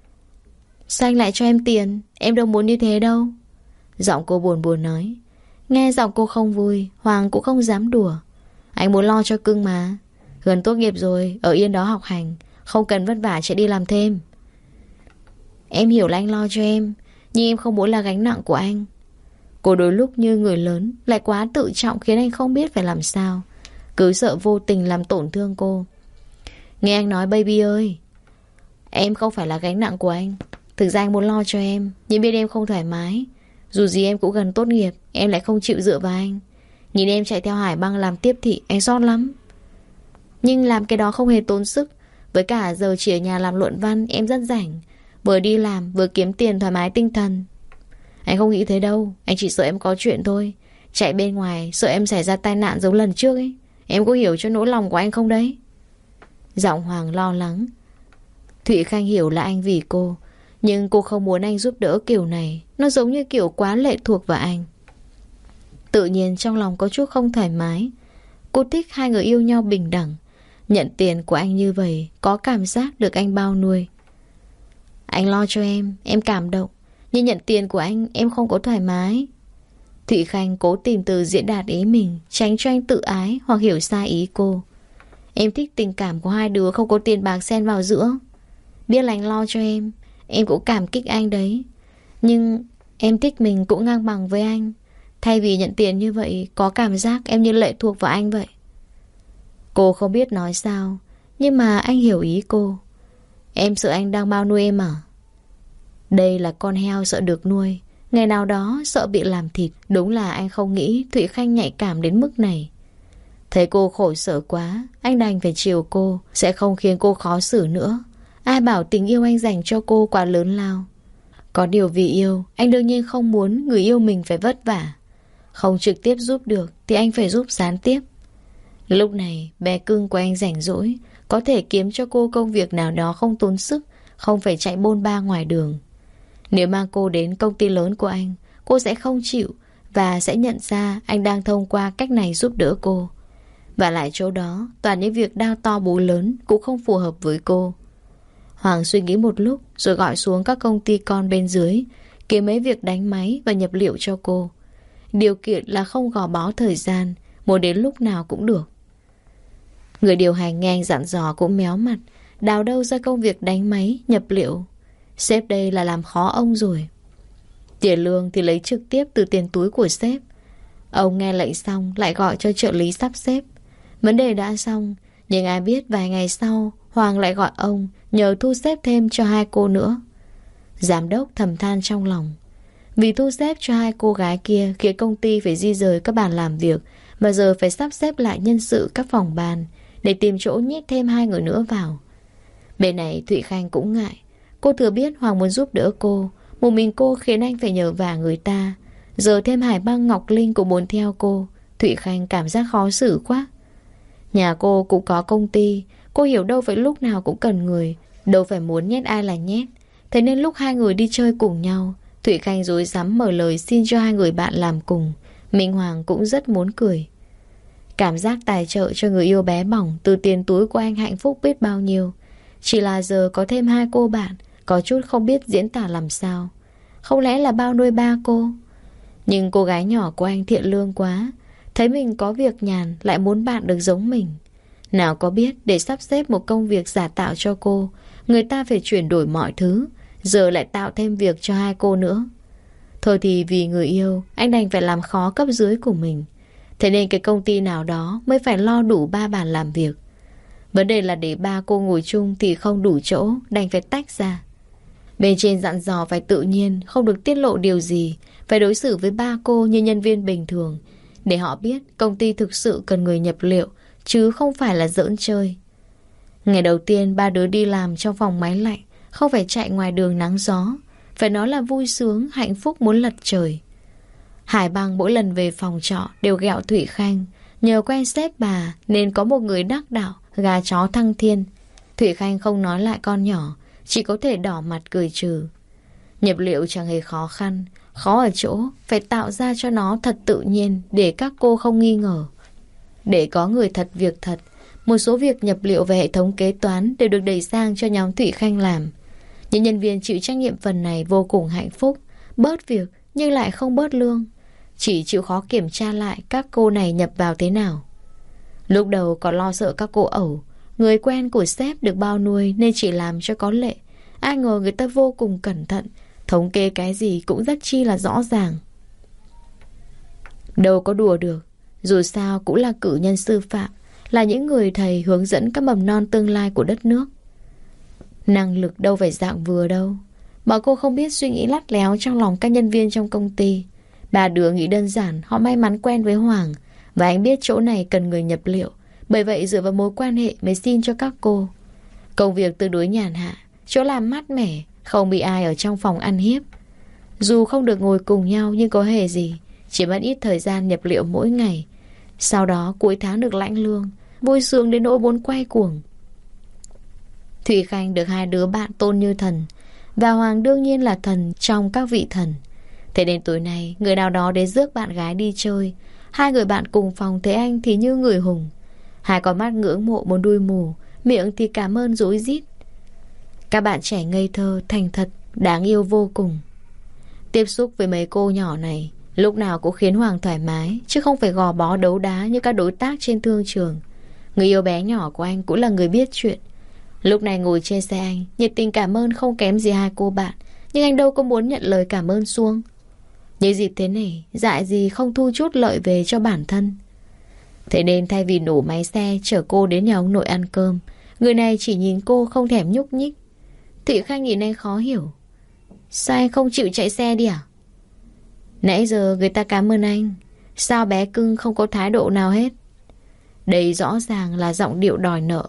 Sao anh lại cho em tiền? Em đâu muốn như thế đâu. Giọng cô buồn buồn nói. Nghe giọng cô không vui, Hoàng cũng không dám đùa. Anh muốn lo cho cưng mà. Gần tốt nghiệp rồi, ở yên đó học hành, không cần vất vả chạy đi làm thêm. Em hiểu là anh lo cho em, Nhưng em không muốn là gánh nặng của anh. Cô đôi lúc như người lớn, lại quá tự trọng khiến anh không biết phải làm sao. Cứ sợ vô tình làm tổn thương cô. Nghe anh nói baby ơi, em không phải là gánh nặng của anh. Thực ra anh muốn lo cho em, nhưng biết em không thoải mái. Dù gì em cũng gần tốt nghiệp, em lại không chịu dựa vào anh. Nhìn em chạy theo Hải Băng làm tiếp thị, anh xót lắm. Nhưng làm cái đó không hề tốn sức. Với cả giờ chỉ ở nhà làm luận văn, em rất rảnh. Vừa đi làm, vừa kiếm tiền thoải mái tinh thần. Anh không nghĩ thế đâu, anh chỉ sợ em có chuyện thôi. Chạy bên ngoài, sợ em xảy ra tai nạn giống lần trước ấy. Em có hiểu cho nỗi lòng của anh không đấy? Giọng Hoàng lo lắng. Thụy Khanh hiểu là anh vì cô, nhưng cô không muốn anh giúp đỡ kiểu này. Nó giống như kiểu quá lệ thuộc vào anh. Tự nhiên trong lòng có chút không thoải mái. Cô thích hai người yêu nhau bình đẳng. Nhận tiền của anh như vậy, có cảm giác được anh bao nuôi. Anh lo cho em cảm động. Nhưng nhận tiền của anh, em không có thoải mái. Thụy Khanh cố tìm từ diễn đạt ý mình, tránh cho anh tự ái hoặc hiểu sai ý cô. Em thích tình cảm của hai đứa không có tiền bạc xen vào giữa. Biết là anh lo cho em cũng cảm kích anh đấy. Nhưng em thích mình cũng ngang bằng với anh. Thay vì nhận tiền như vậy, có cảm giác em như lệ thuộc vào anh vậy. Cô không biết nói sao, nhưng mà anh hiểu ý cô. Em sợ anh đang bao nuôi em à? Đây là con heo sợ được nuôi, ngày nào đó sợ bị làm thịt. Đúng là anh không nghĩ Thụy Khanh nhạy cảm đến mức này. Thấy cô khổ sở quá, anh đành phải chiều cô, sẽ không khiến cô khó xử nữa. Ai bảo tình yêu anh dành cho cô quá lớn lao. Có điều vì yêu, anh đương nhiên không muốn người yêu mình phải vất vả. Không trực tiếp giúp được thì anh phải giúp gián tiếp. Lúc này bé cưng của anh rảnh rỗi, có thể kiếm cho cô công việc nào đó không tốn sức, không phải chạy bôn ba ngoài đường. Nếu mang cô đến công ty lớn của anh, cô sẽ không chịu và sẽ nhận ra anh đang thông qua cách này giúp đỡ cô. Và lại chỗ đó toàn những việc đao to búa lớn cũng không phù hợp với cô. Hoàng suy nghĩ một lúc rồi gọi xuống các công ty con bên dưới, kiếm mấy việc đánh máy và nhập liệu cho cô. Điều kiện là không gò bó thời gian, muốn đến lúc nào cũng được. Người điều hành nghe anh dặn dò cũng méo mặt, đào đâu ra công việc đánh máy, nhập liệu. Sếp đây là làm khó ông rồi. Tiền lương thì lấy trực tiếp từ tiền túi của sếp. Ông nghe lệnh xong lại gọi cho trợ lý sắp xếp. Vấn đề đã xong, nhưng ai biết vài ngày sau Hoàng lại gọi ông nhờ thu xếp thêm cho hai cô nữa. Giám đốc thầm than trong lòng. Vì thu xếp cho hai cô gái kia khiến công ty phải di rời các bàn làm việc, mà giờ phải sắp xếp lại nhân sự các phòng ban để tìm chỗ nhét thêm hai người nữa vào. Bên này Thụy Khanh cũng ngại. Cô thừa biết Hoàng muốn giúp đỡ cô, một mình cô khiến anh phải nhờ vả người ta. Giờ thêm Hải Băng Ngọc Linh cũng muốn theo cô, Thụy Khanh cảm giác khó xử quá. Nhà cô cũng có công ty, cô hiểu đâu phải lúc nào cũng cần người, đâu phải muốn nhét ai là nhét. Thế nên lúc hai người đi chơi cùng nhau, Thụy Khanh rối rắm mở lời xin cho hai người bạn làm cùng. Minh Hoàng cũng rất muốn cười. Cảm giác tài trợ cho người yêu bé bỏng từ tiền túi của anh hạnh phúc biết bao nhiêu. Chỉ là giờ có thêm hai cô bạn, có chút không biết diễn tả làm sao. Không lẽ là bao nuôi ba cô? Nhưng cô gái nhỏ của anh thiện lương quá, thấy mình có việc nhàn lại muốn bạn được giống mình. Nào có biết để sắp xếp một công việc giả tạo cho cô, người ta phải chuyển đổi mọi thứ, giờ lại tạo thêm việc cho hai cô nữa. Thôi thì vì người yêu, anh đành phải làm khó cấp dưới của mình. Thế nên cái công ty nào đó mới phải lo đủ 3 bàn làm việc. Vấn đề là để ba cô ngồi chung thì không đủ chỗ, đành phải tách ra. Bên trên dặn dò phải tự nhiên, không được tiết lộ điều gì, phải đối xử với ba cô như nhân viên bình thường, để họ biết công ty thực sự cần người nhập liệu, chứ không phải là giỡn chơi. Ngày đầu tiên ba đứa đi làm trong phòng máy lạnh, không phải chạy ngoài đường nắng gió, phải nói là vui sướng, hạnh phúc muốn lật trời. Hải Băng mỗi lần về phòng trọ đều ghẹo Thụy Khanh, nhờ quen sếp bà nên có một người đắc đạo, gà chó thăng thiên. Thụy Khanh không nói lại con nhỏ, chỉ có thể đỏ mặt cười trừ. Nhập liệu chẳng hề khó khăn, khó ở chỗ phải tạo ra cho nó thật tự nhiên để các cô không nghi ngờ. Để có người thật việc thật, một số việc nhập liệu về hệ thống kế toán đều được đẩy sang cho nhóm Thụy Khanh làm. Những nhân viên chịu trách nhiệm phần này vô cùng hạnh phúc, bớt việc nhưng lại không bớt lương, chỉ chịu khó kiểm tra lại các cô này nhập vào thế nào. Lúc đầu còn lo sợ các cô ẩu, người quen của sếp được bao nuôi nên chỉ làm cho có lệ. Ai ngờ người ta vô cùng cẩn thận, Thống kê cái gì cũng rất chi là rõ ràng. Đâu có đùa được. Dù sao cũng là cử nhân sư phạm, là những người thầy hướng dẫn các mầm non tương lai của đất nước. Năng lực đâu phải dạng vừa đâu. Mà cô không biết suy nghĩ lắt léo trong lòng các nhân viên trong công ty. Bà đứa nghĩ đơn giản họ may mắn quen với Hoàng, và anh biết chỗ này cần người nhập liệu, bởi vậy dựa vào mối quan hệ mới xin cho các cô. Công việc tương đối nhàn hạ, chỗ làm mát mẻ, không bị ai ở trong phòng ăn hiếp. Dù không được ngồi cùng nhau nhưng có hề gì, chỉ mất ít thời gian nhập liệu mỗi ngày. Sau đó cuối tháng được lãnh lương, vui sướng đến nỗi muốn quay cuồng. Thủy Khanh được hai đứa bạn tôn như thần, và Hoàng đương nhiên là thần trong các vị thần. Thế nên tối nay người nào đó đến rước bạn gái đi chơi. Hai người bạn cùng phòng thấy anh thì như người hùng. Hai con mắt ngưỡng mộ muốn đuôi mù, miệng thì cảm ơn rối rít. Các bạn trẻ ngây thơ, thành thật, đáng yêu vô cùng. Tiếp xúc với mấy cô nhỏ này lúc nào cũng khiến Hoàng thoải mái, chứ không phải gò bó đấu đá như các đối tác trên thương trường. Người yêu bé nhỏ của anh cũng là người biết chuyện. Lúc này ngồi trên xe anh, nhiệt tình cảm ơn không kém gì hai cô bạn, nhưng anh đâu có muốn nhận lời cảm ơn suông. Như dịp thế này, dại gì không thu chút lợi về cho bản thân. Thế nên thay vì nổ máy xe chở cô đến nhà ông nội ăn cơm, người này chỉ nhìn cô không thèm nhúc nhích. Thụy Khanh nhìn anh khó hiểu. Sao anh không chịu chạy xe đi à? Nãy giờ người ta cảm ơn anh, sao bé cưng không có thái độ nào hết? Đây rõ ràng là giọng điệu đòi nợ.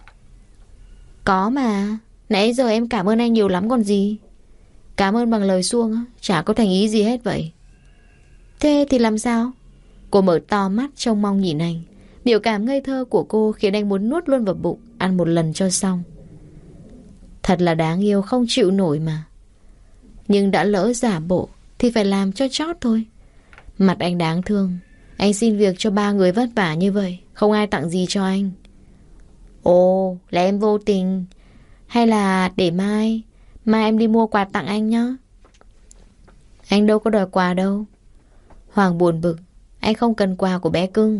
Có mà, nãy giờ em cảm ơn anh nhiều lắm còn gì. Cảm ơn bằng lời suông, chả có thành ý gì hết vậy. Thế thì làm sao? Cô mở to mắt trông mong nhìn anh. Biểu cảm ngây thơ của cô khiến anh muốn nuốt luôn vào bụng, ăn một lần cho xong. Thật là đáng yêu không chịu nổi mà. Nhưng đã lỡ giả bộ thì phải làm cho chót thôi. Mặt anh đáng thương. Anh xin việc cho 3 người vất vả như vậy, không ai tặng gì cho anh. Ồ, là em vô tình. Hay là để mai em đi mua quà tặng anh nhá. Anh đâu có đòi quà đâu. Hoàng buồn bực. Anh không cần quà của bé cưng.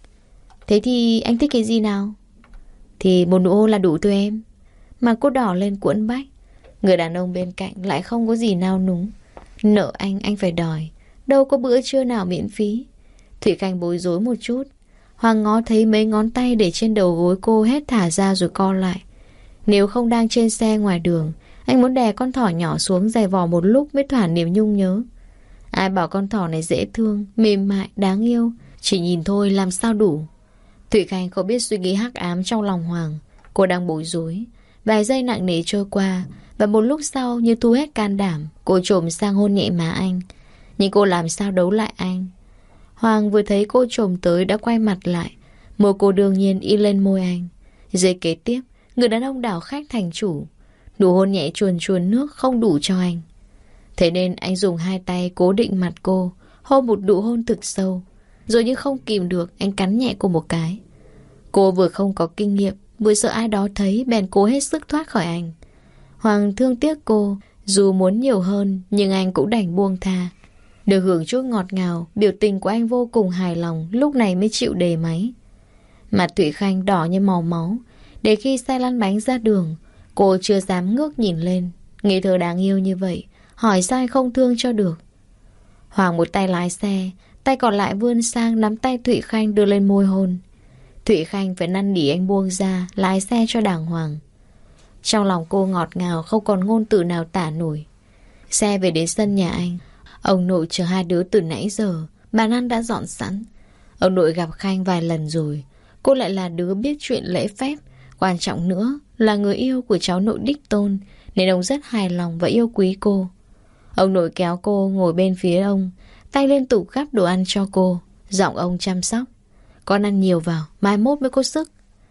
Thế thì anh thích cái gì nào? Thì một nụ hôn là đủ thôi em. Mà cô đỏ lên cuộn bách. Người đàn ông bên cạnh lại không có gì nao núng. Nợ anh phải đòi. Đâu có bữa trưa nào miễn phí. Thủy Khanh bối rối một chút. Hoàng ngó thấy mấy ngón tay để trên đầu gối cô hết thả ra rồi co lại. Nếu không đang trên xe ngoài đường, anh muốn đè con thỏ nhỏ xuống giày vò một lúc mới thỏa niềm nhung nhớ. Ai bảo con thỏ này dễ thương, mềm mại, đáng yêu. Chỉ nhìn thôi làm sao đủ. Thủy Khanh không biết suy nghĩ hắc ám trong lòng Hoàng. Cô đang bối rối. Vài giây nặng nề trôi qua, và một lúc sau như thu hết can đảm, cô trồm sang hôn nhẹ má anh. Nhưng cô làm sao đấu lại anh? Hoàng vừa thấy cô trồm tới đã quay mặt lại. Môi cô đương nhiên in lên môi anh. Giây kế tiếp, người đàn ông đảo khách thành chủ. Nụ hôn nhẹ chuồn chuồn nước không đủ cho anh. Thế nên anh dùng hai tay cố định mặt cô, hôn một nụ hôn thực sâu. Rồi như không kìm được, anh cắn nhẹ cô một cái. Cô vừa không có kinh nghiệm, vừa sợ ai đó thấy, bèn cố hết sức thoát khỏi anh. Hoàng thương tiếc cô, dù muốn nhiều hơn nhưng anh cũng đành buông tha. Được hưởng chút ngọt ngào, biểu tình của anh vô cùng hài lòng, lúc này mới chịu đề máy. Mặt Thủy Khanh đỏ như màu máu. Để khi xe lăn bánh ra đường, cô chưa dám ngước nhìn lên. Ngây thơ đáng yêu như vậy, hỏi sao anh không thương cho được. Hoàng một tay lái xe, tay còn lại vươn sang nắm tay Thụy Khanh đưa lên môi hôn. Thụy Khanh phải năn nỉ anh buông ra, lái xe cho đàng hoàng. Trong lòng cô ngọt ngào không còn ngôn từ nào tả nổi. Xe về đến sân nhà anh. Ông nội chờ hai đứa từ nãy giờ, bàn ăn đã dọn sẵn. Ông nội gặp Khanh vài lần rồi. Cô lại là đứa biết chuyện lễ phép. Quan trọng nữa là người yêu của cháu nội đích tôn, nên ông rất hài lòng và yêu quý cô. Ông nội kéo cô ngồi bên phía ông, tay liên tục gắp đồ ăn cho cô. Giọng ông chăm sóc. Con ăn nhiều vào, mai mốt mới có sức.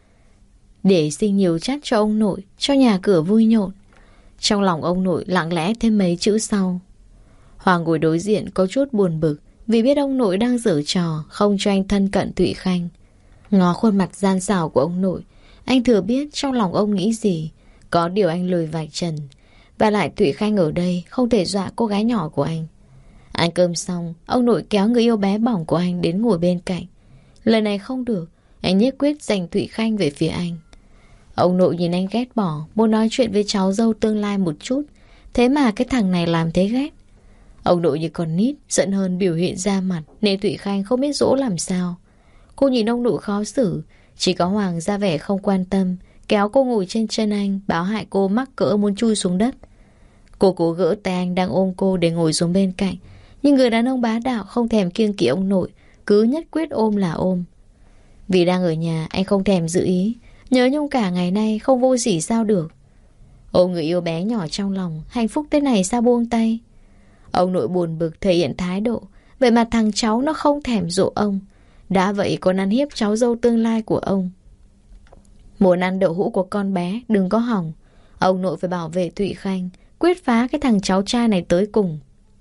Để sinh nhiều chất cho ông nội, cho nhà cửa vui nhộn. Trong lòng ông nội lặng lẽ thêm mấy chữ sau. Hoàng ngồi đối diện có chút buồn bực, vì biết ông nội đang giở trò, không cho anh thân cận Thụy Khanh. Ngó khuôn mặt gian xảo của ông nội, anh thừa biết trong lòng ông nghĩ gì. Có điều anh lười vạch trần. Và lại Thụy Khanh ở đây không thể dọa cô gái nhỏ của anh. Ăn cơm xong, ông nội kéo người yêu bé bỏng của anh đến ngồi bên cạnh. Lần này không được, anh nhất quyết giành Thụy Khanh về phía anh. Ông nội nhìn anh ghét bỏ, muốn nói chuyện với cháu dâu tương lai một chút. Thế mà cái thằng này làm thế ghét. Ông nội như con nít, giận hơn biểu hiện ra mặt, nên Thụy Khanh không biết dỗ làm sao. Cô nhìn ông nội khó xử, chỉ có Hoàng ra vẻ không quan tâm, kéo cô ngồi trên chân anh, báo hại cô mắc cỡ muốn chui xuống đất. Cô cố gỡ tay anh đang ôm cô để ngồi xuống bên cạnh, nhưng người đàn ông bá đạo không thèm kiêng kỵ ông nội, cứ nhất quyết ôm là ôm. Vì đang ở nhà, anh không thèm giữ ý, nhớ nhung cả ngày nay không vô gì sao được. Ôm người yêu bé nhỏ trong lòng, hạnh phúc thế này sao buông tay. Ông nội buồn bực thể hiện thái độ, vậy mà thằng cháu nó không thèm dỗ ông, đã vậy còn ăn hiếp cháu dâu tương lai của ông. Muốn ăn đậu hũ của con bé đừng có hỏng. Ông nội phải bảo vệ Thụy Khanh, quyết phá cái thằng cháu trai này tới cùng.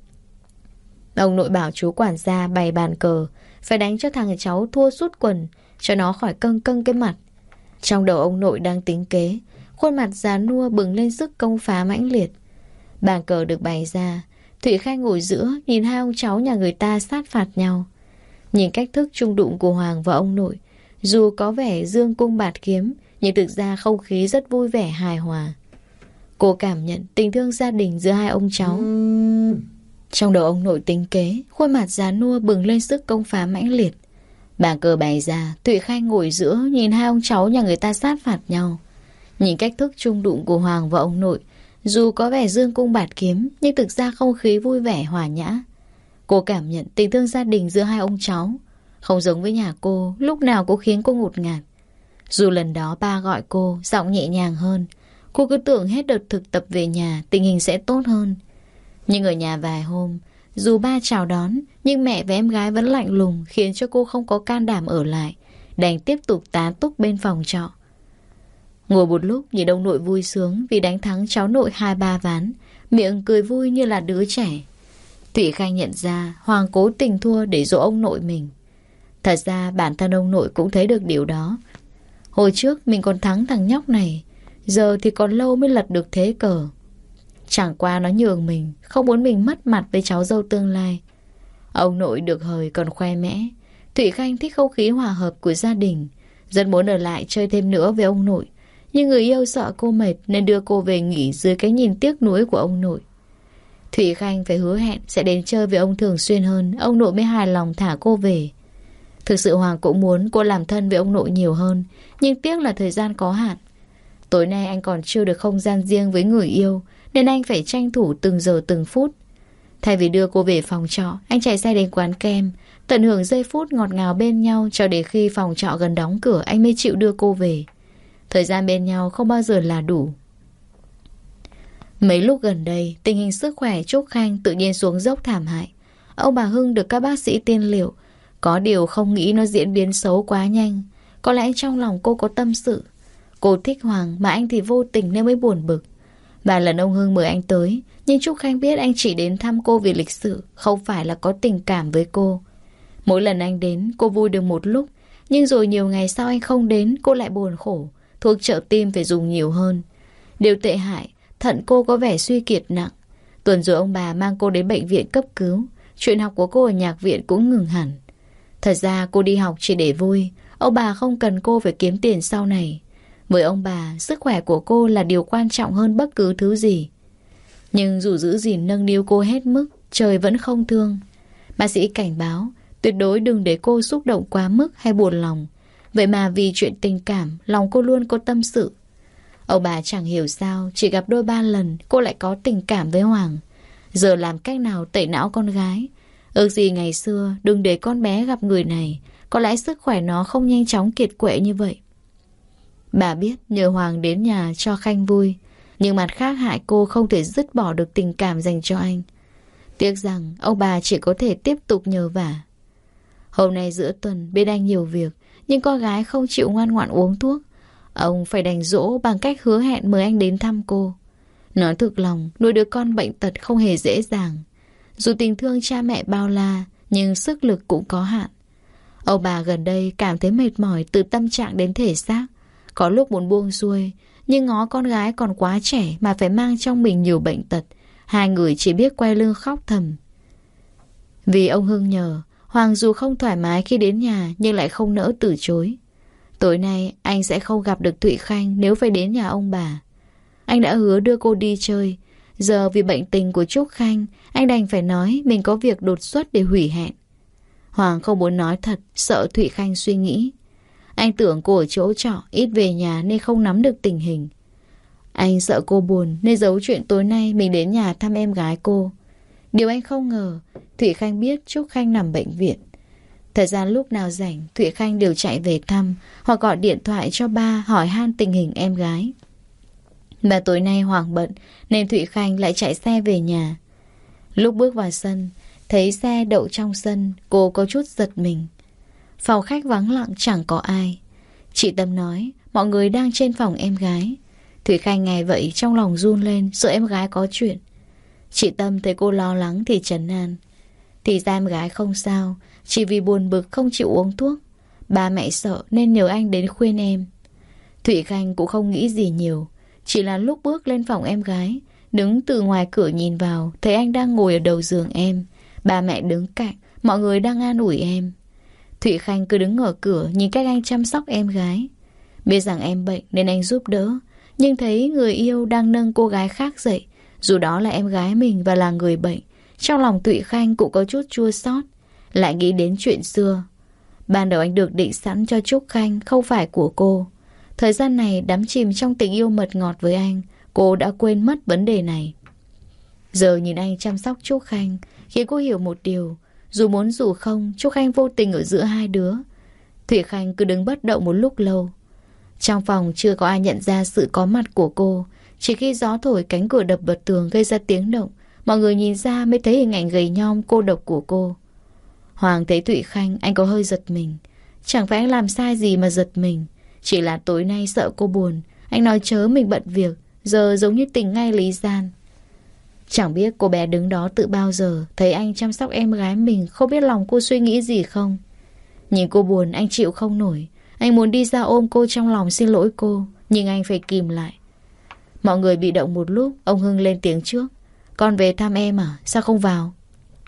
Ông nội bảo chú quản gia bày bàn cờ, phải đánh cho thằng cháu thua sút quần, cho nó khỏi căng căng cái mặt. Trong đầu ông nội đang tính kế, khuôn mặt già nua bừng lên sức công phá mãnh liệt. Bàn cờ được bày ra, Thụy Khanh ngồi giữa nhìn hai ông cháu nhà người ta sát phạt nhau. Nhìn cách thức chung đụng của Hoàng và ông nội, dù có vẻ dương cung bạt kiếm, nhưng thực ra không khí rất vui vẻ hài hòa. Cô cảm nhận tình thương gia đình giữa hai ông cháu. Trong đầu ông nội tính kế, khuôn mặt già nua bừng lên sức công phá mãnh liệt. Bàn cờ bày ra, Thụy Khanh ngồi giữa nhìn hai ông cháu nhà người ta sát phạt nhau. Nhìn cách thức chung đụng của Hoàng và ông nội, dù có vẻ dương cung bạt kiếm, nhưng thực ra không khí vui vẻ hòa nhã. Cô cảm nhận tình thương gia đình giữa hai ông cháu. Không giống với nhà cô, lúc nào cũng khiến cô ngột ngạt. Dù lần đó ba gọi cô, giọng nhẹ nhàng hơn, cô cứ tưởng hết đợt thực tập về nhà, tình hình sẽ tốt hơn. Nhưng ở nhà vài hôm, dù ba chào đón, nhưng mẹ và em gái vẫn lạnh lùng, khiến cho cô không có can đảm ở lại, đành tiếp tục tá túc bên phòng trọ. Ngồi một lúc nhìn ông nội vui sướng vì đánh thắng cháu nội 2-3 ván, miệng cười vui như là đứa trẻ. Thụy Khanh nhận ra Hoàng cố tình thua để dỗ ông nội mình. Thật ra bản thân ông nội cũng thấy được điều đó. Hồi trước mình còn thắng thằng nhóc này, giờ thì còn lâu mới lật được thế cờ. Chẳng qua nó nhường mình, không muốn mình mất mặt với cháu dâu tương lai. Ông nội được hời còn khoe mẽ. Thụy Khanh thích không khí hòa hợp của gia đình, rất muốn ở lại chơi thêm nữa với ông nội. Nhưng người yêu sợ cô mệt nên đưa cô về nghỉ dưới cái nhìn tiếc nuối của ông nội. Thụy Khanh phải hứa hẹn sẽ đến chơi với ông thường xuyên hơn, ông nội mới hài lòng thả cô về. Thực sự Hoàng cũng muốn cô làm thân với ông nội nhiều hơn, nhưng tiếc là thời gian có hạn. Tối nay anh còn chưa được không gian riêng với người yêu, nên anh phải tranh thủ từng giờ từng phút. Thay vì đưa cô về phòng trọ, anh chạy xe đến quán kem, tận hưởng giây phút ngọt ngào bên nhau cho đến khi phòng trọ gần đóng cửa anh mới chịu đưa cô về. Thời gian bên nhau không bao giờ là đủ. Mấy lúc gần đây, tình hình sức khỏe Trúc Khanh tự nhiên xuống dốc thảm hại. Ông bà Hưng được các bác sĩ tiên liệu, có điều không nghĩ nó diễn biến xấu quá nhanh. Có lẽ trong lòng cô có tâm sự. Cô thích Hoàng mà anh thì vô tình nên mới buồn bực. Vài lần ông Hưng mời anh tới, nhưng Trúc Khanh biết anh chỉ đến thăm cô vì lịch sự, không phải là có tình cảm với cô. Mỗi lần anh đến, cô vui được một lúc, nhưng rồi nhiều ngày sau anh không đến, cô lại buồn khổ. Thuốc trợ tim phải dùng nhiều hơn. Điều tệ hại, thận cô có vẻ suy kiệt nặng. Tuần rồi ông bà mang cô đến bệnh viện cấp cứu. Chuyện học của cô ở nhạc viện cũng ngừng hẳn. Thật ra cô đi học chỉ để vui. Ông bà không cần cô phải kiếm tiền sau này. Với ông bà, sức khỏe của cô là điều quan trọng hơn bất cứ thứ gì. Nhưng dù giữ gìn nâng niu cô hết mức, trời vẫn không thương. Bác sĩ cảnh báo, tuyệt đối đừng để cô xúc động quá mức hay buồn lòng. Vậy mà vì chuyện tình cảm, lòng cô luôn có tâm sự. Ông bà chẳng hiểu sao, chỉ gặp đôi ba lần, cô lại có tình cảm với Hoàng. Giờ làm cách nào tẩy não con gái. Ước gì ngày xưa, đừng để con bé gặp người này. Có lẽ sức khỏe nó không nhanh chóng kiệt quệ như vậy. Bà biết nhờ Hoàng đến nhà cho Khanh vui, nhưng mặt khác hại cô không thể dứt bỏ được tình cảm dành cho anh. Tiếc rằng ông bà chỉ có thể tiếp tục nhờ vả. Hôm nay giữa tuần bên anh nhiều việc, nhưng con gái không chịu ngoan ngoãn uống thuốc. Ông phải đành dỗ bằng cách hứa hẹn mời anh đến thăm cô. Nói thực lòng, nuôi đứa con bệnh tật không hề dễ dàng. Dù tình thương cha mẹ bao la, nhưng sức lực cũng có hạn. Ông bà gần đây cảm thấy mệt mỏi từ tâm trạng đến thể xác. Có lúc muốn buông xuôi, nhưng ngó con gái còn quá trẻ mà phải mang trong mình nhiều bệnh tật. Hai người chỉ biết quay lưng khóc thầm. Vì ông Hưng nhờ, Hoàng dù không thoải mái khi đến nhà nhưng lại không nỡ từ chối. Tối nay anh sẽ không gặp được Thụy Khanh nếu phải đến nhà ông bà. Anh đã hứa đưa cô đi chơi, Giờ vì bệnh tình của Trúc Khanh, anh đành phải nói mình có việc đột xuất để hủy hẹn. Hoàng không muốn nói thật, sợ Thụy Khanh suy nghĩ. Anh tưởng cô ở chỗ trọ, ít về nhà nên không nắm được tình hình. Anh sợ cô buồn nên giấu chuyện tối nay mình đến nhà thăm em gái cô. Điều anh không ngờ, Thụy Khanh biết Trúc Khanh nằm bệnh viện. Thời gian lúc nào rảnh, Thụy Khanh đều chạy về thăm hoặc gọi điện thoại cho ba hỏi han tình hình em gái. Mà tối nay Hoàng bận nên Thụy Khanh lại chạy xe về nhà. Lúc bước vào sân, thấy xe đậu trong sân, cô có chút giật mình. Phòng khách vắng lặng chẳng có ai. Chị Tâm nói mọi người đang trên phòng em gái. Thụy Khanh nghe vậy trong lòng run lên, sợ em gái có chuyện. Chị Tâm thấy cô lo lắng thì trấn an. Thì ra em gái không sao, chỉ vì buồn bực không chịu uống thuốc. Ba mẹ sợ nên nhờ anh đến khuyên em. Thụy Khanh cũng không nghĩ gì nhiều. Chỉ là lúc bước lên phòng em gái, đứng từ ngoài cửa nhìn vào, thấy anh đang ngồi ở đầu giường em. Ba mẹ đứng cạnh, mọi người đang an ủi em. Thụy Khanh cứ đứng ở cửa nhìn cách anh chăm sóc em gái. Biết rằng em bệnh nên anh giúp đỡ, nhưng thấy người yêu đang nâng cô gái khác dậy, dù đó là em gái mình và là người bệnh. Trong lòng Thụy Khanh cũng có chút chua xót, lại nghĩ đến chuyện xưa. Ban đầu anh được định sẵn cho Trúc Khanh, không phải của cô. Thời gian này đắm chìm trong tình yêu mật ngọt với anh, cô đã quên mất vấn đề này. Giờ nhìn anh chăm sóc Trúc Khanh khiến cô hiểu một điều. Dù muốn dù không, Trúc Khanh vô tình ở giữa hai đứa. Thụy Khanh cứ đứng bất động một lúc lâu. Trong phòng chưa có ai nhận ra sự có mặt của cô. Chỉ khi gió thổi cánh cửa đập bật tường gây ra tiếng động, mọi người nhìn ra mới thấy hình ảnh gầy nhom cô độc của cô. Hoàng thấy Thụy Khanh, anh có hơi giật mình. Chẳng phải anh làm sai gì mà giật mình. Chỉ là tối nay sợ cô buồn, anh nói chớ mình bận việc, giờ giống như tình ngay lý gian. Chẳng biết cô bé đứng đó tự bao giờ, thấy anh chăm sóc em gái mình, không biết lòng cô suy nghĩ gì không. Nhìn cô buồn, anh chịu không nổi. Anh muốn đi ra ôm cô trong lòng xin lỗi cô, nhưng anh phải kìm lại. Mọi người bị động một lúc, ông Hưng lên tiếng trước. Con về thăm em à? Sao không vào?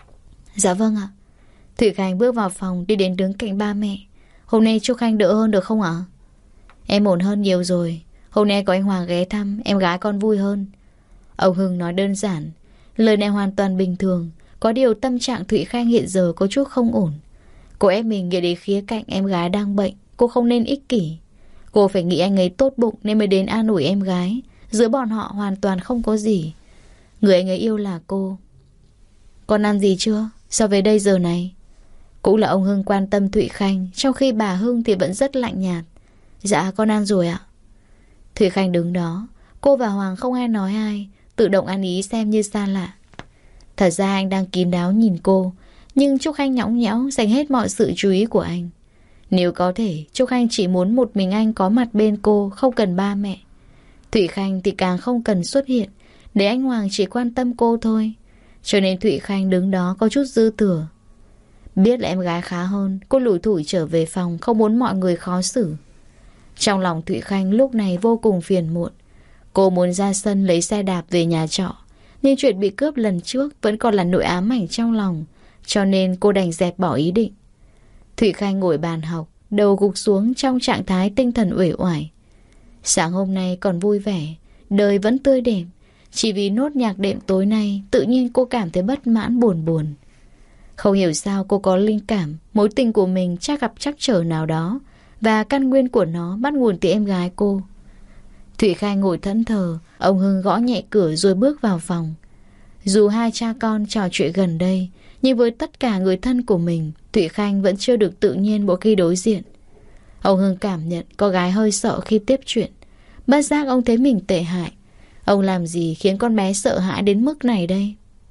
Dạ vâng ạ. Thụy Khanh bước vào phòng, đi đến đứng cạnh ba mẹ. Hôm nay Trúc Khanh đỡ hơn được không ạ? Em ổn hơn nhiều rồi. Hôm nay có anh Hoàng ghé thăm, em gái con vui hơn. Ông Hưng nói đơn giản. Lời này hoàn toàn bình thường. Có điều tâm trạng Thụy Khanh hiện giờ có chút không ổn. Cô ép mình nghĩ đến khía cạnh em gái đang bệnh. Cô không nên ích kỷ. Cô phải nghĩ anh ấy tốt bụng nên mới đến an ủi em gái. Giữa bọn họ hoàn toàn không có gì. Người anh ấy yêu là cô. Con ăn gì chưa? Sao về đây giờ này? Cũng là ông Hưng quan tâm Thụy Khanh, trong khi bà Hưng thì vẫn rất lạnh nhạt. Dạ con ăn rồi ạ. Thụy Khanh đứng đó. Cô và Hoàng không ai nói ai, tự động ăn ý xem như xa lạ. Thật ra anh đang kín đáo nhìn cô, nhưng Trúc Khanh nhõng nhẽo dành hết mọi sự chú ý của anh. Nếu có thể, Trúc Khanh chỉ muốn một mình anh có mặt bên cô, không cần ba mẹ. Thụy Khanh thì càng không cần xuất hiện, để anh Hoàng chỉ quan tâm cô thôi. Cho nên Thụy Khanh đứng đó có chút dư thừa. Biết là em gái khá hơn, cô lủi thủi trở về phòng, không muốn mọi người khó xử. Trong lòng Thụy Khanh lúc này vô cùng phiền muộn. Cô muốn ra sân lấy xe đạp về nhà trọ, nhưng chuyện bị cướp lần trước vẫn còn là nỗi ám ảnh trong lòng, cho nên cô đành dẹp bỏ ý định. Thụy Khanh ngồi bàn học, đầu gục xuống trong trạng thái tinh thần uể oải. Sáng hôm nay còn vui vẻ, đời vẫn tươi đẹp. Chỉ vì nốt nhạc đệm tối nay, tự nhiên cô cảm thấy bất mãn buồn buồn. Không hiểu sao cô có linh cảm mối tình của mình chắc gặp trắc trở nào đó, và căn nguyên của nó bắt nguồn từ em gái cô. Thụy Khanh ngồi thẫn thờ, ông Hưng gõ nhẹ cửa rồi bước vào phòng. Dù hai cha con trò chuyện gần đây, nhưng với tất cả người thân của mình, Thụy Khanh vẫn chưa được tự nhiên mỗi khi đối diện. Ông Hưng cảm nhận con gái hơi sợ khi tiếp chuyện. Bất giác ông thấy mình tệ hại. Ông làm gì khiến con bé sợ hãi đến mức này đây?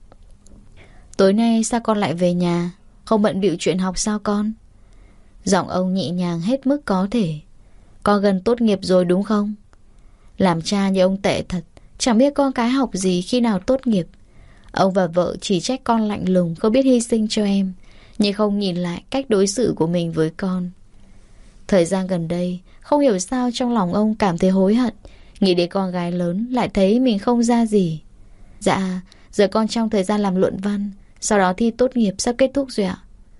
Tối nay sao con lại về nhà? Không bận bịu chuyện học sao con? Giọng ông nhẹ nhàng hết mức có thể. Con gần tốt nghiệp rồi đúng không? Làm cha như ông tệ thật. Chẳng biết con cái học gì khi nào tốt nghiệp. Ông và vợ chỉ trách con lạnh lùng, không biết hy sinh cho em, nhưng không nhìn lại cách đối xử của mình với con. Thời gian gần đây, không hiểu sao trong lòng ông cảm thấy hối hận. Nghĩ đến con gái lớn lại thấy mình không ra gì. Dạ, giờ con trong thời gian làm luận văn, sau đó thi tốt nghiệp sắp kết thúc rồi ạ.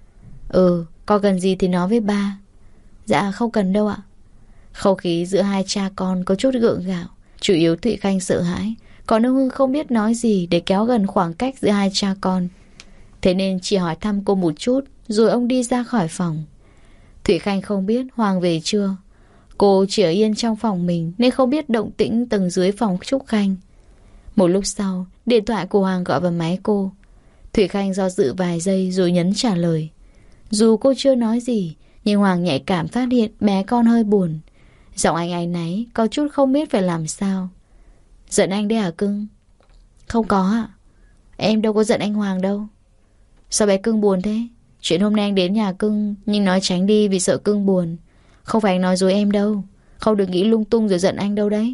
Con cần gì thì nói với ba. Dạ không cần đâu ạ. Không khí giữa hai cha con có chút gượng gạo. Chủ yếu Thụy Khanh sợ hãi. Còn ông Hưng không biết nói gì để kéo gần khoảng cách giữa hai cha con. Thế nên chỉ hỏi thăm cô một chút, rồi ông đi ra khỏi phòng. Thụy Khanh không biết Hoàng về chưa. Cô chỉ ở yên trong phòng mình nên không biết động tĩnh tầng dưới phòng Trúc Khanh. Một lúc sau, điện thoại của Hoàng gọi vào máy cô. Thụy Khanh do dự vài giây rồi nhấn trả lời. Dù cô chưa nói gì, nhưng Hoàng nhạy cảm phát hiện bé con hơi buồn. Giọng anh áy náy, có chút không biết phải làm sao. Giận anh đấy hả cưng? Không có ạ. Em đâu có giận anh Hoàng đâu. Sao bé cưng buồn thế? Chuyện hôm nay anh đến nhà cưng nhưng nói tránh đi vì sợ cưng buồn. Không phải anh nói dối em đâu. Không được nghĩ lung tung rồi giận anh đâu đấy.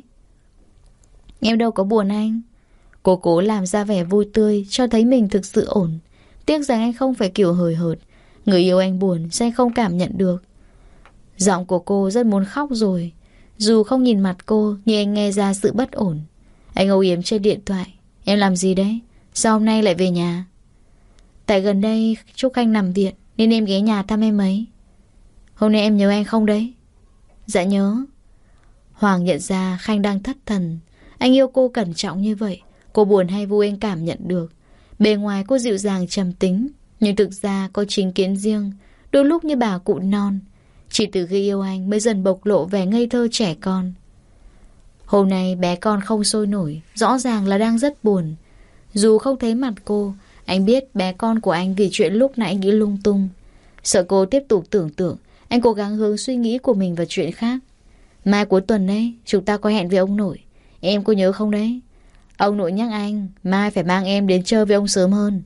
Em đâu có buồn anh. Cô cố làm ra vẻ vui tươi, cho thấy mình thực sự ổn. Tiếc rằng anh không phải kiểu hời hợt. Người yêu anh buồn sẽ không cảm nhận được. Giọng của cô rất muốn khóc rồi. Dù không nhìn mặt cô, nhưng anh nghe ra sự bất ổn. Anh âu yếm trên điện thoại. Em làm gì đấy? Sao hôm nay lại về nhà? Tại gần đây Trúc Khanh nằm viện nên em ghé nhà thăm em ấy. Hôm nay em nhớ anh không đấy? Dạ nhớ. Hoàng nhận ra Khanh đang thất thần. Anh yêu cô cẩn trọng như vậy. Cô buồn hay vui anh cảm nhận được. Bề ngoài cô dịu dàng trầm tính, nhưng thực ra có chính kiến riêng. Đôi lúc như bà cụ non. Chỉ từ khi yêu anh mới dần bộc lộ vẻ ngây thơ trẻ con. Hôm nay bé con không sôi nổi, rõ ràng là đang rất buồn. Dù không thấy mặt cô, anh biết bé con của anh vì chuyện lúc nãy nghĩ lung tung. Sợ cô tiếp tục tưởng tượng, anh cố gắng hướng suy nghĩ của mình vào chuyện khác. Mai cuối tuần ấy, chúng ta có hẹn với ông nội. Em có nhớ không đấy? Ông nội nhắc anh, mai phải mang em đến chơi với ông sớm hơn.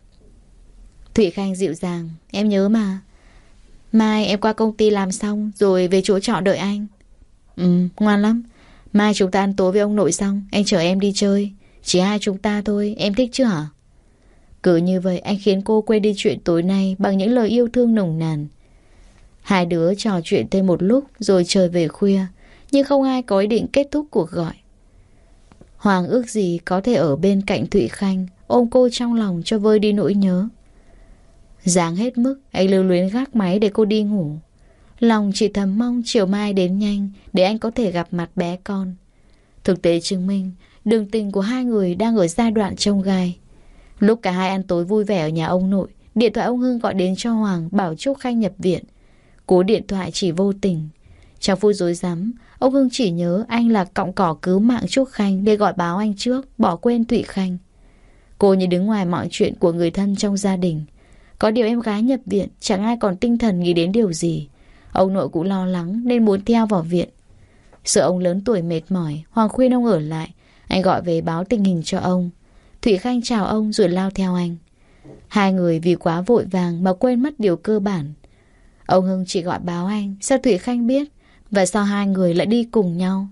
Thụy Khanh dịu dàng, em nhớ mà. Mai em qua công ty làm xong rồi về chỗ trọ đợi anh. Ngoan lắm. Mai chúng ta ăn tối với ông nội xong, anh chở em đi chơi. Chỉ hai chúng ta thôi, em thích chứ hả? Cứ như vậy anh khiến cô quên đi chuyện tối nay bằng những lời yêu thương nồng nàn. Hai đứa trò chuyện thêm một lúc rồi trời về khuya, nhưng không ai có ý định kết thúc cuộc gọi. Hoàng ước gì có thể ở bên cạnh Thụy Khanh, ôm cô trong lòng cho vơi đi nỗi nhớ. Giáng hết mức, anh lưu luyến gác máy để cô đi ngủ. Lòng chỉ thầm mong chiều mai đến nhanh để anh có thể gặp mặt bé con. Thực tế chứng minh, đường tình của hai người đang ở giai đoạn chông gai. Lúc cả hai ăn tối vui vẻ ở nhà ông nội, điện thoại ông Hưng gọi đến cho Hoàng bảo Trúc Khanh nhập viện. Cú điện thoại chỉ vô tình. Trong phút rối rắm, ông Hưng chỉ nhớ anh là cọng cỏ cứu mạng Trúc Khanh để gọi báo anh trước, bỏ quên Thụy Khanh. Cô như đứng ngoài mọi chuyện của người thân trong gia đình. Có điều em gái nhập viện, chẳng ai còn tinh thần nghĩ đến điều gì. Ông nội cũng lo lắng nên muốn theo vào viện. Sợ ông lớn tuổi mệt mỏi, Hoàng khuyên ông ở lại. Anh gọi về báo tình hình cho ông. Thụy Khanh chào ông rồi lao theo anh. Hai người vì quá vội vàng mà quên mất điều cơ bản. Ông Hưng chỉ gọi báo anh, sao Thụy Khanh biết, và sao hai người lại đi cùng nhau.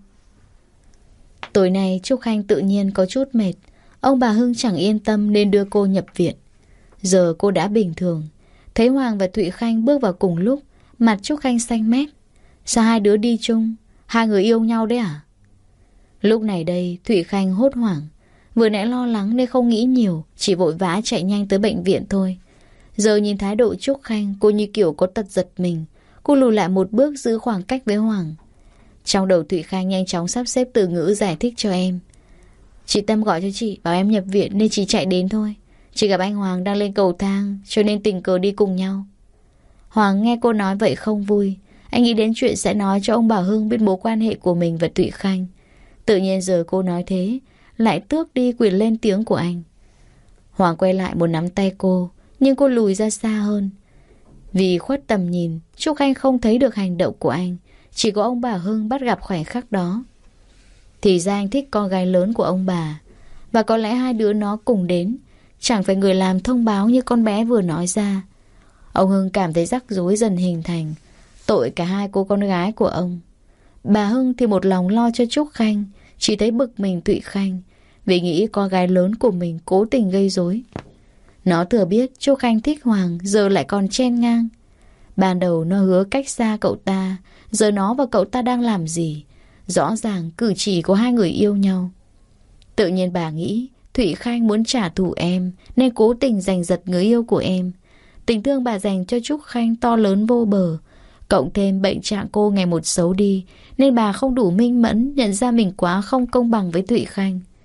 Tối nay Trúc Khanh tự nhiên có chút mệt. Ông bà Hưng chẳng yên tâm nên đưa cô nhập viện. Giờ cô đã bình thường. Thấy Hoàng và Thụy Khanh bước vào cùng lúc, mặt Trúc Khanh xanh mét. Sao hai đứa đi chung? Hai người yêu nhau đấy à? Lúc này đây Thụy Khanh hốt hoảng. Vừa nãy lo lắng nên không nghĩ nhiều, chỉ vội vã chạy nhanh tới bệnh viện thôi. Giờ nhìn thái độ Trúc Khanh, cô như kiểu có tật giật mình. Cô lùi lại một bước giữ khoảng cách với Hoàng. Trong đầu Thụy Khanh nhanh chóng sắp xếp từ ngữ giải thích cho em. Chị Tâm gọi cho chị, bảo em nhập viện nên chị chạy đến thôi. Chị gặp anh Hoàng đang lên cầu thang cho nên tình cờ đi cùng nhau. Hoàng nghe cô nói vậy không vui. Anh nghĩ đến chuyện sẽ nói cho ông bà Hưng biết mối quan hệ của mình và Thụy Khanh. Tự nhiên giờ cô nói thế lại tước đi quyền lên tiếng của anh. Hoàng quay lại muốn nắm tay cô, nhưng cô lùi ra xa hơn. Vì khuất tầm nhìn, Trúc Khanh không thấy được hành động của anh. Chỉ có ông bà Hưng bắt gặp khoảnh khắc đó. Thì ra anh thích con gái lớn của ông bà. Và có lẽ hai đứa nó cùng đến. Chẳng phải người làm thông báo như con bé vừa nói ra. Ông Hưng cảm thấy rắc rối dần hình thành. Tội cả hai cô con gái của ông. Bà Hưng thì một lòng lo cho Trúc Khanh, chỉ thấy bực mình Thụy Khanh vì nghĩ con gái lớn của mình cố tình gây rối. Nó thừa biết Trúc Khanh thích Hoàng, giờ lại còn chen ngang. Ban đầu nó hứa cách xa cậu ta, giờ nó và cậu ta đang làm gì? Rõ ràng cử chỉ của hai người yêu nhau. Tự nhiên bà nghĩ Thụy Khanh muốn trả thù em nên cố tình giành giật người yêu của em. Tình thương bà dành cho Trúc Khanh to lớn vô bờ. Cộng thêm bệnh trạng cô ngày một xấu đi nên bà không đủ minh mẫn nhận ra mình quá không công bằng với Thụy Khanh.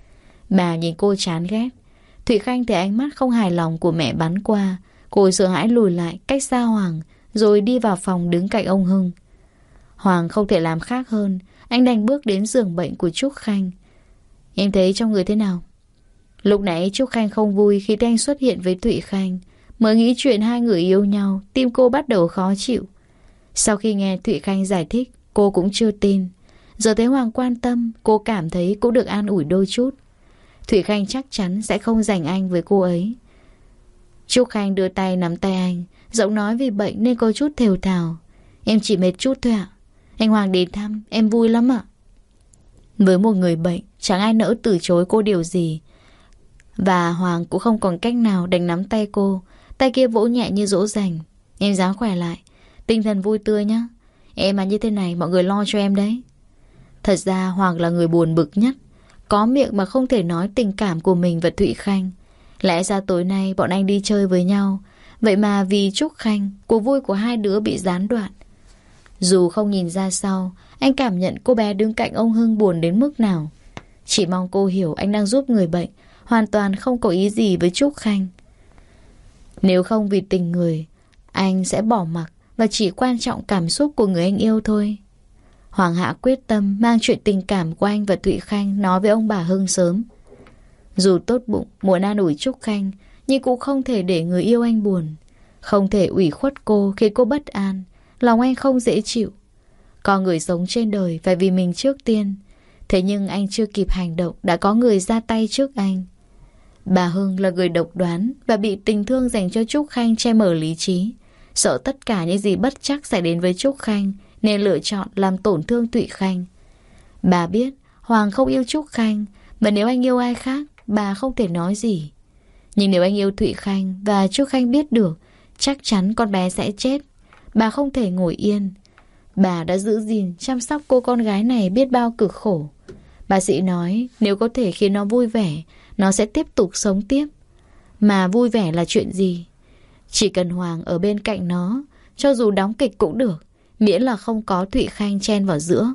Bà nhìn cô chán ghét. Thụy Khanh thấy ánh mắt không hài lòng của mẹ bắn qua. Cô sợ hãi lùi lại cách xa Hoàng, rồi đi vào phòng đứng cạnh ông Hưng. Hoàng không thể làm khác hơn. Anh đành bước đến giường bệnh của Trúc Khanh. Em thấy trong người thế nào? Lúc nãy Trúc Khanh không vui khi thấy anh xuất hiện với Thụy Khanh. Mới nghĩ chuyện hai người yêu nhau, tim cô bắt đầu khó chịu. Sau khi nghe Thụy Khanh giải thích, cô cũng chưa tin. Giờ thấy Hoàng quan tâm, cô cảm thấy cũng được an ủi đôi chút. Thụy Khanh chắc chắn sẽ không giành anh với cô ấy. Trúc Khanh đưa tay nắm tay anh, giọng nói vì bệnh nên có chút thều thào. Em chỉ mệt chút thôi ạ. Anh Hoàng đến thăm, em vui lắm ạ. Với một người bệnh, chẳng ai nỡ từ chối cô điều gì. Và Hoàng cũng không còn cách nào đành nắm tay cô. Tay kia vỗ nhẹ như dỗ dành. Em ráng khỏe lại, tinh thần vui tươi nhá. Em mà như thế này mọi người lo cho em đấy. Thật ra Hoàng là người buồn bực nhất. Có miệng mà không thể nói tình cảm của mình và Thụy Khanh. Lẽ ra tối nay bọn anh đi chơi với nhau. Vậy mà vì Trúc Khanh, cuộc vui của hai đứa bị gián đoạn. Dù không nhìn ra sau, anh cảm nhận cô bé đứng cạnh ông Hưng buồn đến mức nào. Chỉ mong cô hiểu anh đang giúp người bệnh, hoàn toàn không có ý gì với Trúc Khanh. Nếu không vì tình người, anh sẽ bỏ mặc và chỉ quan trọng cảm xúc của người anh yêu thôi. Hoàng Hạ quyết tâm mang chuyện tình cảm của anh và Thụy Khanh nói với ông bà Hưng sớm. Dù tốt bụng muốn an ủi Trúc Khanh, nhưng cũng không thể để người yêu anh buồn. Không thể ủy khuất cô khiến cô bất an. Lòng anh không dễ chịu. Có người sống trên đời phải vì mình trước tiên. Thế nhưng anh chưa kịp hành động đã có người ra tay trước anh. Bà Hưng là người độc đoán và bị tình thương dành cho Trúc Khanh che mờ lý trí. Sợ tất cả những gì bất trắc xảy đến với Trúc Khanh nên lựa chọn làm tổn thương Thụy Khanh. Bà biết Hoàng không yêu Trúc Khanh, mà nếu anh yêu ai khác bà không thể nói gì. Nhưng nếu anh yêu Thụy Khanh và Trúc Khanh biết được, chắc chắn con bé sẽ chết. Bà không thể ngồi yên. Bà đã giữ gìn chăm sóc cô con gái này biết bao cực khổ. Bác sĩ nói nếu có thể khiến nó vui vẻ, nó sẽ tiếp tục sống tiếp. Mà vui vẻ là chuyện gì? Chỉ cần Hoàng ở bên cạnh nó, cho dù đóng kịch cũng được, miễn là không có Thụy Khanh chen vào giữa.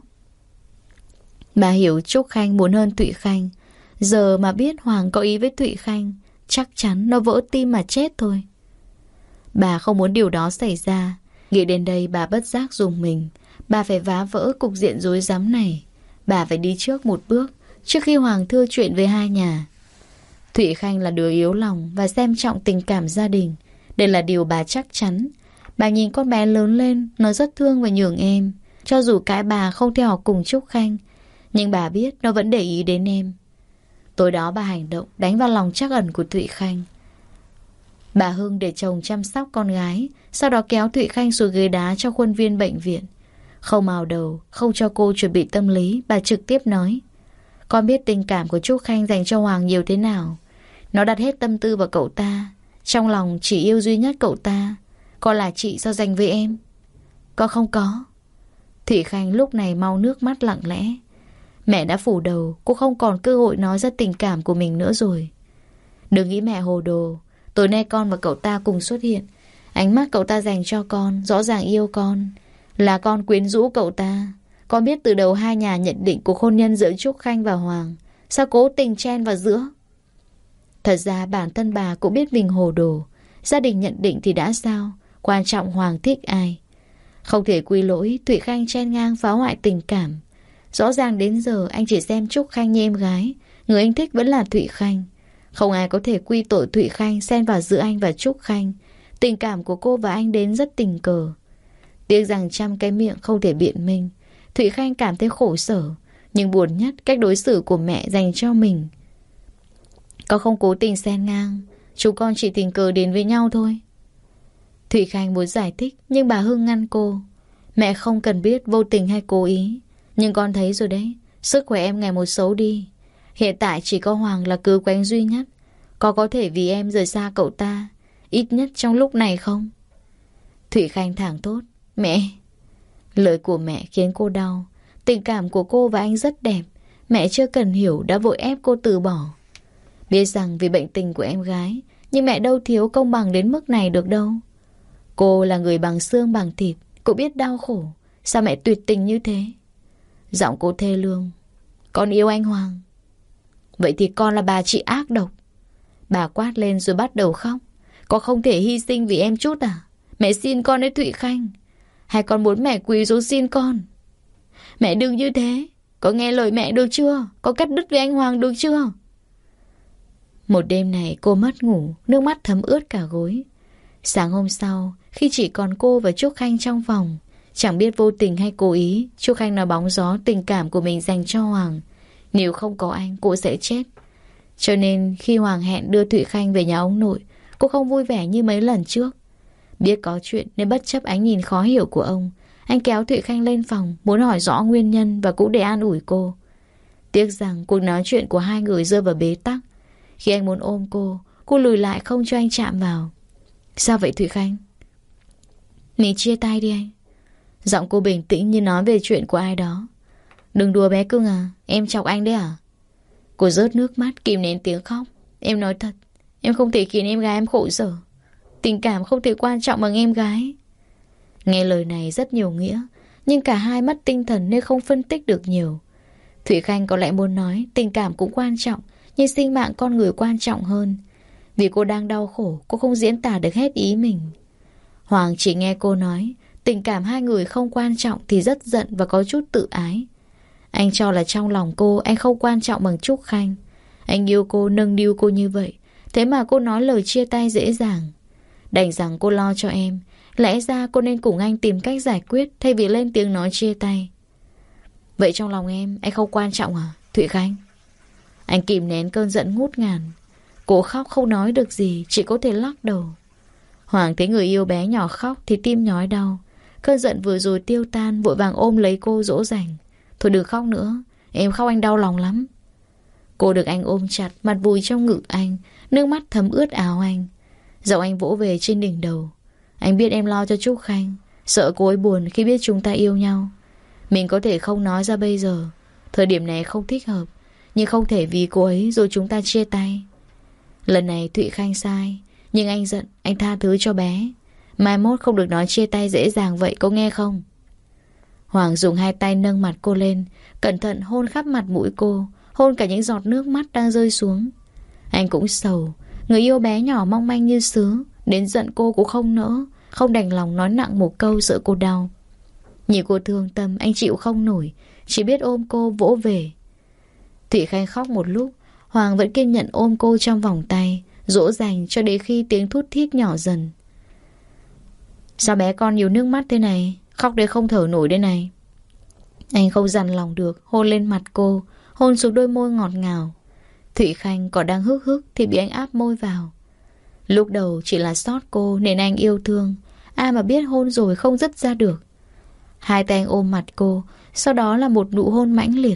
Bà hiểu Trúc Khanh muốn hơn Thụy Khanh. Giờ mà biết Hoàng có ý với Thụy Khanh, chắc chắn nó vỡ tim mà chết thôi. Bà không muốn điều đó xảy ra. Nghĩ đến đây bà bất giác rùng mình. Bà phải phá vỡ cục diện rối rắm này. Bà phải đi trước một bước, trước khi Hoàng thưa chuyện với hai nhà. Thụy Khanh là đứa yếu lòng và xem trọng tình cảm gia đình. Đây là điều bà chắc chắn. Bà nhìn con bé lớn lên, nó rất thương và nhường em. Cho dù cái bà không theo học cùng Trúc Khanh, nhưng bà biết nó vẫn để ý đến em. Tối đó bà hành động đánh vào lòng trắc ẩn của Thụy Khanh. Bà Hưng để chồng chăm sóc con gái, sau đó kéo Thụy Khanh xuống ghế đá trong khuôn viên bệnh viện. Không mào đầu, không cho cô chuẩn bị tâm lý, bà trực tiếp nói: con biết tình cảm của Trúc Khanh dành cho Hoàng nhiều thế nào. Nó đặt hết tâm tư vào cậu ta, trong lòng chỉ yêu duy nhất cậu ta. Con là chị sao dành với em? Con không có. Thụy Khanh lúc này mau nước mắt lặng lẽ. Mẹ đã phủ đầu, cô không còn cơ hội nói ra tình cảm của mình nữa rồi. Đừng nghĩ mẹ hồ đồ. Tối nay con và cậu ta cùng xuất hiện. Ánh mắt cậu ta dành cho con rõ ràng yêu con. Là con quyến rũ cậu ta. Con biết từ đầu hai nhà nhận định cuộc hôn nhân giữa Trúc Khanh và Hoàng. Sao cố tình chen vào giữa? Thật ra bản thân bà cũng biết mình hồ đồ. Gia đình nhận định thì đã sao? Quan trọng Hoàng thích ai. Không thể quy lỗi Thụy Khanh chen ngang phá hoại tình cảm. Rõ ràng đến giờ anh chỉ xem Trúc Khanh như em gái. Người anh thích vẫn là Thụy Khanh. Không ai có thể quy tội Thụy Khanh xen vào giữa anh và Trúc Khanh. Tình cảm của cô và anh đến rất tình cờ. Tiếc rằng trăm cái miệng không thể biện minh. Thụy Khanh cảm thấy khổ sở, nhưng buồn nhất cách đối xử của mẹ dành cho mình. Con không cố tình xen ngang, chúng con chỉ tình cờ đến với nhau thôi. Thụy Khanh muốn giải thích, nhưng bà Hưng ngăn cô. Mẹ không cần biết vô tình hay cố ý. Nhưng con thấy rồi đấy, sức khỏe em ngày một xấu đi. Hiện tại chỉ có Hoàng là cứu cánh duy nhất. Con có thể vì em rời xa cậu ta, ít nhất trong lúc này không? Thụy Khanh thẳng thốt: mẹ. Lời của mẹ khiến cô đau. Tình cảm của cô và anh rất đẹp. Mẹ chưa cần hiểu đã vội ép cô từ bỏ. Biết rằng vì bệnh tình của em gái, nhưng mẹ đâu thiếu công bằng đến mức này được đâu. Cô là người bằng xương bằng thịt, cô biết đau khổ. Sao mẹ tuyệt tình như thế? Giọng cô thê lương: con yêu anh Hoàng. Vậy thì con là bà chị ác độc. Bà quát lên rồi bắt đầu khóc. Con không thể hy sinh vì em chút à? Mẹ xin con đấy Thụy Khanh. Hay con muốn mẹ quỳ xuống xin con? Mẹ đừng như thế. Có nghe lời mẹ được chưa? Có cắt đứt với anh Hoàng được chưa? Một đêm này cô mất ngủ, nước mắt thấm ướt cả gối. Sáng hôm sau, khi chỉ còn cô và Trúc Khanh trong phòng, chẳng biết vô tình hay cố ý, Trúc Khanh nói bóng gió tình cảm của mình dành cho Hoàng. Nếu không có anh, cô sẽ chết. Cho nên khi Hoàng hẹn đưa Thụy Khanh về nhà ông nội, cô không vui vẻ như mấy lần trước. Biết có chuyện nên bất chấp ánh nhìn khó hiểu của ông, anh kéo Thụy Khanh lên phòng, muốn hỏi rõ nguyên nhân và cũng để an ủi cô. Tiếc rằng cuộc nói chuyện của hai người rơi vào bế tắc. Khi anh muốn ôm cô lùi lại không cho anh chạm vào. Sao vậy Thụy Khanh? Mình chia tay đi anh. Giọng cô bình tĩnh như nói về chuyện của ai đó. Đừng đùa bé cưng à, em chọc anh đấy à? Cô rớt nước mắt kìm nén tiếng khóc. Em nói thật, em không thể khiến em gái em khổ sở. Tình cảm không thể quan trọng bằng em gái. Nghe lời này rất nhiều nghĩa, nhưng cả hai mất tinh thần nên không phân tích được nhiều. Thụy Khanh có lẽ muốn nói tình cảm cũng quan trọng, nhưng sinh mạng con người quan trọng hơn. Vì cô đang đau khổ, cô không diễn tả được hết ý mình. Hoàng chỉ nghe cô nói tình cảm hai người không quan trọng thì rất giận và có chút tự ái. Anh cho là trong lòng cô anh không quan trọng bằng Trúc Khanh. Anh yêu cô, nâng niu cô như vậy, thế mà cô nói lời chia tay dễ dàng. Đành rằng cô lo cho em, lẽ ra cô nên cùng anh tìm cách giải quyết thay vì lên tiếng nói chia tay. Vậy trong lòng em, anh không quan trọng à, Thụy Khanh? Anh kìm nén cơn giận ngút ngàn. Cô khóc không nói được gì, chỉ có thể lắc đầu. Hoàng thấy người yêu bé nhỏ khóc thì tim nhói đau. Cơn giận vừa rồi tiêu tan, vội vàng ôm lấy cô dỗ dành. Thôi đừng khóc nữa, em khóc anh đau lòng lắm. Cô được anh ôm chặt, mặt vùi trong ngực anh, nước mắt thấm ướt áo anh. Giọng anh vỗ về trên đỉnh đầu. Anh biết em lo cho Trúc Khanh, sợ cô ấy buồn khi biết chúng ta yêu nhau. Mình có thể không nói ra bây giờ, thời điểm này không thích hợp, nhưng không thể vì cô ấy rồi chúng ta chia tay. Lần này Thụy Khanh sai, nhưng anh giận, anh tha thứ cho bé. Mai mốt không được nói chia tay dễ dàng vậy, có nghe không? Hoàng dùng hai tay nâng mặt cô lên, cẩn thận hôn khắp mặt mũi cô, hôn cả những giọt nước mắt đang rơi xuống. Anh cũng sầu, người yêu bé nhỏ mong manh như sứ, đến giận cô cũng không nỡ, không đành lòng nói nặng một câu sợ cô đau. Nhìn cô thương tâm, anh chịu không nổi, chỉ biết ôm cô vỗ về. Thụy Khanh khóc một lúc, Hoàng vẫn kiên nhẫn ôm cô trong vòng tay, dỗ dành cho đến khi tiếng thút thít nhỏ dần. Sao bé con nhiều nước mắt thế này? Khóc đến không thở nổi đây này. Anh không dằn lòng được, hôn lên mặt cô, hôn xuống đôi môi ngọt ngào. Thụy Khanh còn đang hức hức thì bị anh áp môi vào. Lúc đầu chỉ là xót cô nên anh yêu thương, ai mà biết hôn rồi không dứt ra được. Hai tay anh ôm mặt cô, sau đó là một nụ hôn mãnh liệt.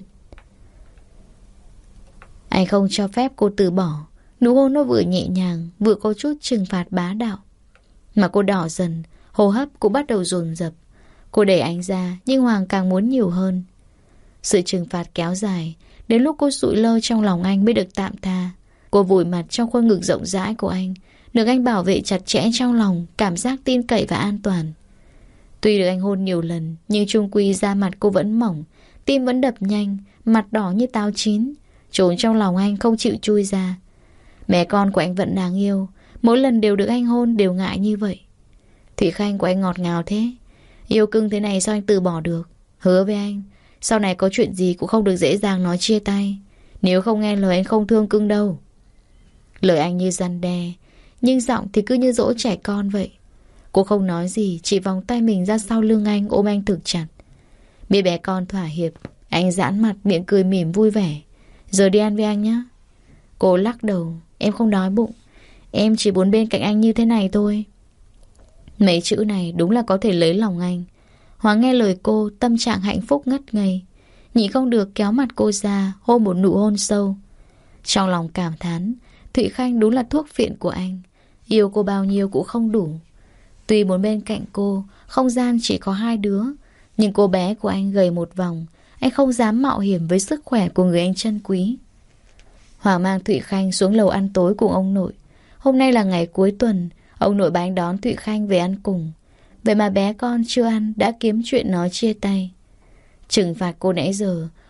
Anh không cho phép cô từ bỏ. Nụ hôn nó vừa nhẹ nhàng, vừa có chút trừng phạt bá đạo. Mà cô đỏ dần, hô hấp cũng bắt đầu dồn dập. Cô đẩy anh ra, nhưng Hoàng càng muốn nhiều hơn. Sự trừng phạt kéo dài, đến lúc cô sụi lơ trong lòng anh mới được tạm tha. Cô vùi mặt trong khuôn ngực rộng rãi của anh, được anh bảo vệ chặt chẽ trong lòng, cảm giác tin cậy và an toàn. Tuy được anh hôn nhiều lần, nhưng chung quy da mặt cô vẫn mỏng, tim vẫn đập nhanh, mặt đỏ như táo chín, trốn trong lòng anh không chịu chui ra. Mẹ con của anh vẫn đáng yêu, mỗi lần đều được anh hôn đều ngại như vậy. Thụy Khanh của anh ngọt ngào thế, yêu cưng thế này sao anh từ bỏ được? Hứa với anh, sau này có chuyện gì cũng không được dễ dàng nói chia tay. Nếu không nghe lời anh không thương cưng đâu. Lời anh như răn đe, nhưng giọng thì cứ như dỗ trẻ con vậy. Cô không nói gì, chỉ vòng tay mình ra sau lưng anh, ôm anh thực chặt. Biết bé con thỏa hiệp, anh giãn mặt, miệng cười mỉm vui vẻ. Giờ đi ăn với anh nhé. Cô lắc đầu, em không đói bụng, em chỉ muốn bên cạnh anh như thế này thôi. Mấy chữ này đúng là có thể lấy lòng anh. Hoàng nghe lời cô, tâm trạng hạnh phúc ngất ngây, nhịn không được kéo mặt cô ra, hôn một nụ hôn sâu. Trong lòng cảm thán, Thụy Khanh đúng là thuốc phiện của anh. Yêu cô bao nhiêu cũng không đủ. Tuy muốn bên cạnh cô, không gian chỉ có hai đứa, nhưng cô bé của anh gầy một vòng, anh không dám mạo hiểm với sức khỏe của người anh trân quý. Hoàng mang Thụy Khanh xuống lầu ăn tối cùng ông nội. Hôm nay là ngày cuối tuần, ông nội bánh đón Thụy Khanh về ăn cùng. Vậy mà bé con chưa ăn đã kiếm chuyện nói chia tay. Trừng phạt cô nãy giờ,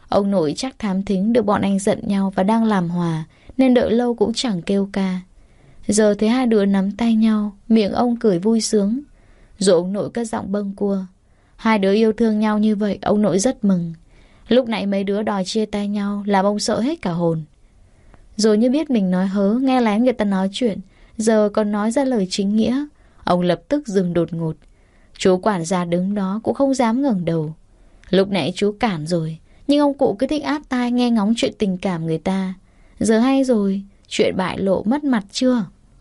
Ông nội chắc thám thính được bọn anh giận nhau và đang làm hòa, nên đợi lâu cũng chẳng kêu ca. Giờ thấy hai đứa nắm tay nhau, miệng ông cười vui sướng. Rồi ông nội cất giọng bâng cua. Hai đứa yêu thương nhau như vậy, ông nội rất mừng. Lúc nãy mấy đứa đòi chia tay nhau, làm ông sợ hết cả hồn. Rồi như biết mình nói hớ, nghe lén người ta nói chuyện, giờ còn nói ra lời chính nghĩa. Ông lập tức dừng đột ngột. Chú quản gia đứng đó cũng không dám ngẩng đầu. Lúc nãy chú cản rồi, nhưng ông cụ cứ thích áp tai nghe ngóng chuyện tình cảm người ta. Giờ hay rồi, chuyện bại lộ mất mặt chưa?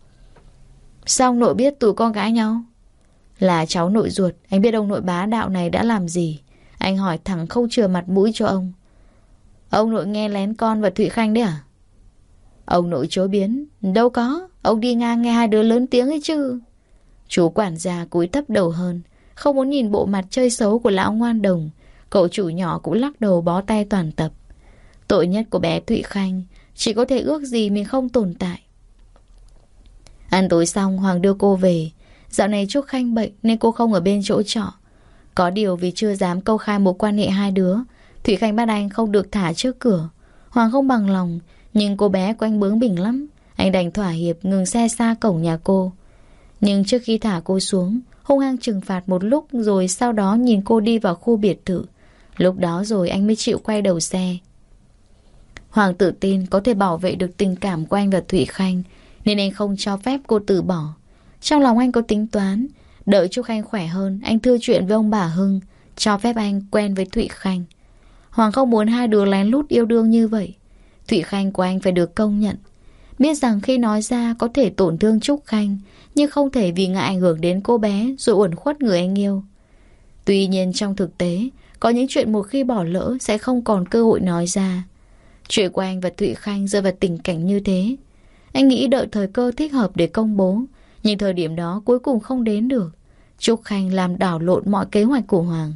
Sao ông nội biết tụi con gái nhau? Là cháu nội ruột, anh biết ông nội bá đạo này đã làm gì. Anh hỏi thẳng không chừa mặt mũi cho ông. Ông nội nghe lén con và Thụy Khanh đấy à? Ông nội chối biến. Đâu có, ông đi ngang nghe hai đứa lớn tiếng ấy chứ. Chú quản gia cúi thấp đầu hơn, không muốn nhìn bộ mặt chơi xấu của lão ngoan đồng. Cậu chủ nhỏ cũng lắc đầu bó tay toàn tập. Tội nhất của bé Thụy Khanh, chỉ có thể ước gì mình không tồn tại. Ăn tối xong, Hoàng đưa cô về. Dạo này Trúc Khanh bệnh nên cô không ở bên chỗ trọ. Có điều vì chưa dám công khai mối quan hệ hai đứa, Thụy Khanh bắt anh không được thả trước cửa. Hoàng không bằng lòng, nhưng cô bé của anh bướng bỉnh lắm. Anh đành thỏa hiệp ngừng xe xa cổng nhà cô. Nhưng trước khi thả cô xuống, hung hăng trừng phạt một lúc, rồi sau đó nhìn cô đi vào khu biệt thự. Lúc đó rồi anh mới chịu quay đầu xe. Hoàng tự tin có thể bảo vệ được tình cảm của anh và Thụy Khanh, nên anh không cho phép cô từ bỏ. Trong lòng anh có tính toán, đợi Trúc Khanh khỏe hơn, anh thưa chuyện với ông bà Hưng, cho phép anh quen với Thụy Khanh. Hoàng không muốn hai đứa lén lút yêu đương như vậy. Thụy Khanh của anh phải được công nhận. Biết rằng khi nói ra có thể tổn thương Trúc Khanh, nhưng không thể vì ngại ảnh hưởng đến cô bé rồi uẩn khuất người anh yêu. Tuy nhiên trong thực tế, có những chuyện một khi bỏ lỡ sẽ không còn cơ hội nói ra. Chuyện của anh và Thụy Khanh rơi vào tình cảnh như thế. Anh nghĩ đợi thời cơ thích hợp để công bố, nhưng thời điểm đó cuối cùng không đến được. Trúc Khanh làm đảo lộn mọi kế hoạch của Hoàng.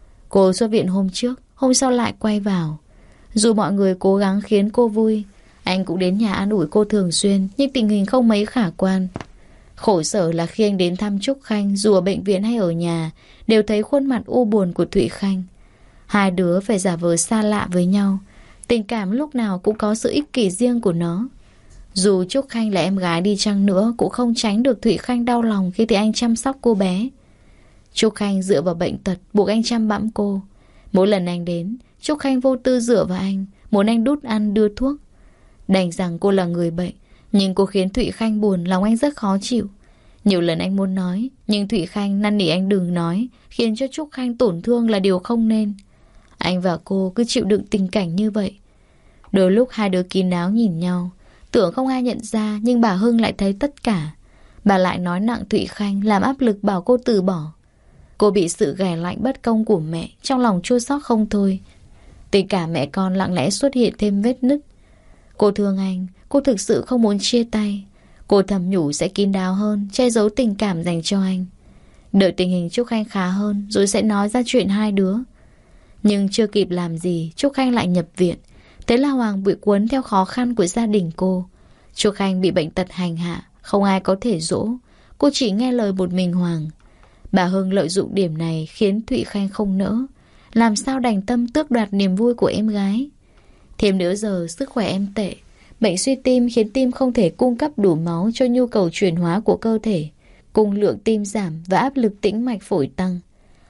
Cô xuất viện hôm trước, hôm sau lại quay vào. Dù mọi người cố gắng khiến cô vui, anh cũng đến nhà an ủi cô thường xuyên, nhưng tình hình không mấy khả quan. Khổ sở là khi anh đến thăm Trúc Khanh, dù ở bệnh viện hay ở nhà, đều thấy khuôn mặt u buồn của Thụy Khanh. Hai đứa phải giả vờ xa lạ với nhau. Tình cảm lúc nào cũng có sự ích kỷ riêng của nó. Dù Trúc Khanh là em gái đi chăng nữa, cũng không tránh được Thụy Khanh đau lòng khi thấy anh chăm sóc cô bé. Trúc Khanh dựa vào bệnh tật, buộc anh chăm bẵm cô. Mỗi lần anh đến, Trúc Khanh vô tư dựa vào anh, muốn anh đút ăn đưa thuốc. Đành rằng cô là người bệnh, nhưng cô khiến Thụy Khanh buồn, lòng anh rất khó chịu. Nhiều lần anh muốn nói, nhưng Thụy Khanh năn nỉ anh đừng nói, khiến cho Trúc Khanh tổn thương là điều không nên. Anh và cô cứ chịu đựng tình cảnh như vậy. Đôi lúc hai đứa kín đáo nhìn nhau, tưởng không ai nhận ra, nhưng bà Hưng lại thấy tất cả. Bà lại nói nặng Thụy Khanh, làm áp lực bảo cô từ bỏ. Cô bị sự ghẻ lạnh bất công của mẹ, trong lòng chua xót không thôi. Tình cảm mẹ con lặng lẽ xuất hiện thêm vết nứt. Cô thương anh, cô thực sự không muốn chia tay. Cô thầm nhủ sẽ kín đáo hơn, che giấu tình cảm dành cho anh. Đợi tình hình Trúc Khanh khá hơn, rồi sẽ nói ra chuyện hai đứa. Nhưng chưa kịp làm gì, Trúc Khanh lại nhập viện. Thế là Hoàng bị cuốn theo khó khăn của gia đình cô. Trúc Khanh bị bệnh tật hành hạ, không ai có thể dỗ. Cô chỉ nghe lời một mình Hoàng. Bà Hưng lợi dụng điểm này khiến Thụy Khanh không nỡ. Làm sao đành tâm tước đoạt niềm vui của em gái. Thêm nữa giờ sức khỏe em tệ. Bệnh suy tim khiến tim không thể cung cấp đủ máu cho nhu cầu chuyển hóa của cơ thể. Cung lượng tim giảm và áp lực tĩnh mạch phổi tăng.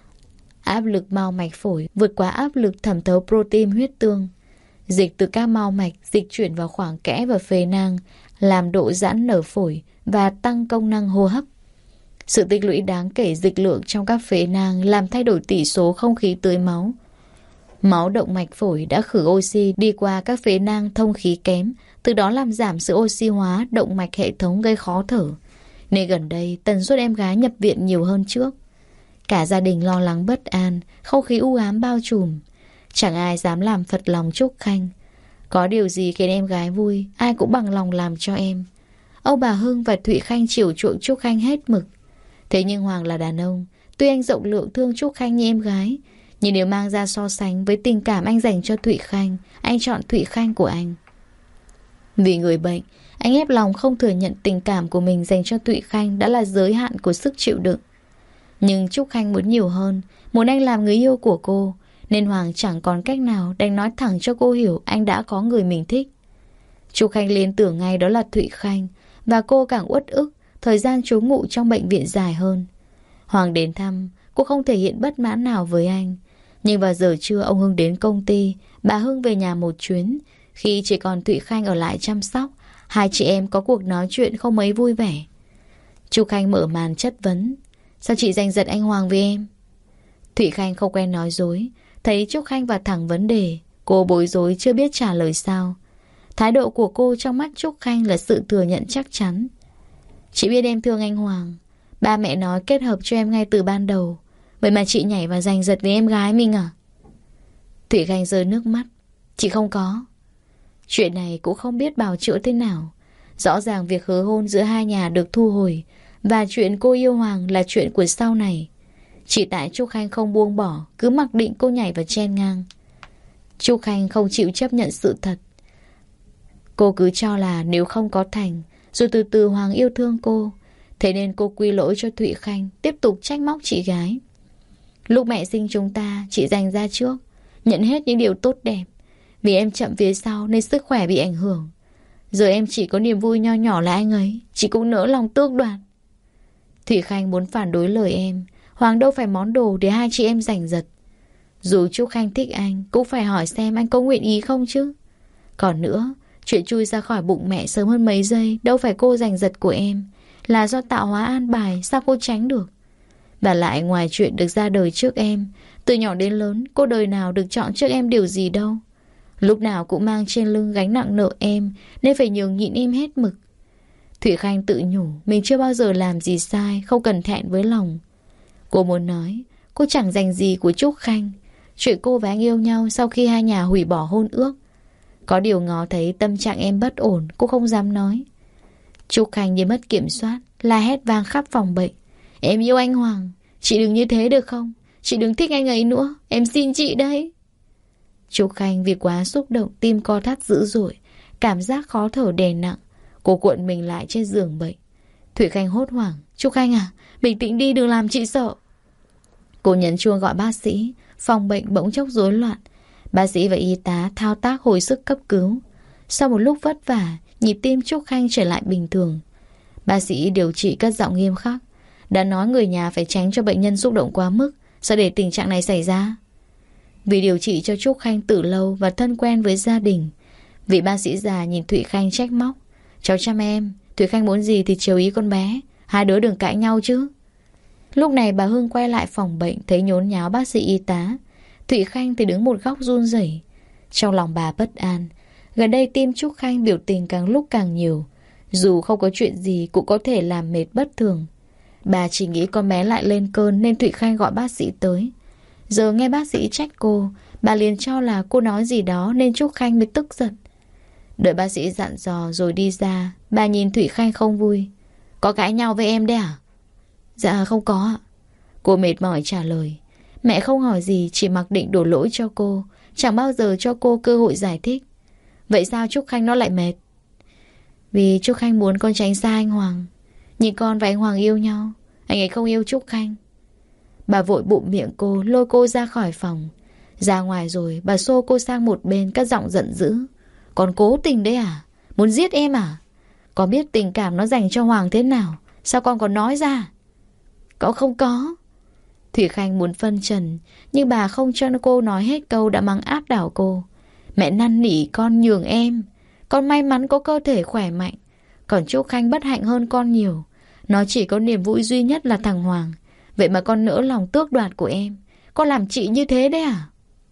Áp lực mao mạch phổi vượt quá áp lực thẩm thấu protein huyết tương. Dịch từ các mao mạch dịch chuyển vào khoảng kẽ và phế nang, làm độ giãn nở phổi và tăng công năng hô hấp. Sự tích lũy đáng kể dịch lượng trong các phế nang làm thay đổi tỷ số không khí tưới máu. Máu động mạch phổi đã khử oxy đi qua các phế nang thông khí kém, từ đó làm giảm sự oxy hóa động mạch hệ thống gây khó thở. Nên gần đây tần suất em gái nhập viện nhiều hơn trước. Cả gia đình lo lắng bất an, không khí u ám bao trùm. Chẳng ai dám làm phật lòng Trúc Khanh. Có điều gì khiến em gái vui, ai cũng bằng lòng làm cho em. Ông bà Hưng và Thụy Khanh chiều chuộng Trúc Khanh hết mực. Thế nhưng Hoàng là đàn ông, tuy anh rộng lượng thương Trúc Khanh như em gái, nhưng nếu mang ra so sánh với tình cảm anh dành cho Thụy Khanh, anh chọn Thụy Khanh của anh. Vì người bệnh, anh ép lòng không thừa nhận tình cảm của mình dành cho Thụy Khanh đã là giới hạn của sức chịu đựng. Nhưng Trúc Khanh muốn nhiều hơn, muốn anh làm người yêu của cô, nên Hoàng chẳng còn cách nào đành nói thẳng cho cô hiểu anh đã có người mình thích. Trúc Khanh liên tưởng ngay đó là Thụy Khanh, và cô càng uất ức thời gian trú ngụ trong bệnh viện dài hơn. Hoàng đến thăm, cô không thể hiện bất mãn nào với anh. Nhưng vào giờ trưa ông Hưng đến công ty, bà Hưng về nhà một chuyến. Khi chỉ còn Thụy Khanh ở lại chăm sóc, hai chị em có cuộc nói chuyện không mấy vui vẻ. Trúc Khanh mở màn chất vấn: sao chị giành giật anh Hoàng với em? Thụy Khanh không quen nói dối, thấy Trúc Khanh vào thẳng vấn đề, cô bối rối chưa biết trả lời sao. Thái độ của cô trong mắt Trúc Khanh là sự thừa nhận chắc chắn. Chị biết em thương anh Hoàng, ba mẹ nói kết hợp cho em ngay từ ban đầu, vậy mà chị nhảy vào giành giật với em gái mình à? Thụy Khanh rơi nước mắt: chị không có. Chuyện này cũng không biết bào chữa thế nào. Rõ ràng việc hứa hôn giữa hai nhà được thu hồi, và chuyện cô yêu Hoàng là chuyện của sau này. Chỉ tại Trúc Khanh không buông bỏ, cứ mặc định cô nhảy vào chen ngang. Trúc Khanh không chịu chấp nhận sự thật. Cô cứ cho là nếu không có thành, rồi từ từ Hoàng yêu thương cô. Thế nên cô quy lỗi cho Thụy Khanh, tiếp tục trách móc chị gái. Lúc mẹ sinh chúng ta, chị dành ra trước, nhận hết những điều tốt đẹp. Vì em chậm phía sau nên sức khỏe bị ảnh hưởng. Giờ em chỉ có niềm vui nho nhỏ là anh ấy, chị cũng nỡ lòng tước đoạt. Thụy Khanh muốn phản đối lời em. Hoàng đâu phải món đồ để hai chị em giành giật. Dù Trúc Khanh thích anh, cũng phải hỏi xem anh có nguyện ý không chứ. Còn nữa, chuyện chui ra khỏi bụng mẹ sớm hơn mấy giây đâu phải cô giành giật của em, là do tạo hóa an bài, sao cô tránh được. Và lại ngoài chuyện được ra đời trước em, từ nhỏ đến lớn cô đời nào được chọn trước em điều gì đâu. Lúc nào cũng mang trên lưng gánh nặng nợ em, nên phải nhường nhịn em hết mực. Thụy Khanh tự nhủ mình chưa bao giờ làm gì sai, không cần thẹn với lòng. Cô muốn nói cô chẳng dành gì của Trúc Khanh. Chuyện cô và anh yêu nhau sau khi hai nhà hủy bỏ hôn ước. Có điều ngó thấy tâm trạng em bất ổn, cô không dám nói. Trúc Khanh như mất kiểm soát, la hét vang khắp phòng bệnh: em yêu anh Hoàng, chị đừng như thế được không? Chị đừng thích anh ấy nữa, em xin chị đấy. Trúc Khanh vì quá xúc động, tim co thắt dữ dội, cảm giác khó thở đè nặng. Cô cuộn mình lại trên giường bệnh. Thụy Khanh hốt hoảng: Trúc Khanh à, bình tĩnh đi, đừng làm chị sợ. Cô nhấn chuông gọi bác sĩ. Phòng bệnh bỗng chốc rối loạn. Bác sĩ và y tá thao tác hồi sức cấp cứu. Sau một lúc vất vả, nhịp tim Trúc Khanh trở lại bình thường. Bác sĩ điều trị cất giọng nghiêm khắc: đã nói người nhà phải tránh cho bệnh nhân xúc động quá mức, sao để tình trạng này xảy ra? Vì điều trị cho Trúc Khanh từ lâu và thân quen với gia đình, vị bác sĩ già nhìn Thụy Khanh trách móc: cháu chăm em, Thụy Khanh muốn gì thì chiều ý con bé, hai đứa đừng cãi nhau chứ. Lúc này bà Hưng quay lại phòng bệnh, thấy nhốn nháo bác sĩ y tá. Thụy Khanh thì đứng một góc run rẩy. Trong lòng bà bất an. Gần đây tim Trúc Khanh biểu tình càng lúc càng nhiều. Dù không có chuyện gì cũng có thể làm mệt bất thường. Bà chỉ nghĩ con bé lại lên cơn nên Thụy Khanh gọi bác sĩ tới. Giờ nghe bác sĩ trách cô, bà liền cho là cô nói gì đó nên Trúc Khanh mới tức giận. Đợi bác sĩ dặn dò rồi đi ra, bà nhìn Thụy Khanh không vui: có cãi nhau với em đấy à? Dạ không có ạ. Cô mệt mỏi trả lời. Mẹ không hỏi gì, chỉ mặc định đổ lỗi cho cô, chẳng bao giờ cho cô cơ hội giải thích. Vậy sao Trúc Khanh nó lại mệt? Vì Trúc Khanh muốn con tránh xa anh Hoàng. Nhìn con và anh Hoàng yêu nhau, anh ấy không yêu Trúc Khanh. Bà vội bụm miệng cô, lôi cô ra khỏi phòng. Ra ngoài rồi bà xô cô sang một bên, cất giọng giận dữ: con cố tình đấy à? Muốn giết em à? Con biết tình cảm nó dành cho Hoàng thế nào, sao con còn nói ra? Cậu không có. Thủy Khanh muốn phân trần, nhưng bà không cho cô nói hết câu đã mắng áp đảo cô. Mẹ năn nỉ con nhường em. Con may mắn có cơ thể khỏe mạnh. Còn Trúc Khanh bất hạnh hơn con nhiều. Nó chỉ có niềm vui duy nhất là thằng Hoàng. Vậy mà con nỡ lòng tước đoạt của em. Con làm chị như thế đấy à?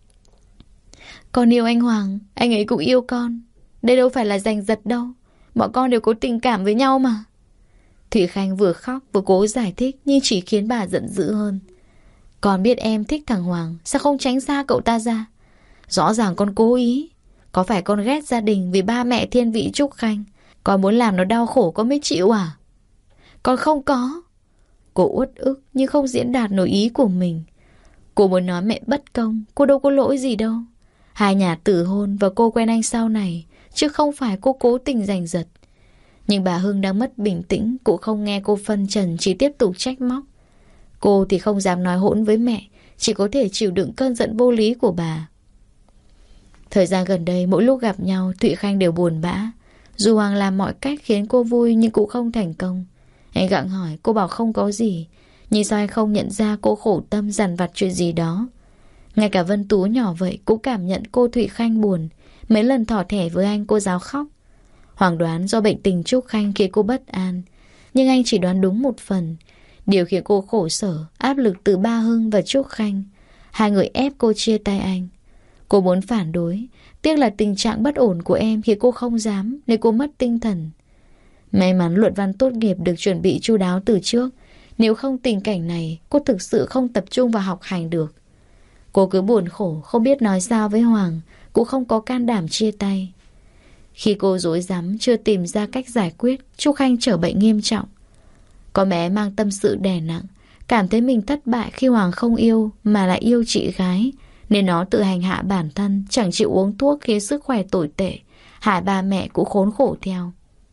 Con yêu anh Hoàng, anh ấy cũng yêu con. Đây đâu phải là giành giật đâu. Bọn con đều có tình cảm với nhau mà. Thủy Khanh vừa khóc vừa cố giải thích, nhưng chỉ khiến bà giận dữ hơn. Con biết em thích thằng Hoàng, sao không tránh xa cậu ta ra? Rõ ràng con cố ý. Có phải con ghét gia đình vì ba mẹ thiên vị Trúc Khanh? Con muốn làm nó đau khổ con mới chịu à? Con không có. Cô uất ức nhưng không diễn đạt nổi ý của mình. Cô muốn nói mẹ bất công, cô đâu có lỗi gì đâu. Hai nhà tử hôn và cô quen anh sau này, chứ không phải cô cố tình giành giật. Nhưng bà Hưng đang mất bình tĩnh, cũng không nghe cô phân trần, chỉ tiếp tục trách móc. Cô thì không dám nói hỗn với mẹ, chỉ có thể chịu đựng cơn giận vô lý của bà. Thời gian gần đây mỗi lúc gặp nhau, Thụy Khanh đều buồn bã. Dù Hoàng làm mọi cách khiến cô vui nhưng cũng không thành công. Anh gặng hỏi, cô bảo không có gì. Nhưng sao anh không nhận ra cô khổ tâm dằn vặt chuyện gì đó? Ngay cả Vân Tú nhỏ vậy cũng cảm nhận cô Thụy Khanh buồn. Mấy lần thỏ thẻ với anh cô giáo khóc. Hoàng đoán do bệnh tình Trúc Khanh khiến cô bất an. Nhưng anh chỉ đoán đúng một phần. Điều khiến cô khổ sở, áp lực từ Ba Hưng và Trúc Khanh. Hai người ép cô chia tay anh. Cô muốn phản đối. Tiếc là tình trạng bất ổn của em khiến cô không dám, nên cô mất tinh thần. May mắn luận văn tốt nghiệp được chuẩn bị chu đáo từ trước. Nếu không tình cảnh này, cô thực sự không tập trung vào học hành được. Cô cứ buồn khổ, không biết nói sao với Hoàng, cũng không có can đảm chia tay. Khi cô rối rắm chưa tìm ra cách giải quyết, Trúc Khanh trở bệnh nghiêm trọng. Con bé mang tâm sự đè nặng, cảm thấy mình thất bại khi Hoàng không yêu mà lại yêu chị gái, nên nó tự hành hạ bản thân, chẳng chịu uống thuốc khiến sức khỏe tồi tệ, hại ba mẹ cũng khốn khổ theo.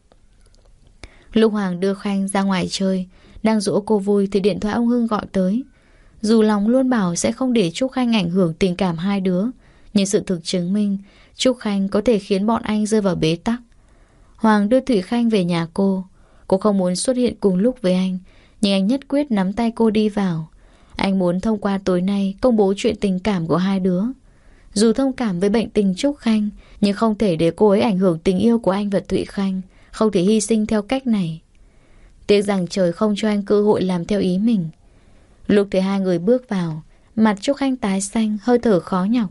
Lúc Hoàng đưa Khanh ra ngoài chơi, đang dỗ cô vui thì điện thoại ông Hưng gọi tới. Dù lòng luôn bảo sẽ không để Trúc Khanh ảnh hưởng tình cảm hai đứa, nhưng sự thực chứng minh Trúc Khanh có thể khiến bọn anh rơi vào bế tắc. Hoàng đưa Thủy Khanh về nhà cô. Cô không muốn xuất hiện cùng lúc với anh, nhưng anh nhất quyết nắm tay cô đi vào. Anh muốn thông qua tối nay công bố chuyện tình cảm của hai đứa. Dù thông cảm với bệnh tình Trúc Khanh, nhưng không thể để cô ấy ảnh hưởng tình yêu của anh và Thụy Khanh, không thể hy sinh theo cách này. Tiếc rằng trời không cho anh cơ hội làm theo ý mình. Lúc thấy hai người bước vào, mặt Trúc Khanh tái xanh, hơi thở khó nhọc.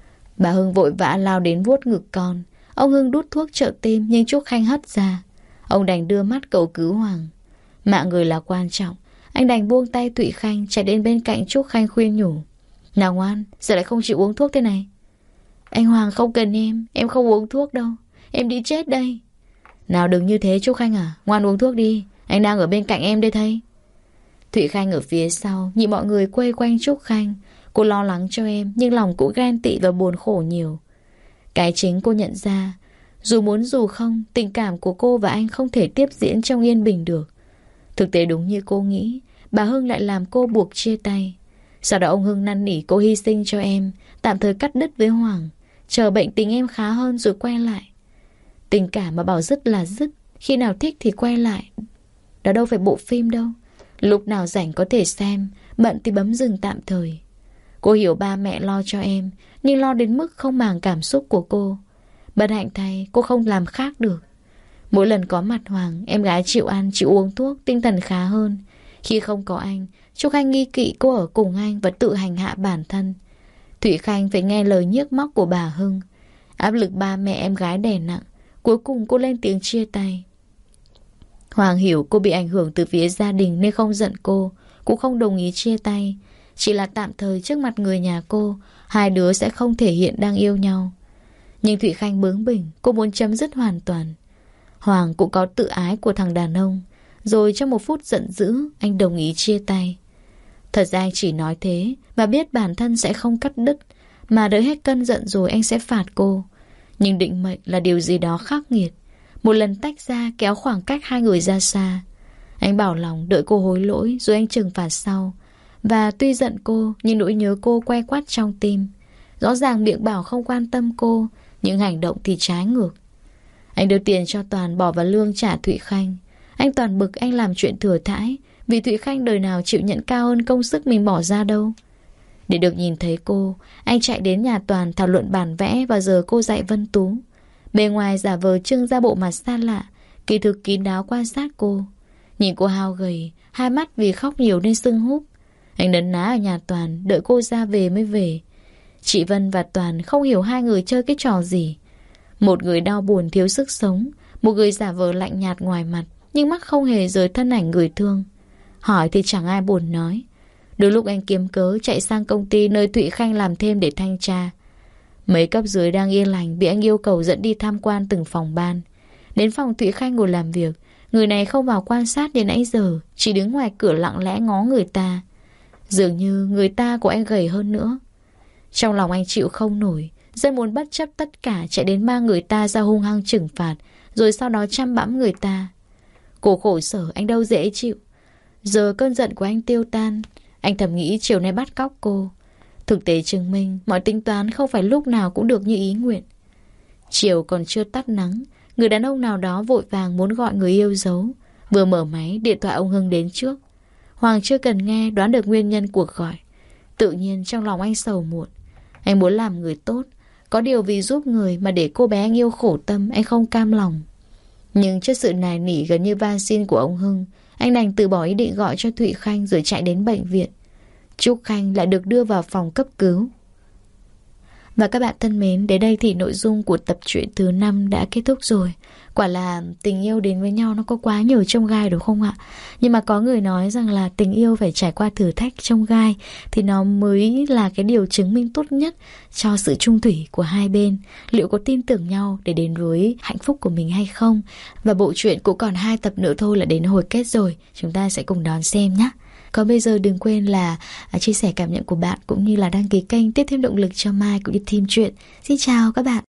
Bà Hưng vội vã lao đến vuốt ngực con. Ông Hưng đút thuốc trợ tim nhưng Trúc Khanh hất ra. Ông đành đưa mắt cầu cứu Hoàng. Mạng người là quan trọng. Anh đành buông tay Thụy Khanh, chạy đến bên cạnh Trúc Khanh khuyên nhủ. Nào ngoan, sao lại không chịu uống thuốc thế này? Anh Hoàng không cần em không uống thuốc đâu. Em đi chết đây. Nào đừng như thế Trúc Khanh à, ngoan uống thuốc đi. Anh đang ở bên cạnh em đây thầy. Thụy Khanh ở phía sau, nhìn mọi người quây quanh Trúc Khanh. Cô lo lắng cho em, nhưng lòng cũng ghen tị và buồn khổ nhiều. Cái chính cô nhận ra, dù muốn dù không, tình cảm của cô và anh không thể tiếp diễn trong yên bình được. Thực tế đúng như cô nghĩ, bà Hưng lại làm cô buộc chia tay. Sau đó ông Hưng năn nỉ cô hy sinh cho em, tạm thời cắt đứt với Hoàng, chờ bệnh tình em khá hơn rồi quay lại. Tình cảm mà bảo dứt là dứt, khi nào thích thì quay lại. Đó đâu phải bộ phim đâu. Lúc nào rảnh có thể xem, bận thì bấm dừng tạm thời. Cô hiểu ba mẹ lo cho em, nhưng lo đến mức không màng cảm xúc của cô. Bất hạnh thay, cô không làm khác được. Mỗi lần có mặt Hoàng, em gái chịu ăn, chịu uống thuốc, tinh thần khá hơn. Khi không có anh, Trúc Khanh nghi kỵ cô ở cùng anh và tự hành hạ bản thân. Thụy Khanh phải nghe lời nhiếc móc của bà Hưng. Áp lực ba mẹ em gái đè nặng. Cuối cùng cô lên tiếng chia tay. Hoàng hiểu cô bị ảnh hưởng từ phía gia đình nên không giận cô, cũng không đồng ý chia tay. Chỉ là tạm thời trước mặt người nhà cô, hai đứa sẽ không thể hiện đang yêu nhau. Nhưng Thụy Khanh bướng bỉnh, cô muốn chấm dứt hoàn toàn. Hoàng cũng có tự ái của thằng đàn ông. Rồi trong một phút giận dữ, anh đồng ý chia tay. Thật ra anh chỉ nói thế và biết bản thân sẽ không cắt đứt, mà đợi hết cơn giận rồi anh sẽ phạt cô. Nhưng định mệnh là điều gì đó khắc nghiệt. Một lần tách ra kéo khoảng cách hai người ra xa. Anh bảo lòng đợi cô hối lỗi rồi anh trừng phạt sau. Và tuy giận cô nhưng nỗi nhớ cô quay quắt trong tim. Rõ ràng miệng bảo không quan tâm cô, nhưng hành động thì trái ngược. Anh đưa tiền cho Toàn bỏ vào lương trả Thụy Khanh. Anh Toàn bực anh làm chuyện thừa thãi, vì Thụy Khanh đời nào chịu nhận cao hơn công sức mình bỏ ra đâu. Để được nhìn thấy cô, anh chạy đến nhà Toàn thảo luận bản vẽ và giờ cô dạy Vân Tú. Bề ngoài giả vờ trưng ra bộ mặt xa lạ, kỳ thực kín đáo quan sát cô. Nhìn cô hao gầy, hai mắt vì khóc nhiều nên sưng húp. Anh nấn ná ở nhà Toàn, đợi cô ra về mới về. Chị Vân và Toàn không hiểu hai người chơi cái trò gì. Một người đau buồn thiếu sức sống, một người giả vờ lạnh nhạt ngoài mặt, nhưng mắt không hề rời thân ảnh người thương. Hỏi thì chẳng ai buồn nói. Đôi lúc anh kiếm cớ chạy sang công ty nơi Thụy Khanh làm thêm để thanh tra. Mấy cấp dưới đang yên lành bị anh yêu cầu dẫn đi tham quan từng phòng ban. Đến phòng Thụy Khanh ngồi làm việc, người này không vào quan sát đến nãy giờ, chỉ đứng ngoài cửa lặng lẽ ngó người ta. Dường như người ta của anh gầy hơn nữa. Trong lòng anh chịu không nổi, rất muốn bất chấp tất cả chạy đến mang người ta ra hung hăng trừng phạt, rồi sau đó chăm bẵm người ta. Cô khổ sở anh đâu dễ chịu. Giờ cơn giận của anh tiêu tan, anh thầm nghĩ chiều nay bắt cóc cô, Thực tế chứng minh mọi tính toán không phải lúc nào cũng được như ý nguyện. Chiều còn chưa tắt nắng, người đàn ông nào đó vội vàng muốn gọi người yêu giấu. Vừa mở máy, điện thoại ông Hưng đến trước. Hoàng chưa cần nghe đoán được nguyên nhân cuộc gọi. Tự nhiên trong lòng anh sầu muộn. Anh muốn làm người tốt, có điều vì giúp người mà để cô bé anh yêu khổ tâm, anh không cam lòng. Nhưng trước sự nài nỉ gần như van xin của ông Hưng, anh đành từ bỏ ý định gọi cho Thụy Khanh rồi chạy đến bệnh viện. Trúc Khanh lại được đưa vào phòng cấp cứu. Và các bạn thân mến, đến đây thì nội dung của tập truyện thứ 5 đã kết thúc rồi. Quả là tình yêu đến với nhau nó có quá nhiều chông gai đúng không ạ? Nhưng mà có người nói rằng là tình yêu phải trải qua thử thách chông gai thì nó mới là cái điều chứng minh tốt nhất cho sự chung thủy của hai bên. Liệu có tin tưởng nhau để đến với hạnh phúc của mình hay không? Và bộ truyện cũng còn 2 tập nữa thôi là đến hồi kết rồi. Chúng ta sẽ cùng đón xem nhé. Còn bây giờ đừng quên là chia sẻ cảm nhận của bạn cũng như là đăng ký kênh tiếp thêm động lực cho Mai cũng như team truyện. Xin chào các bạn.